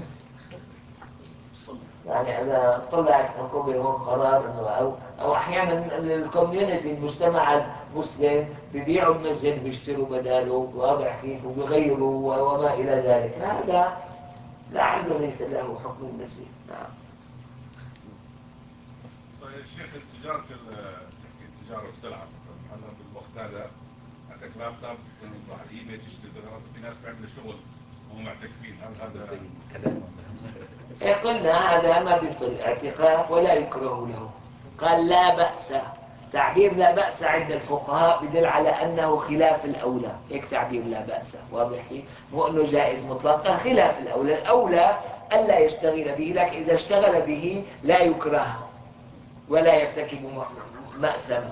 يعني إذا طلعت حكومة هون قرار إنه أو أو أحيانا الكوميونتي المجتمع المسلم بيبيعوا المسجد بيشتروا بداله، واضح كيف، وبيغيروا وما إلى ذلك، هذا لعله ليس له حكم المسجد. نعم. طيب شيخ التجارة تجارة السلعة مثلا بالوقت هذا عندك لابتوب راح ايباي تشتري دولارات، في ناس بيعملوا شغل وهم معتكفين، هل هذا كلام؟ إيه قلنا هذا ما بيبطل اعتكاف ولا يكره له. قال لا بأس، تعبير لا بأس عند الفقهاء بدل على أنه خلاف الأولى، هيك تعبير لا بأس واضح كيف؟ مو أنه جائز مطلقا، خلاف الأولى، الأولى ألا يشتغل به، لكن إذا اشتغل به لا يكره ولا يرتكب مأثما.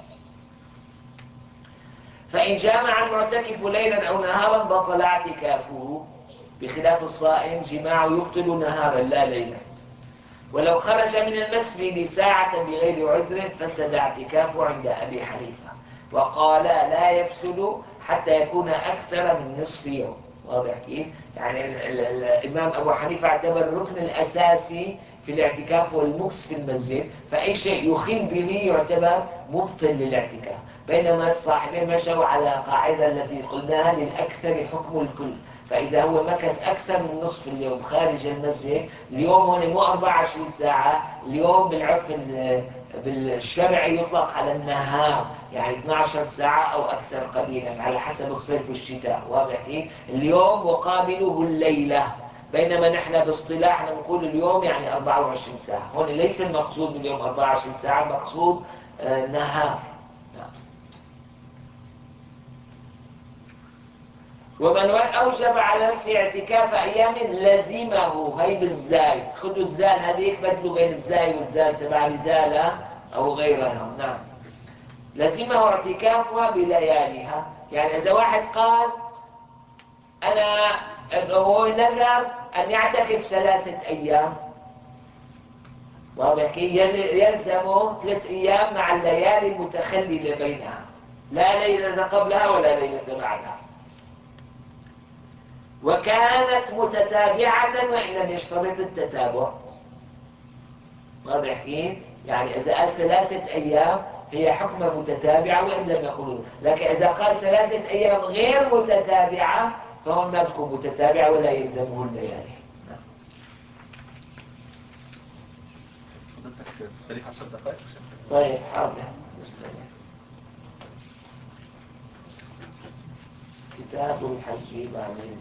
فإن جامع المعتكف ليلا أو نهارا بطل اعتكافه، بخلاف الصائم جماعه يبطل نهارا لا ليلا. ولو خرج من المسجد ساعة بغير عذر فسد اعتكافه عند أبي حنيفة، وقال لا يفسد حتى يكون أكثر من نصف يوم. واضح كيف؟ يعني الإمام أبو حنيفة اعتبر الركن الأساسي في الاعتكاف والمكس في المسجد، فأي شيء يخل به يعتبر مبطل للاعتكاف، بينما الصاحبين مشوا على قاعدة التي قلناها للأكثر حكم الكل، فإذا هو مكث أكثر من نصف اليوم خارج المسجد، اليوم هون مو أربعة وعشرين ساعة، اليوم بالعرف بالشرعي يطلق على النهار، يعني اثنتي عشرة ساعة أو أكثر قليلا على حسب الصيف والشتاء. واضح كيف؟ اليوم مقابله الليلة، بينما نحن باصطلاحنا نقول اليوم يعني أربعة وعشرين ساعة، هون ليس المقصود باليوم أربعة وعشرين ساعة، مقصود آه نهار. ومن أوجب على نفسه اعتكاف أيام لزمه، هي بالزاي، خذوا الزال هذيك بدلوا بين الزاي والزال تبع رزالة أو غيرها. نعم. لزمه اعتكافها بلياليها، يعني إذا واحد قال أنا هو نذر أن يعتكف ثلاثة أيام، واضح كيف؟ يلزمه ثلاث أيام مع الليالي المتخللة بينها، لا ليلة قبلها ولا ليلة بعدها، وكانت متتابعة وإن لم يشترط التتابع. واضح كيف؟ يعني إذا قال ثلاثة أيام هي حكمة متتابعة وإن لم يقولوا، لكن إذا قال ثلاثة أيام غير متتابعة فهون ما تكون متتابعة ولا يلزمه الليالي. حضرتك تستريح عشر دقائق؟ طيب حاضر. كتاب الحج بعدين.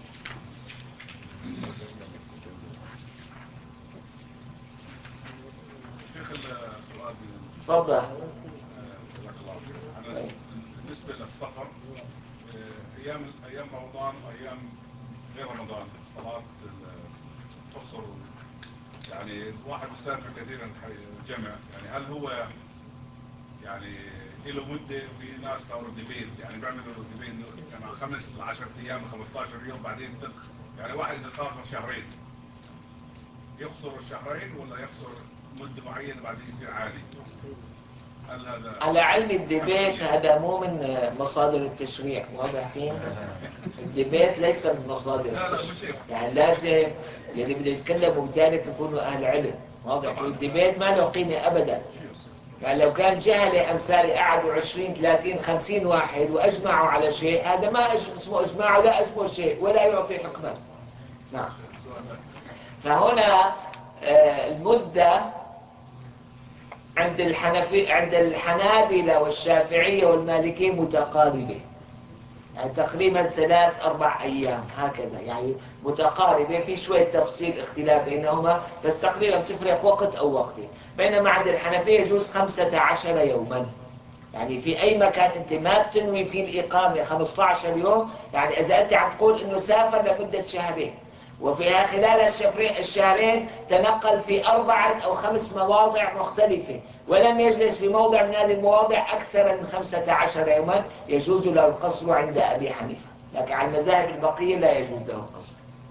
شيخ السؤال تفضل. جزاك الله خير. أنا بالنسبة للسفر أيام أيام رمضان وأيام غير رمضان الصلاة تقصر، يعني الواحد يسافر كثيرا جمع، يعني هل هو يعني له مدة؟ في ناس صاروا ديبيت يعني بيعملوا ديبيت يعني خمس لعشرة أيام خمسة عشر يوم بعدين تلخ، يعني واحد إذا سافر شهرين يقصر الشهرين ولا يقصر مدة معينة بعدين يصير عادي؟ هل هذا على علم الديبيت هذا مو من مصادر التشريع، واضح كيف؟ الديبيت ليس من مصادر التشريع، يعني لازم اللي بده يتكلموا بذلك يكونوا أهل علم. واضح كيف؟ الديبيت ما له قيمة أبدا، يعني لو كان جهلة أمثالي قعدوا عشرين ثلاثين خمسين واحد وأجمعوا على شيء، هذا ما اسمه إجماع ولا اسمه شيء ولا يعطي حكما. نعم. فهنا المدة عند الحنفي عند الحنابلة والشافعية والمالكية متقاربة، يعني تقريبا ثلاث أربع أيام هكذا، يعني متقاربة، في شوية تفصيل اختلاف بينهما، بس تقريبا تفرق وقت أو وقتين. بينما عند الحنفية يجوز خمسة عشر يوما، يعني في أي مكان أنت ما بتنوي فيه الإقامة خمسة عشر يوم، يعني إذا أنت عم تقول إنه سافر لمدة شهرين وفيها خلال الشهرين تنقل في أربعة أو خمس مواضع مختلفة ولم يجلس في موضع من هذه المواضع أكثر من خمسة عشر يوما، يجوز له القصر عند أبي حنيفة، لكن على المذاهب البقية لا يجوز له القصر.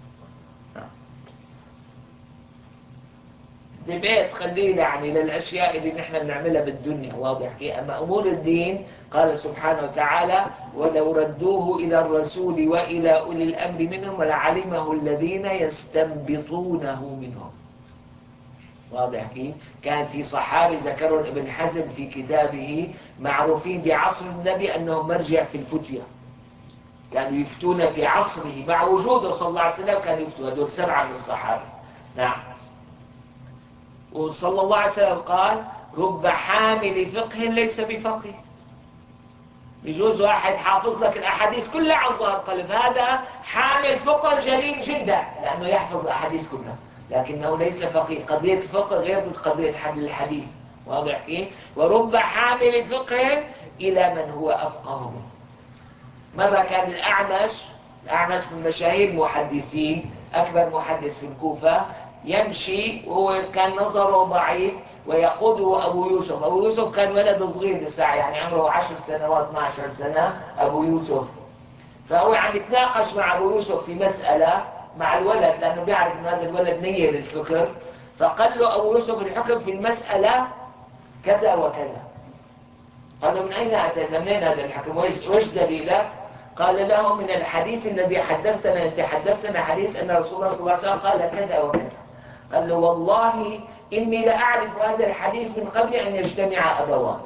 دبيت خليه يعني للأشياء اللي نحن بنعملها بالدنيا، واضح كيف؟ أما أمور الدين قال سبحانه وتعالى: ولو ردوه إلى الرسول وإلى أولي الأمر منهم لعلمه الذين يستنبطونه منهم. واضح كيف؟ كان في صحابي ذكرهم ابن حزم في كتابه معروفين بعصر النبي أنهم مرجع في الفتية، كانوا يفتون في عصره مع وجوده صلى الله عليه وسلم، كانوا يفتون، هذول سبعة من الصحابة. نعم. وصلى الله عليه وسلم قال: رب حامل فقه ليس بفقه. بيجوز واحد حافظ لك الأحاديث كلها عن ظهر قلب، هذا حامل فقه جليل جدا لأنه يحفظ الأحاديث كلها، لكنه ليس فقيه. قضية الفقه غير قضية حمل الحديث، واضح كيف؟ ورب حامل فقه إلى من هو أفقه منه. مرة كان الأعمش الأعمش من مشاهير المحدثين، أكبر محدث في الكوفة، يمشي وهو كان نظره ضعيف ويقوده أبو يوسف. أبو يوسف كان ولد صغير لسه، يعني عمره عشر سنوات اثني عشر سنة أبو يوسف. فهو عم يتناقش مع أبو يوسف في مسألة مع الولد، لأنه بيعرف أن هذا الولد نية للفكر. فقال له أبو يوسف: الحكم في المسألة كذا وكذا. قال له: من أين أتيت؟ منين هذا الحكم؟ وإيش دليلك؟ قال له: من الحديث الذي حدثتنا، أنت حدثتنا حديث أن رسول الله صلى الله عليه وسلم قال كذا وكذا. قال له: والله إني لأعرف هذا الحديث من قبل أن يجتمع أبواك،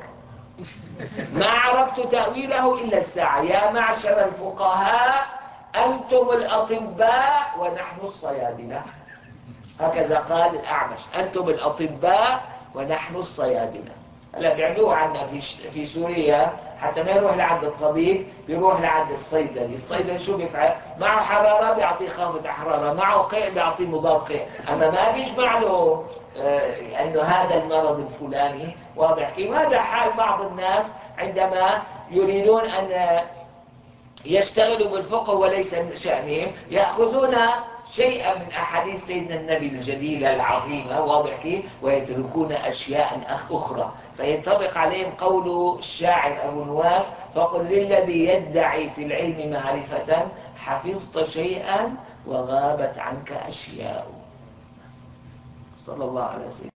ما عرفت تأويله إلا الساعة. يا معشر الفقهاء أنتم الأطباء ونحن الصيادلة. هكذا قال الأعمش: أنتم الأطباء ونحن الصيادلة. هلا بيعملوه عنا في في سوريا، حتى ما يروح لعند الطبيب بيروح لعند الصيدلي. الصيدلي شو بيفعل؟ معه حرارة بيعطيه خافض حرارة، معه قيء بيعطيه مضاد قيء، أما ما بيجمع له آه أنه هذا المرض الفلاني. واضح كيف؟ هذا حال بعض الناس عندما يريدون أن يشتغلوا بالفقه وليس من شأنهم، يأخذون شيئا من أحاديث سيدنا النبي الجليلة العظيمة، واضح كيف؟ ويتركون أشياء أخرى، فينطبق عليهم قول الشاعر أبو نواس: فقل للذي يدعي في العلم معرفة حفظت شيئا وغابت عنك أشياء. صلى الله عليه وسلم.